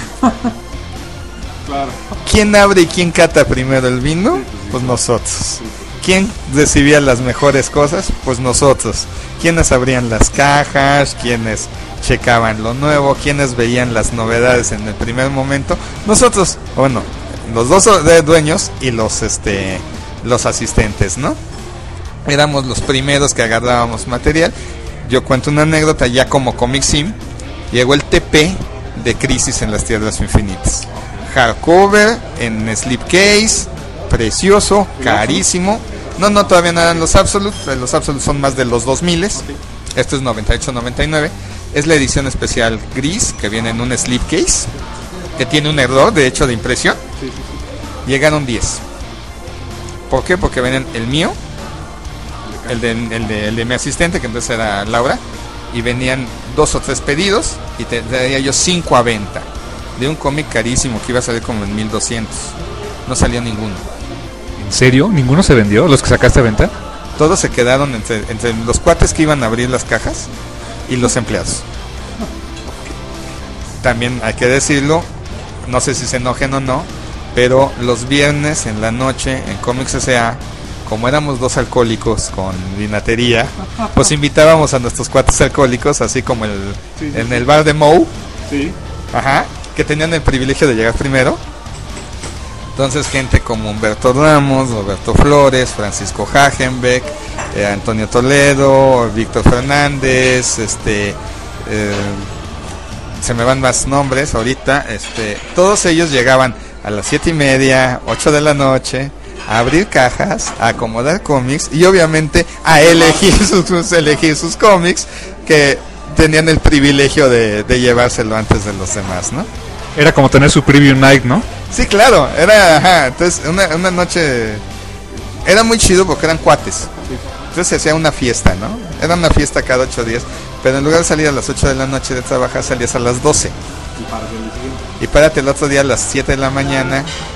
Claro. ¿Quién abre y quién cata primero el vino? Pues nosotros. ¿Quién recibía las mejores cosas? Pues nosotros. ¿Quiénes abrían las cajas? ¿Quiénes checaban lo nuevo? ¿Quiénes veían las novedades en el primer momento? Nosotros. Bueno, los dos dueños y los este los asistentes, ¿no? Éramos los primeros que agarrábamos material. Yo cuento una anécdota, ya como Comic Sim llegó el T P de Crisis en las Tierras Infinitas. Hardcover, en slipcase, precioso, carísimo. No, no, todavía no eran los Absolute. Los Absolute son más de los dos mil. Esto es noventa y ocho noventa y nueve. Es la edición especial gris que viene en un slipcase, que tiene un error de hecho de impresión. Llegaron diez. ¿Por qué? Porque vienen el mío, el de, el, de, el de mi asistente, que entonces era Laura, y venían dos o tres pedidos y te daría yo cinco a venta de un cómic carísimo que iba a salir como en mil doscientos. No salió ninguno. ¿En serio? ¿Ninguno se vendió? ¿Los que sacaste a venta? Todos se quedaron entre, entre los cuates que iban a abrir las cajas y los empleados. También hay que decirlo, no sé si se enojen o no, pero los viernes en la noche en Comics S A, como éramos dos alcohólicos con vinatería, pues invitábamos a nuestros cuates alcohólicos, así como el, sí, sí, en el bar de Mou, sí. Ajá, que tenían el privilegio de llegar primero. Entonces gente como Humberto Ramos, Roberto Flores, Francisco Hagenbeck, eh, Antonio Toledo, Víctor Fernández, este, eh, se me van más nombres ahorita, este, todos ellos llegaban a las siete y media, ocho de la noche, a abrir cajas, a acomodar cómics y obviamente a elegir sus, elegir sus cómics, que tenían el privilegio de, de llevárselo antes de los demás, ¿no? Era como tener su preview night, ¿no? Sí, claro, era, ajá, entonces una, una noche, era muy chido porque eran cuates, entonces se hacía una fiesta, ¿no? Era una fiesta cada ocho días, pero en lugar de salir a las ocho de la noche de trabajar, salías a las doce. Y párate el otro día a las siete de la mañana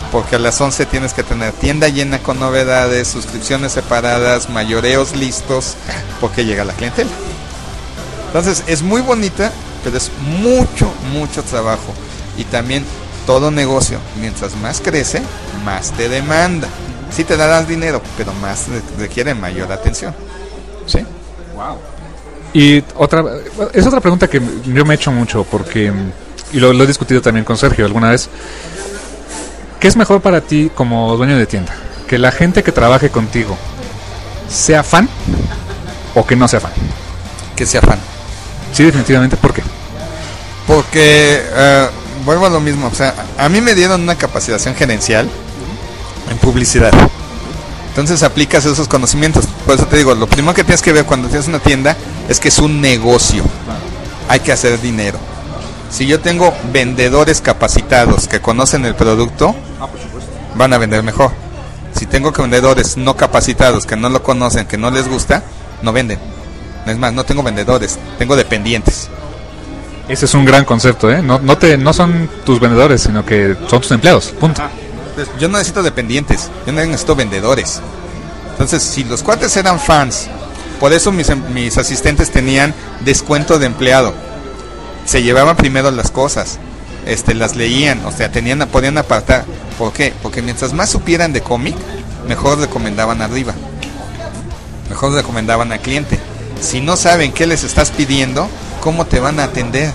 porque a las once tienes que tener tienda llena con novedades, suscripciones separadas, mayoreos listos, porque llega la clientela. Entonces es muy bonita, pero es mucho, mucho trabajo. Y también todo negocio, mientras más crece, más te demanda. Sí te darás dinero, pero más requiere mayor atención. ¿Sí? Wow. Y otra, es otra pregunta que yo me he hecho mucho, porque, y lo, lo he discutido también con Sergio alguna vez. ¿Qué es mejor para ti como dueño de tienda? ¿Que la gente que trabaje contigo sea fan o que no sea fan? Que sea fan. Sí, definitivamente. ¿Por qué? Porque, uh, vuelvo a lo mismo, o sea, a mí me dieron una capacitación gerencial en publicidad. Entonces aplicas esos conocimientos. Por eso te digo, lo primero que tienes que ver cuando tienes una tienda es que es un negocio. Hay que hacer dinero. Si yo tengo vendedores capacitados que conocen el producto, van a vender mejor. Si tengo vendedores no capacitados que no lo conocen, que no les gusta, no venden. Es más, no tengo vendedores, tengo dependientes. Ese es un gran concepto, ¿eh? No, no, te, no son tus vendedores, sino que son tus empleados, punto. Ah, yo no necesito dependientes, yo no necesito vendedores. Entonces, si los cuates eran fans, por eso mis, mis asistentes tenían descuento de empleado. Se llevaban primero las cosas, este, las leían, o sea, tenían, podían apartar. ¿Por qué? Porque mientras más supieran de cómic, mejor recomendaban arriba. Mejor recomendaban al cliente. Si no saben qué les estás pidiendo, ¿cómo te van a atender?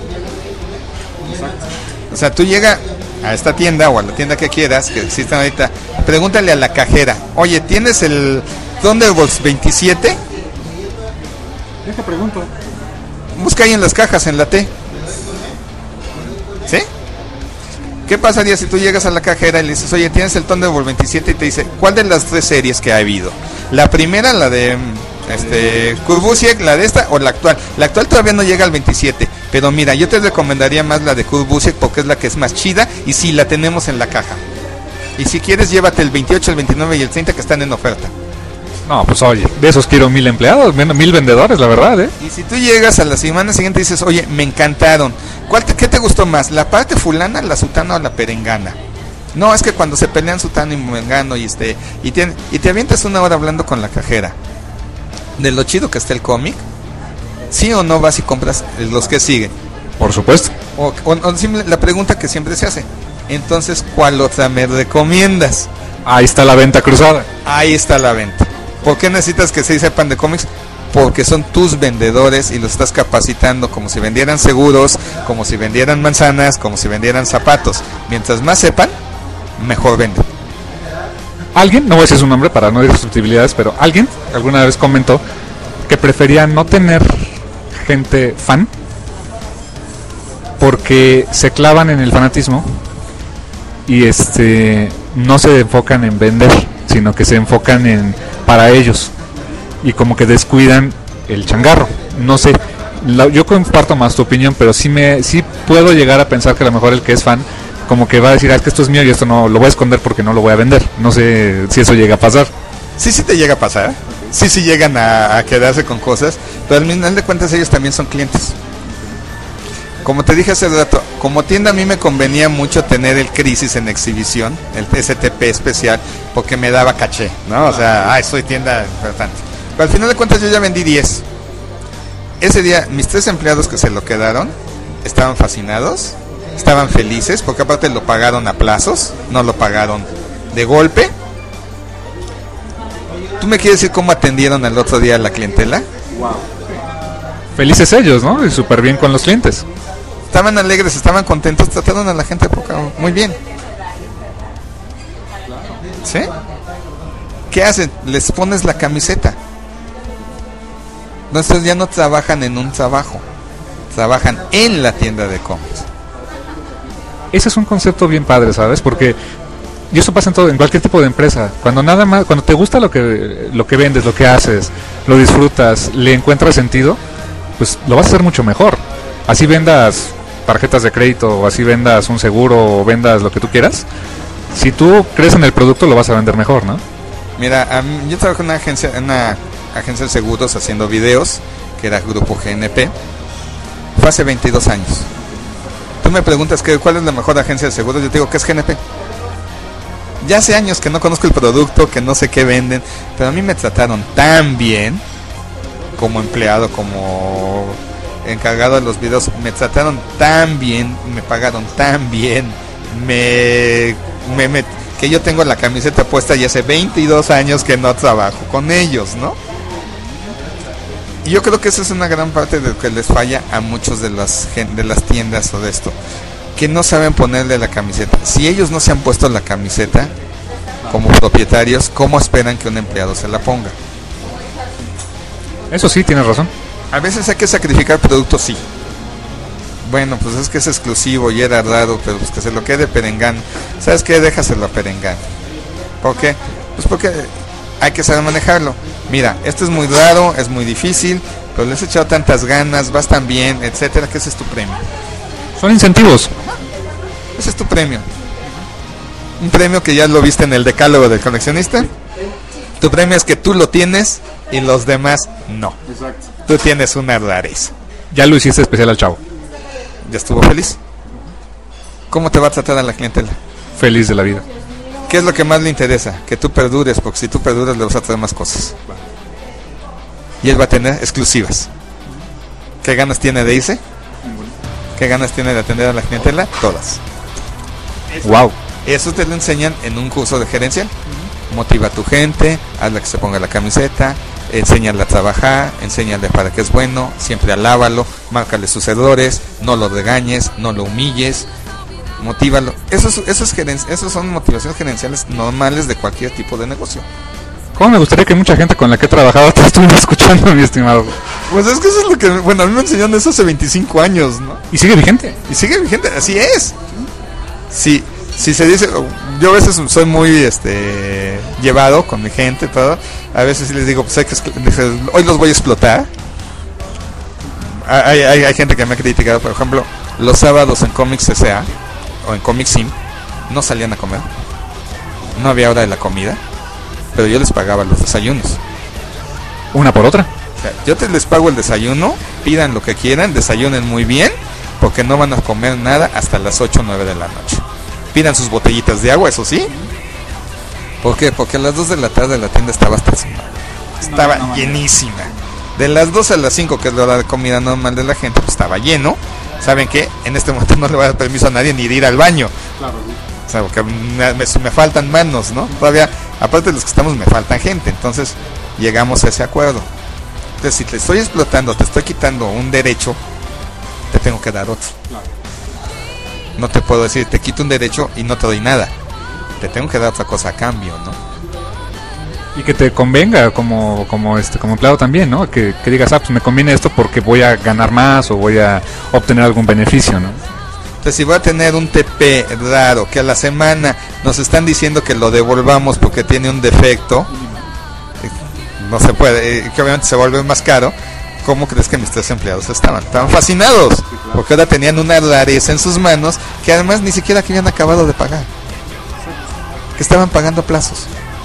Exacto. O sea, tú llegas a esta tienda o a la tienda que quieras, que existen ahorita, pregúntale a la cajera, oye, ¿tienes el Thunderbolts veintisiete? Yo te pregunto. Busca ahí en las cajas, en la T. ¿Sí? ¿Qué pasaría si tú llegas a la cajera y le dices, oye, ¿tienes el Thunderbolt veintisiete? Y te dice, ¿cuál de las tres series que ha habido? La primera, la de este Kurt la de esta o la actual. La actual todavía no llega al veintisiete, pero mira, yo te recomendaría más la de Kurt Busiek porque es la que es más chida y sí, la tenemos en la caja. Y si quieres, llévate el veintiocho, el veintinueve y el treinta que están en oferta. No, pues oye, de esos quiero mil empleados, mil vendedores, la verdad, ¿eh? Y si tú llegas a la semana siguiente y dices, oye, me encantaron, ¿cuál te, ¿qué te gustó más? ¿La parte fulana, la sutana o la perengana? No, es que cuando se pelean sutano y perengano y, este, y, te, y te avientas una hora hablando con la cajera de lo chido que está el cómic, ¿sí o no vas y compras los que siguen? Por supuesto. O, o, o la pregunta que siempre se hace, entonces, ¿cuál otra me recomiendas? Ahí está la venta cruzada. Ahí está la venta. ¿Por qué necesitas que se sepan de cómics? Porque son tus vendedores y los estás capacitando como si vendieran seguros, como si vendieran manzanas, como si vendieran zapatos. Mientras más sepan, mejor venden. Alguien, no voy a decir su nombre para no decir susceptibilidades, pero alguien alguna vez comentó que prefería no tener gente fan porque se clavan en el fanatismo y este no se enfocan en vender, sino que se enfocan en para ellos y como que descuidan el changarro. No sé, la, yo comparto más tu opinión, pero sí me sí puedo llegar a pensar que a lo mejor el que es fan como que va a decir, ah, es que esto es mío y esto no lo voy a esconder porque no lo voy a vender. No sé si eso llega a pasar. Sí, sí te llega a pasar. Sí, sí llegan a, a quedarse con cosas, pero al final de cuentas ellos también son clientes. Como te dije hace rato, como tienda a mí me convenía mucho tener el Crisis en exhibición, el S T P especial, porque me daba caché, ¿no? O sea, ay, soy tienda importante. Pero al final de cuentas yo ya vendí diez. Ese día, mis tres empleados que se lo quedaron, estaban fascinados, estaban felices, porque aparte lo pagaron a plazos, no lo pagaron de golpe. ¿Tú me quieres decir cómo atendieron el otro día a la clientela? Wow. Felices ellos, ¿no? Y súper bien con los clientes. Estaban alegres, estaban contentos, trataron a la gente muy bien. ¿Sí? ¿Qué hacen? Les pones la camiseta. Entonces ya no trabajan en un trabajo, trabajan en la tienda de cómics. Ese es un concepto bien padre, ¿sabes? Porque y eso pasa en todo, en cualquier tipo de empresa. Cuando nada más, cuando te gusta lo que lo que vendes, lo que haces, lo disfrutas, le encuentras sentido, pues lo vas a hacer mucho mejor. Así vendas tarjetas de crédito, o así vendas un seguro, o vendas lo que tú quieras. Si tú crees en el producto, lo vas a vender mejor, ¿no? Mira, um, yo trabajo en una agencia, en una agencia de seguros haciendo videos, que era Grupo G N P. Fue hace veintidós años. Tú me preguntas que cuál es la mejor agencia de seguros, yo te digo que es G N P. Ya hace años que no conozco el producto, que no sé qué venden, pero a mí me trataron tan bien, como empleado, como encargado de los videos, me trataron tan bien, me pagaron tan bien, me, me, me que yo tengo la camiseta puesta y hace veintidós años que no trabajo con ellos, ¿no? Y yo creo que esa es una gran parte de lo que les falla a muchos de las de las tiendas o de esto, que no saben ponerle la camiseta. Si ellos no se han puesto la camiseta como propietarios, ¿cómo esperan que un empleado se la ponga? Eso sí, tienes razón. A veces hay que sacrificar productos, sí. Bueno, pues es que es exclusivo y era raro, pero pues que se lo quede Perengán. ¿Sabes qué? Déjaselo a Perengán. ¿Por qué? Pues porque hay que saber manejarlo. Mira, esto es muy raro, es muy difícil, pero les he echado tantas ganas, vas tan bien, etcétera, que ese es tu premio. Son incentivos. Ese es tu premio. Un premio que ya lo viste en el decálogo del coleccionista. Tu premio es que tú lo tienes y los demás no. Exacto. Tú tienes una rareza. Ya lo hiciste especial al chavo. ¿Ya estuvo feliz? ¿Cómo te va a tratar a la clientela? Feliz de la vida. ¿Qué es lo que más le interesa? Que tú perdures, porque si tú perduras le vas a traer más cosas. Y él va a tener exclusivas. ¿Qué ganas tiene de irse? ¿Qué ganas tiene de atender a la clientela? Todas. Wow. Eso te lo enseñan en un curso de gerencia. Motiva a tu gente, hazla que se ponga la camiseta, enséñale a trabajar, enséñale para qué es bueno, siempre alábalo, márcale sus errores, no lo regañes, no lo humilles, motívalo. Esos, esos, gerenci- esos son motivaciones gerenciales normales de cualquier tipo de negocio. ¿Cómo me gustaría que mucha gente con la que he trabajado te estuviera escuchando, mi estimado? Pues es que eso es lo que, bueno, a mí me enseñaron eso hace veinticinco años, ¿no? ¿Y sigue vigente? Y sigue vigente, así es. Sí, si se dice, yo a veces soy muy este llevado con mi gente, todo. A veces sí les digo, pues hay que, hoy los voy a explotar. Hay, hay, hay gente que me ha criticado, por ejemplo, los sábados en Comics S A o en Comic Sim no salían a comer. No había hora de la comida, pero yo les pagaba los desayunos. Una por otra. O sea, yo te les pago el desayuno, pidan lo que quieran, desayunen muy bien, porque no van a comer nada hasta las ocho o nueve de la noche. Pidan sus botellitas de agua, eso sí. ¿Por qué? Porque a las dos de la tarde la tienda estaba hasta estaba no, no, llenísima. De las dos a las cinco, que es la hora de comida normal de la gente, pues estaba lleno. ¿Saben qué? En este momento no le voy a dar permiso a nadie ni de ir al baño. Claro, sí. O sea, porque me, me, me faltan manos, ¿no? Todavía, aparte de los que estamos, me faltan gente. Entonces, llegamos a ese acuerdo. Entonces, si te estoy explotando, te estoy quitando un derecho, te tengo que dar otro. Claro. No te puedo decir, te quito un derecho y no te doy nada. Te tengo que dar otra cosa a cambio, ¿no? Y que te convenga como como este como empleado también, ¿no? Que, que digas, ah, pues me conviene esto porque voy a ganar más o voy a obtener algún beneficio, ¿no? Entonces, si voy a tener un T P raro que a la semana nos están diciendo que lo devolvamos porque tiene un defecto, no se puede, que obviamente se vuelve más caro. ¿Cómo crees que mis tres empleados estaban? Estaban fascinados, sí, claro. Porque ahora tenían una rareza en sus manos que además ni siquiera que habían acabado de pagar, que estaban pagando a plazos.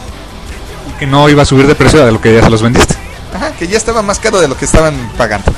Y que no iba a subir de precio de lo que ya se los vendiste. Ajá, que ya estaba más caro de lo que estaban pagando.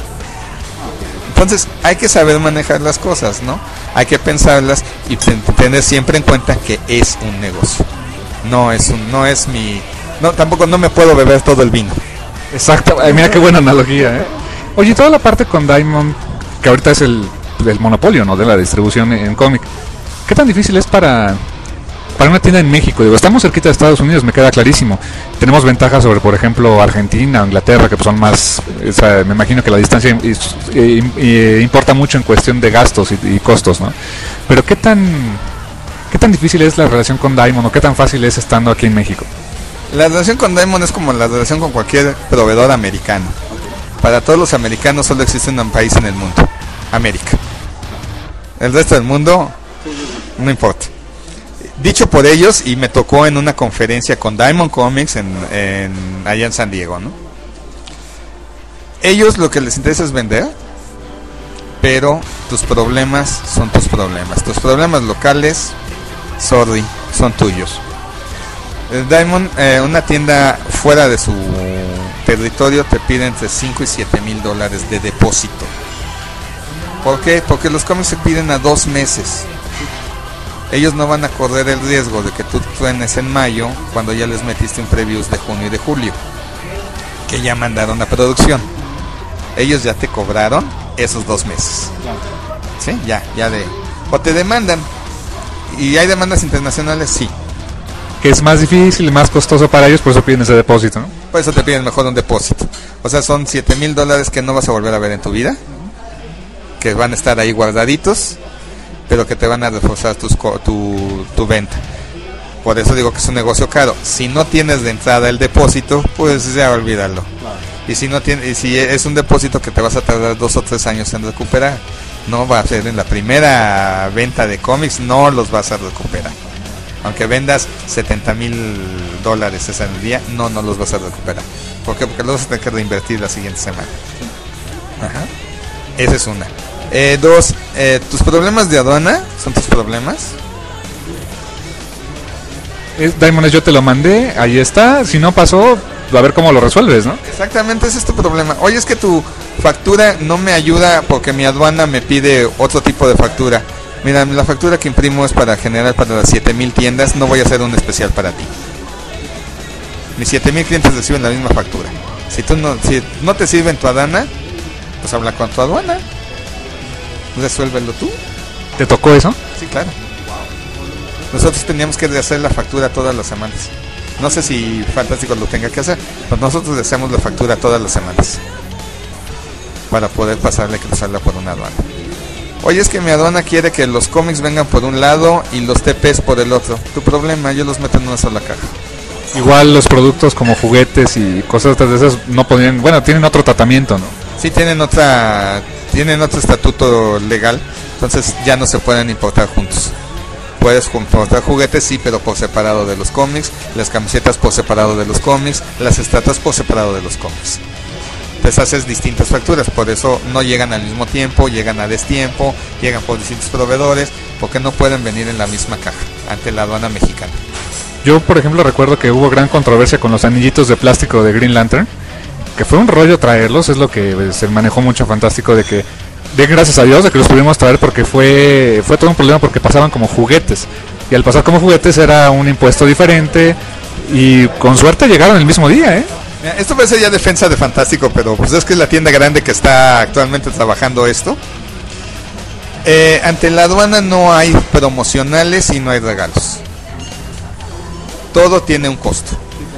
Entonces hay que saber manejar las cosas, ¿no? Hay que pensarlas y tener siempre en cuenta que es un negocio. No es un, no es mi, no, tampoco no me puedo beber todo el vino. Exacto, ay, mira qué buena analogía, ¿eh? Oye, toda la parte con Diamond, que ahorita es el, el monopolio, ¿no? De la distribución en cómic. ¿Qué tan difícil es para para una tienda en México? Digo, estamos cerquita de Estados Unidos, me queda clarísimo. Tenemos ventajas sobre, por ejemplo, Argentina o Inglaterra, que pues son más, o sea, me imagino que la distancia y, y, y, importa mucho en cuestión de gastos y, y costos, ¿no? Pero ¿qué tan qué tan difícil es la relación con Diamond o qué tan fácil es estando aquí en México? La relación con Diamond es como la relación con cualquier proveedor americano. Para todos los americanos solo existe un país en el mundo, América. El resto del mundo no importa. Dicho por ellos, y me tocó en una conferencia con Diamond Comics en, en, allá en San Diego, ¿no? Ellos lo que les interesa es vender, pero tus problemas son tus problemas. Tus problemas locales, sorry, son tuyos. Diamond, eh, una tienda fuera de su territorio te pide entre cinco y siete mil dólares de depósito. ¿Por qué? Porque los cómics se piden a dos meses. ellos no van a correr el riesgo de que tú truenes en mayo cuando ya les metiste un previews de junio y de julio, que ya mandaron a producción. Ellos ya te cobraron esos dos meses. Sí, ya, ya de... O te demandan. ¿Y hay demandas internacionales? Sí. Que es más difícil y más costoso para ellos, por eso piden ese depósito, ¿no? Por eso te piden mejor un depósito. O sea, son siete mil dólares que no vas a volver a ver en tu vida, que van a estar ahí guardaditos, pero que te van a reforzar tus co- tu, tu venta. Por eso digo que es un negocio caro. Si no tienes de entrada el depósito, pues ya olvídalo. Claro. Y si no tiene, y si es un depósito que te vas a tardar dos o tres años en recuperar, no va a ser en la primera venta de cómics, no los vas a recuperar. Aunque vendas setenta mil dólares ese día, no, no los vas a recuperar. ¿Por qué? Porque los vas a tener que reinvertir la siguiente semana. Ajá. Esa es una. Eh, dos, eh, tus problemas de aduana son tus problemas. Es, Diamond, yo te lo mandé, ahí está. Si no pasó, a ver cómo lo resuelves, ¿no? Exactamente, ese es tu problema. Oye, es que tu factura no me ayuda porque mi aduana me pide otro tipo de factura. Mira, la factura que imprimo es para generar para las siete mil tiendas, no voy a hacer un especial para ti. Mis siete mil clientes reciben la misma factura. Si tú no, si no te sirve en tu aduana, pues habla con tu aduana. Resuélvelo tú. ¿Te tocó eso? Sí, claro. Nosotros teníamos que hacer la factura todas las semanas. No sé si Fantástico lo tenga que hacer, pero nosotros hacemos la factura todas las semanas para poder pasarle que nos salga por una aduana. Oye, es que mi aduana quiere que los cómics vengan por un lado y los T Ps por el otro. Tu problema, yo los meto en una sola caja. Igual los productos como juguetes y cosas de esas no podrían, bueno, tienen otro tratamiento, ¿no? Sí, tienen otra, tienen otro estatuto legal, entonces ya no se pueden importar juntos. Puedes importar juguetes, sí, pero por separado de los cómics, las camisetas por separado de los cómics, las estatuas por separado de los cómics. Entonces haces distintas facturas, por eso no llegan al mismo tiempo, llegan a destiempo, llegan por distintos proveedores, porque no pueden venir en la misma caja ante la aduana mexicana. Yo, por ejemplo, recuerdo que hubo gran controversia con los anillitos de plástico de Green Lantern, que fue un rollo traerlos, es lo que se manejó mucho Fantástico, de que, de gracias a Dios, de que los pudimos traer, porque fue fue todo un problema porque pasaban como juguetes, y al pasar como juguetes era un impuesto diferente, y con suerte llegaron el mismo día, ¿eh? Esto puede ser ya defensa de Fantástico, pero pues es que es la tienda grande que está actualmente trabajando esto. Eh, ante la aduana no hay promocionales y no hay regalos. Todo tiene un costo.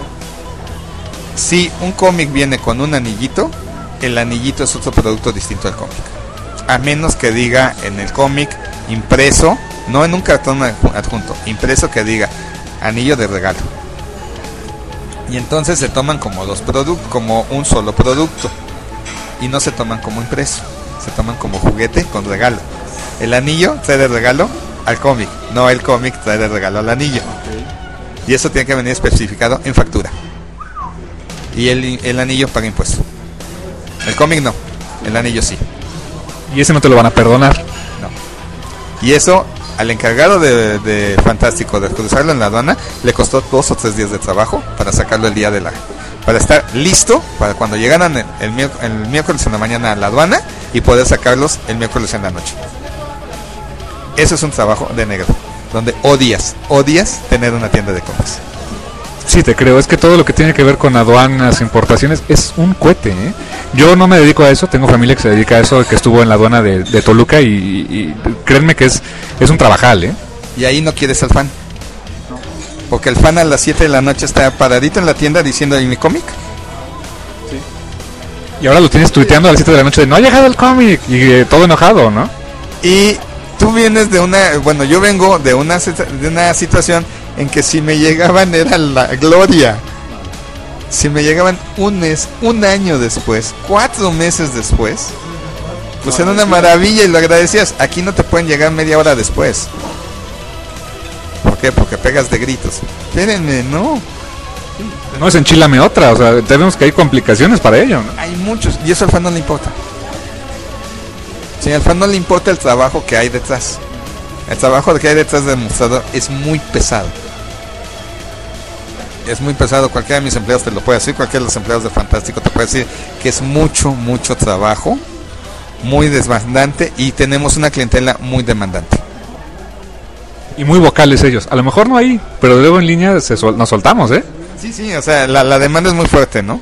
Si un cómic viene con un anillito, el anillito es otro producto distinto al cómic. A menos que diga en el cómic impreso, no en un cartón adjunto, impreso que diga anillo de regalo. Y entonces se toman como dos productos, como un solo producto. Y no se toman como impreso, se toman como juguete con regalo. El anillo trae de regalo al cómic, no el cómic trae de regalo al anillo. Y eso tiene que venir especificado en factura. Y el, el anillo paga impuesto. El cómic no, el anillo sí. Y ese no te lo van a perdonar. No. Y eso al encargado de, de Fantástico de cruzarlo en la aduana le costó dos o tres días de trabajo para sacarlo el día de la, para estar listo para cuando llegaran el, el, el miércoles en la mañana a la aduana y poder sacarlos el miércoles en la noche. Eso es un trabajo de negro, donde odias, odias tener una tienda de cómics. Sí, te creo, es que todo lo que tiene que ver con aduanas, importaciones, es un cohete, ¿eh? Yo no me dedico a eso, tengo familia que se dedica a eso, que estuvo en la aduana de, de Toluca y, y créanme que es, es un trabajal, ¿eh? Y ahí no quieres al fan. Porque el fan a las siete de la noche está paradito en la tienda diciendo, ¿y mi cómic? Sí. Y ahora lo tienes tuiteando a las siete de la noche de, no ha llegado el cómic, y eh, todo enojado, ¿no? Y tú vienes de una, bueno, yo vengo de una, de una situación en que si me llegaban era la gloria. Si me llegaban un mes, un año después, cuatro meses después, pues era una maravilla y lo agradecías. Aquí no te pueden llegar media hora después. ¿Por qué? Porque pegas de gritos. Espérenme, no. No es enchilame otra, o sea, tenemos que hay complicaciones para ello, ¿no? Hay muchos, y eso al fan no le importa. Si al fan no le importa el trabajo que hay detrás. El trabajo que hay detrás del mostrador es muy pesado. Es muy pesado, cualquiera de mis empleados te lo puede decir, cualquiera de los empleados de Fantástico te puede decir que es mucho, mucho trabajo, muy demandante y tenemos una clientela muy demandante. Y muy vocales ellos. A lo mejor no ahí, pero luego en línea se sol- nos soltamos, ¿eh? Sí, sí, o sea, la, la demanda es muy fuerte, ¿no?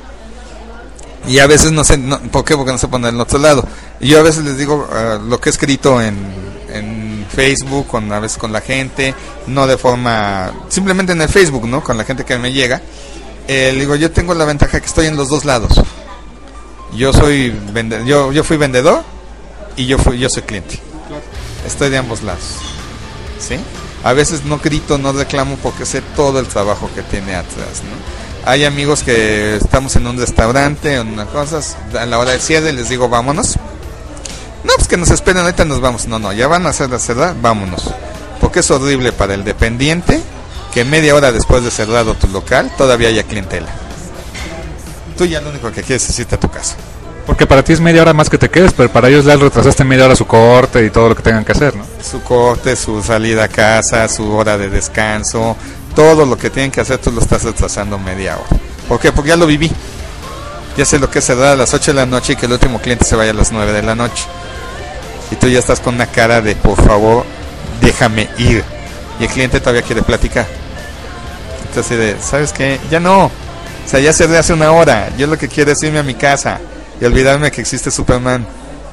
Y a veces no sé, no, ¿por qué? Porque no se pone del otro lado. Y yo a veces les digo uh, lo que he escrito en, en Facebook, con, a veces con la gente, no de forma, simplemente en el Facebook, ¿no? Con la gente que me llega. Eh, le digo, yo tengo la ventaja que estoy en los dos lados. Yo soy vende- yo, yo fui vendedor y yo fui, yo soy cliente. Estoy de ambos lados. ¿Sí? A veces no grito, no reclamo porque sé todo el trabajo que tiene atrás, ¿no? Hay amigos que estamos en un restaurante, en unas cosas, a la hora del cierre les digo, vámonos. No, pues que nos esperen, ahorita nos vamos. No, no, ya van a hacer la cerrada, vámonos. Porque es horrible para el dependiente que media hora después de cerrado tu local todavía haya clientela. Tú ya lo único que quieres es irte a tu casa. Porque para ti es media hora más que te quedes, pero para ellos les retrasaste media hora su corte y todo lo que tengan que hacer, ¿no? Su corte, su salida a casa, su hora de descanso, todo lo que tienen que hacer tú lo estás retrasando media hora. ¿Por qué? Porque ya lo viví. Ya sé lo que es cerrar a las ocho de la noche y que el último cliente se vaya a las nueve de la noche. Y tú ya estás con una cara de, por favor, déjame ir. Y el cliente todavía quiere platicar. Entonces, de, ¿sabes qué? Ya no. O sea, ya cerré hace una hora. Yo lo que quiero es irme a mi casa y olvidarme que existe Superman.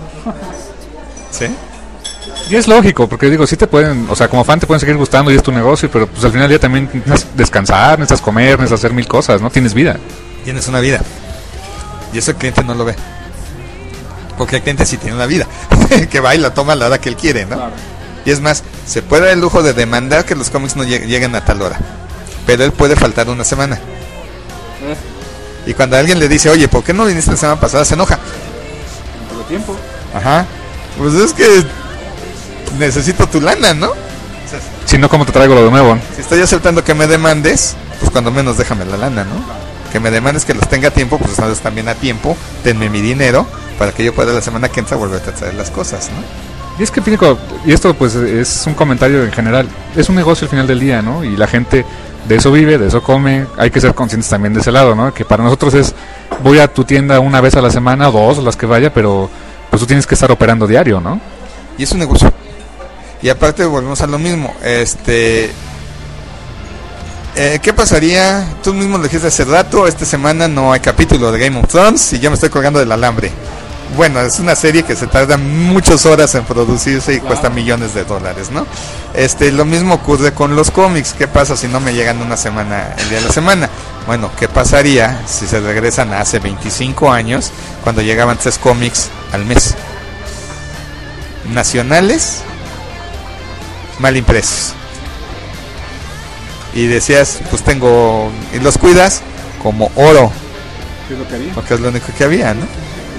¿Sí? Y es lógico, porque digo, sí te pueden, o sea, como fan te pueden seguir gustando y es tu negocio, pero pues al final del día también necesitas descansar, necesitas comer, necesitas hacer mil cosas, ¿no? Tienes vida. Tienes una vida. Y eso el cliente no lo ve. Porque el cliente sí tiene una vida. Que va y la toma a la hora que él quiere, ¿no? Claro. Y es más, se puede dar el lujo de demandar que los cómics no lleg- lleguen a tal hora. Pero él puede faltar una semana. Eh. Y cuando alguien le dice, oye, ¿por qué no viniste la semana pasada? Se enoja. Por el tiempo. Ajá. Pues es que necesito tu lana, ¿no? O sea, si no, ¿cómo te traigo lo de nuevo? Si estoy aceptando que me demandes, pues cuando menos déjame la lana, ¿no? Que me demandes que los tenga a tiempo, pues sabes también a tiempo, tenme mi dinero para que yo pueda la semana que entra volverte a traer las cosas, ¿no? Y es que, Fínico, y esto pues es un comentario en general, es un negocio al final del día, ¿no? Y la gente de eso vive, de eso come, hay que ser conscientes también de ese lado, ¿no? Que para nosotros es, voy a tu tienda una vez a la semana, dos, las que vaya, pero pues tú tienes que estar operando diario, ¿no? Y es un negocio. Y aparte volvemos a lo mismo, este... Eh, ¿qué pasaría? Tú mismo lo dijiste hace rato, esta semana no hay capítulo de Game of Thrones y yo me estoy colgando del alambre. Bueno, es una serie que se tarda muchas horas en producirse y claro, cuesta millones de dólares, ¿no? Este, lo mismo ocurre con los cómics. ¿Qué pasa si no me llegan una semana, el día de la semana? Bueno, ¿qué pasaría si se regresan a hace veinticinco años, cuando llegaban tres cómics al mes? Nacionales, mal impresos. Y decías, pues tengo, y los cuidas como oro. ¿Qué es lo que había? Porque es lo único que había, ¿no?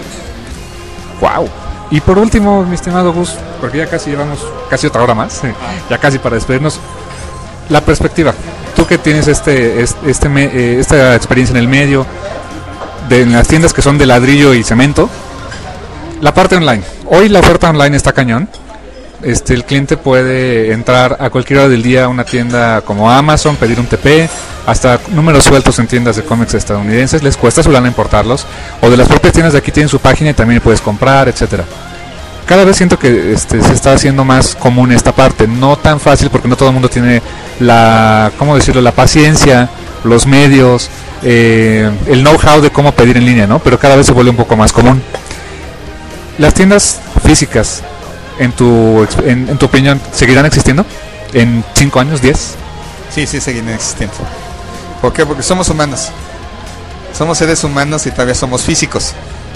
Wow. Y por último, mi estimado Gus, porque ya casi llevamos casi otra hora más, ya casi para despedirnos, la perspectiva. Tú que tienes este, este, este eh, esta experiencia en el medio, de en las tiendas que son de ladrillo y cemento, la parte online. Hoy la oferta online está cañón. Este, el cliente puede entrar a cualquier hora del día a una tienda como Amazon, pedir un T P, hasta números sueltos en tiendas de cómics estadounidenses, les cuesta su lana importarlos, o de las propias tiendas de aquí tienen su página y también puedes comprar, etcétera. Cada vez siento que este, se está haciendo más común esta parte, no tan fácil porque no todo el mundo tiene la, ¿cómo decirlo?, la paciencia, los medios, eh, el know-how de cómo pedir en línea, ¿no? Pero cada vez se vuelve un poco más común. Las tiendas físicas, en tu, en, en tu opinión, ¿seguirán existiendo en cinco años, diez? Sí, sí, seguirán existiendo. ¿Por qué? Porque somos humanos. Somos seres humanos y todavía somos físicos.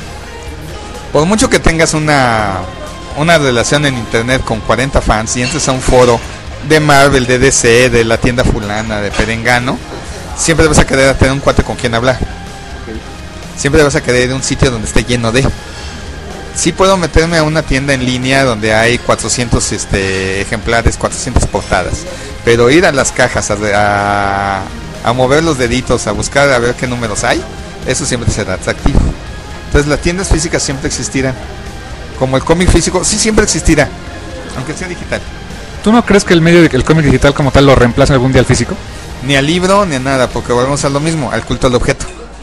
Por mucho que tengas una, una relación en internet con cuarenta fans y entres a un foro de Marvel, de D C, de la tienda fulana, de Perengano, siempre vas a querer tener un cuate con quien hablar. Siempre vas a querer ir a un sitio donde esté lleno de... Sí puedo meterme a una tienda en línea donde hay cuatrocientos este, ejemplares, cuatrocientas portadas, pero ir a las cajas a, a, a mover los deditos, a buscar a ver qué números hay, eso siempre será atractivo. Entonces las tiendas físicas siempre existirán, como el cómic físico sí siempre existirá, aunque sea digital. ¿Tú no crees que el medio del cómic digital como tal lo reemplaza algún día al físico? Ni al libro ni a nada, porque volvemos a lo mismo, al culto al objeto.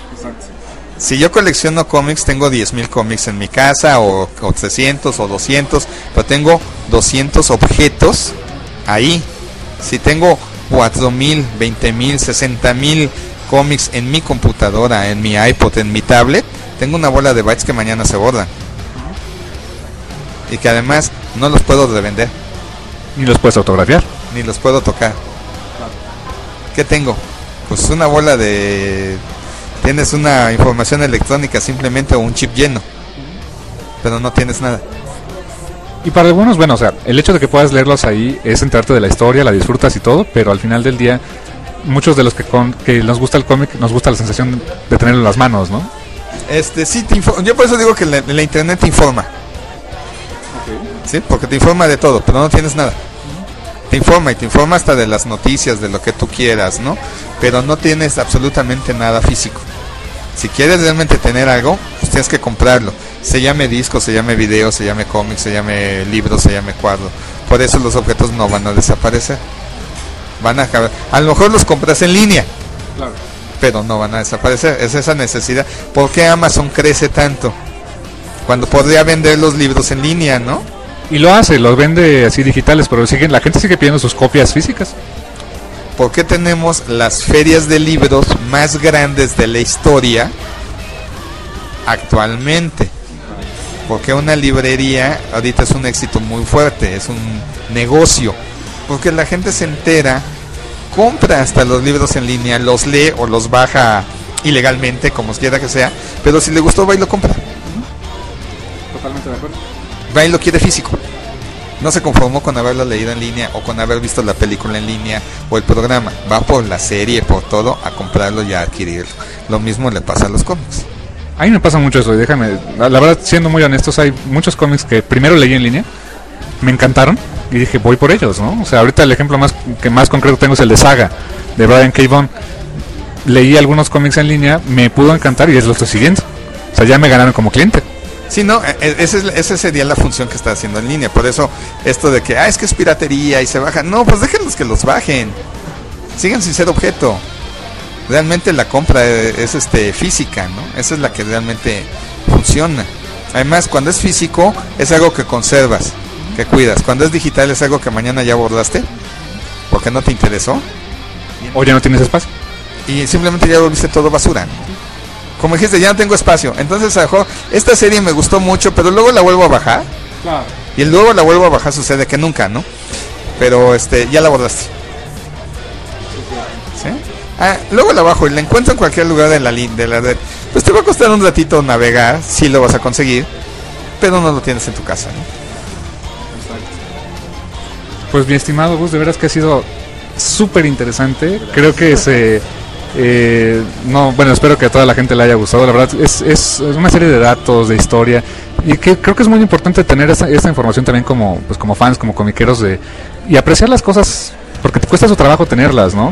Si yo colecciono cómics, tengo diez mil cómics en mi casa, o, o trescientos, o doscientos, pero tengo doscientos objetos ahí. Si tengo cuatro mil, veinte mil, sesenta mil cómics en mi computadora, en mi iPod, en mi tablet, tengo una bola de bytes que mañana se borran. Y que además no los puedo revender. Ni los puedes autografiar. Ni los puedo tocar. ¿Qué tengo? Pues una bola de... Tienes una información electrónica simplemente o un chip lleno. Pero no tienes nada. Y para algunos, bueno, o sea, el hecho de que puedas leerlos ahí es enterarte de la historia, la disfrutas y todo, pero al final del día, muchos de los que, con, que nos gusta el cómic, nos gusta la sensación de tenerlo en las manos, ¿no? Este, sí, te info- yo por eso digo que la, la internet te informa. Okay. Sí, porque te informa de todo, pero no tienes nada. Te informa y te informa hasta de las noticias, de lo que tú quieras, ¿no? Pero no tienes absolutamente nada físico. Si quieres realmente tener algo, pues tienes que comprarlo. Se llame disco, se llame video, se llame cómic, se llame libro, se llame cuadro. Por eso los objetos no van a desaparecer. Van a acabar. A lo mejor los compras en línea. Claro. Pero no van a desaparecer. Es esa necesidad. ¿Por qué Amazon crece tanto? Cuando podría vender los libros en línea, ¿no? Y lo hace, los vende así digitales, pero siguen, la gente sigue pidiendo sus copias físicas. ¿Por qué tenemos las ferias de libros más grandes de la historia actualmente? Porque una librería ahorita es un éxito muy fuerte, es un negocio. Porque la gente se entera, compra hasta los libros en línea, los lee o los baja ilegalmente, como quiera que sea, pero si le gustó va y lo compra. Totalmente de acuerdo. Va y lo quiere físico. No se conformó con haberlo leído en línea o con haber visto la película en línea o el programa. Va por la serie, por todo, a comprarlo y a adquirirlo. Lo mismo le pasa a los cómics. A mí me pasa mucho eso, y déjame, la, la verdad, siendo muy honestos, hay muchos cómics que primero leí en línea, me encantaron y dije, voy por ellos, ¿no? O sea, ahorita el ejemplo más que más concreto tengo es el de Saga, de Brian K. Vaughan. Leí algunos cómics en línea, me pudo encantar y es lo estoy siguiendo. O sea, ya me ganaron como cliente. Sí, no, esa, es, esa sería la función que está haciendo en línea. Por eso, esto de que, ah, es que es piratería y se baja. No, pues déjenlos que los bajen. Sigan sin ser objeto. Realmente la compra es, es este física, ¿no? Esa es la que realmente funciona. Además, cuando es físico, es algo que conservas, que cuidas. Cuando es digital, es algo que mañana ya borraste, porque no te interesó. O ya no tienes espacio. Y simplemente ya volviste todo basura, ¿no? Como dijiste, ya no tengo espacio. Entonces, a lo mejor, esta serie me gustó mucho, pero luego la vuelvo a bajar. Claro. Y luego la vuelvo a bajar, sucede que nunca, ¿no? Pero este, ya la borraste. ¿Sí? Ah, luego la bajo y la encuentro en cualquier lugar de la, de la red. Pues te va a costar un ratito navegar, sí lo vas a conseguir, pero no lo tienes en tu casa, ¿no? Pues mi estimado Gus, de veras que ha sido súper interesante. Creo que se... Eh, no, bueno, espero que a toda la gente le haya gustado. La verdad es, es una serie de datos, de historia, y que creo que es muy importante tener esta, esta información también como, pues como fans, como comiqueros, de, y apreciar las cosas, porque te cuesta su trabajo tenerlas, ¿no?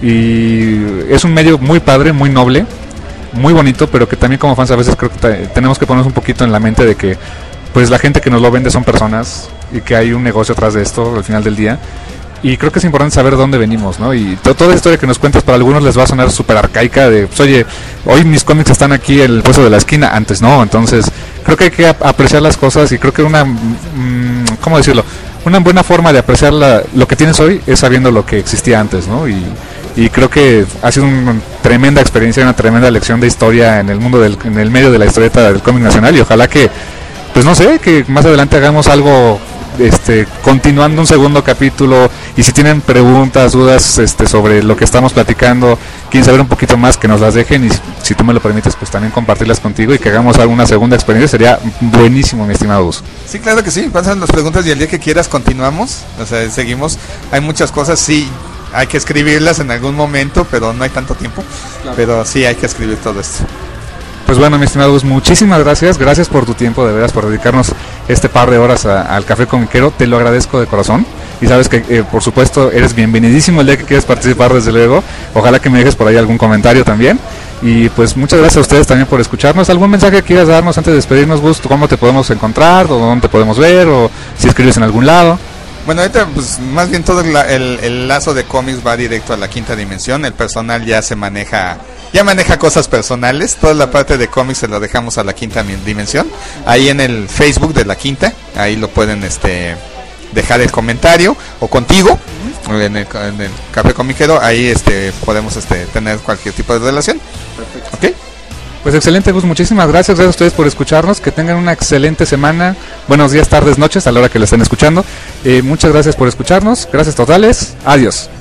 Y es un medio muy padre, muy noble, muy bonito, pero que también como fans a veces creo que t- tenemos que ponernos un poquito en la mente de que pues la gente que nos lo vende son personas y que hay un negocio atrás de esto al final del día. Y creo que es importante saber de dónde venimos, ¿no? Y to- toda la historia que nos cuentas para algunos les va a sonar súper arcaica de, pues, oye, hoy mis cómics están aquí en el puesto de la esquina, antes no. Entonces, creo que hay que ap- apreciar las cosas y creo que una, mm, ¿cómo decirlo? Una buena forma de apreciar la, lo que tienes hoy es sabiendo lo que existía antes, ¿no? Y, y creo que ha sido una tremenda experiencia, una tremenda lección de historia en el mundo, del, en el medio de la historieta del cómic nacional, y ojalá que, pues no sé, que más adelante hagamos algo... Este, continuando un segundo capítulo, y si tienen preguntas, dudas este, sobre lo que estamos platicando, quieren saber un poquito más, que nos las dejen, y si, si tú me lo permites, pues también compartirlas contigo y que hagamos alguna segunda experiencia, sería buenísimo, mi estimado Gus. Sí, claro que sí, pasan las preguntas y el día que quieras continuamos, o sea, seguimos. Hay muchas cosas, sí, hay que escribirlas en algún momento, pero no hay tanto tiempo, claro. Pero sí hay que escribir todo esto. Pues bueno, mi estimado Gus, muchísimas gracias, gracias por tu tiempo, de veras, por dedicarnos este par de horas a, al Café Comiquero, te lo agradezco de corazón, y sabes que, eh, por supuesto, eres bienvenidísimo el día que quieras participar, desde luego. Ojalá que me dejes por ahí algún comentario también, y pues muchas gracias a ustedes también por escucharnos. ¿Algún mensaje que quieras darnos antes de despedirnos, Gus? ¿Cómo te podemos encontrar, o dónde te podemos ver, o si escribes en algún lado? Bueno, ahorita pues más bien todo el, el, el lazo de cómics va directo a la quinta dimensión. El personal ya se maneja, ya maneja cosas personales. Toda la parte de cómics se lo dejamos a la quinta dimensión. Ahí en el Facebook de la quinta, ahí lo pueden este dejar el comentario, o contigo, en el, en el Café Comiquero, ahí este podemos este tener cualquier tipo de relación. Perfecto. ¿Ok? Pues excelente, Gus, muchísimas gracias, gracias a ustedes por escucharnos, que tengan una excelente semana, buenos días, tardes, noches, a la hora que lo estén escuchando. Eh, muchas gracias por escucharnos, gracias totales, adiós.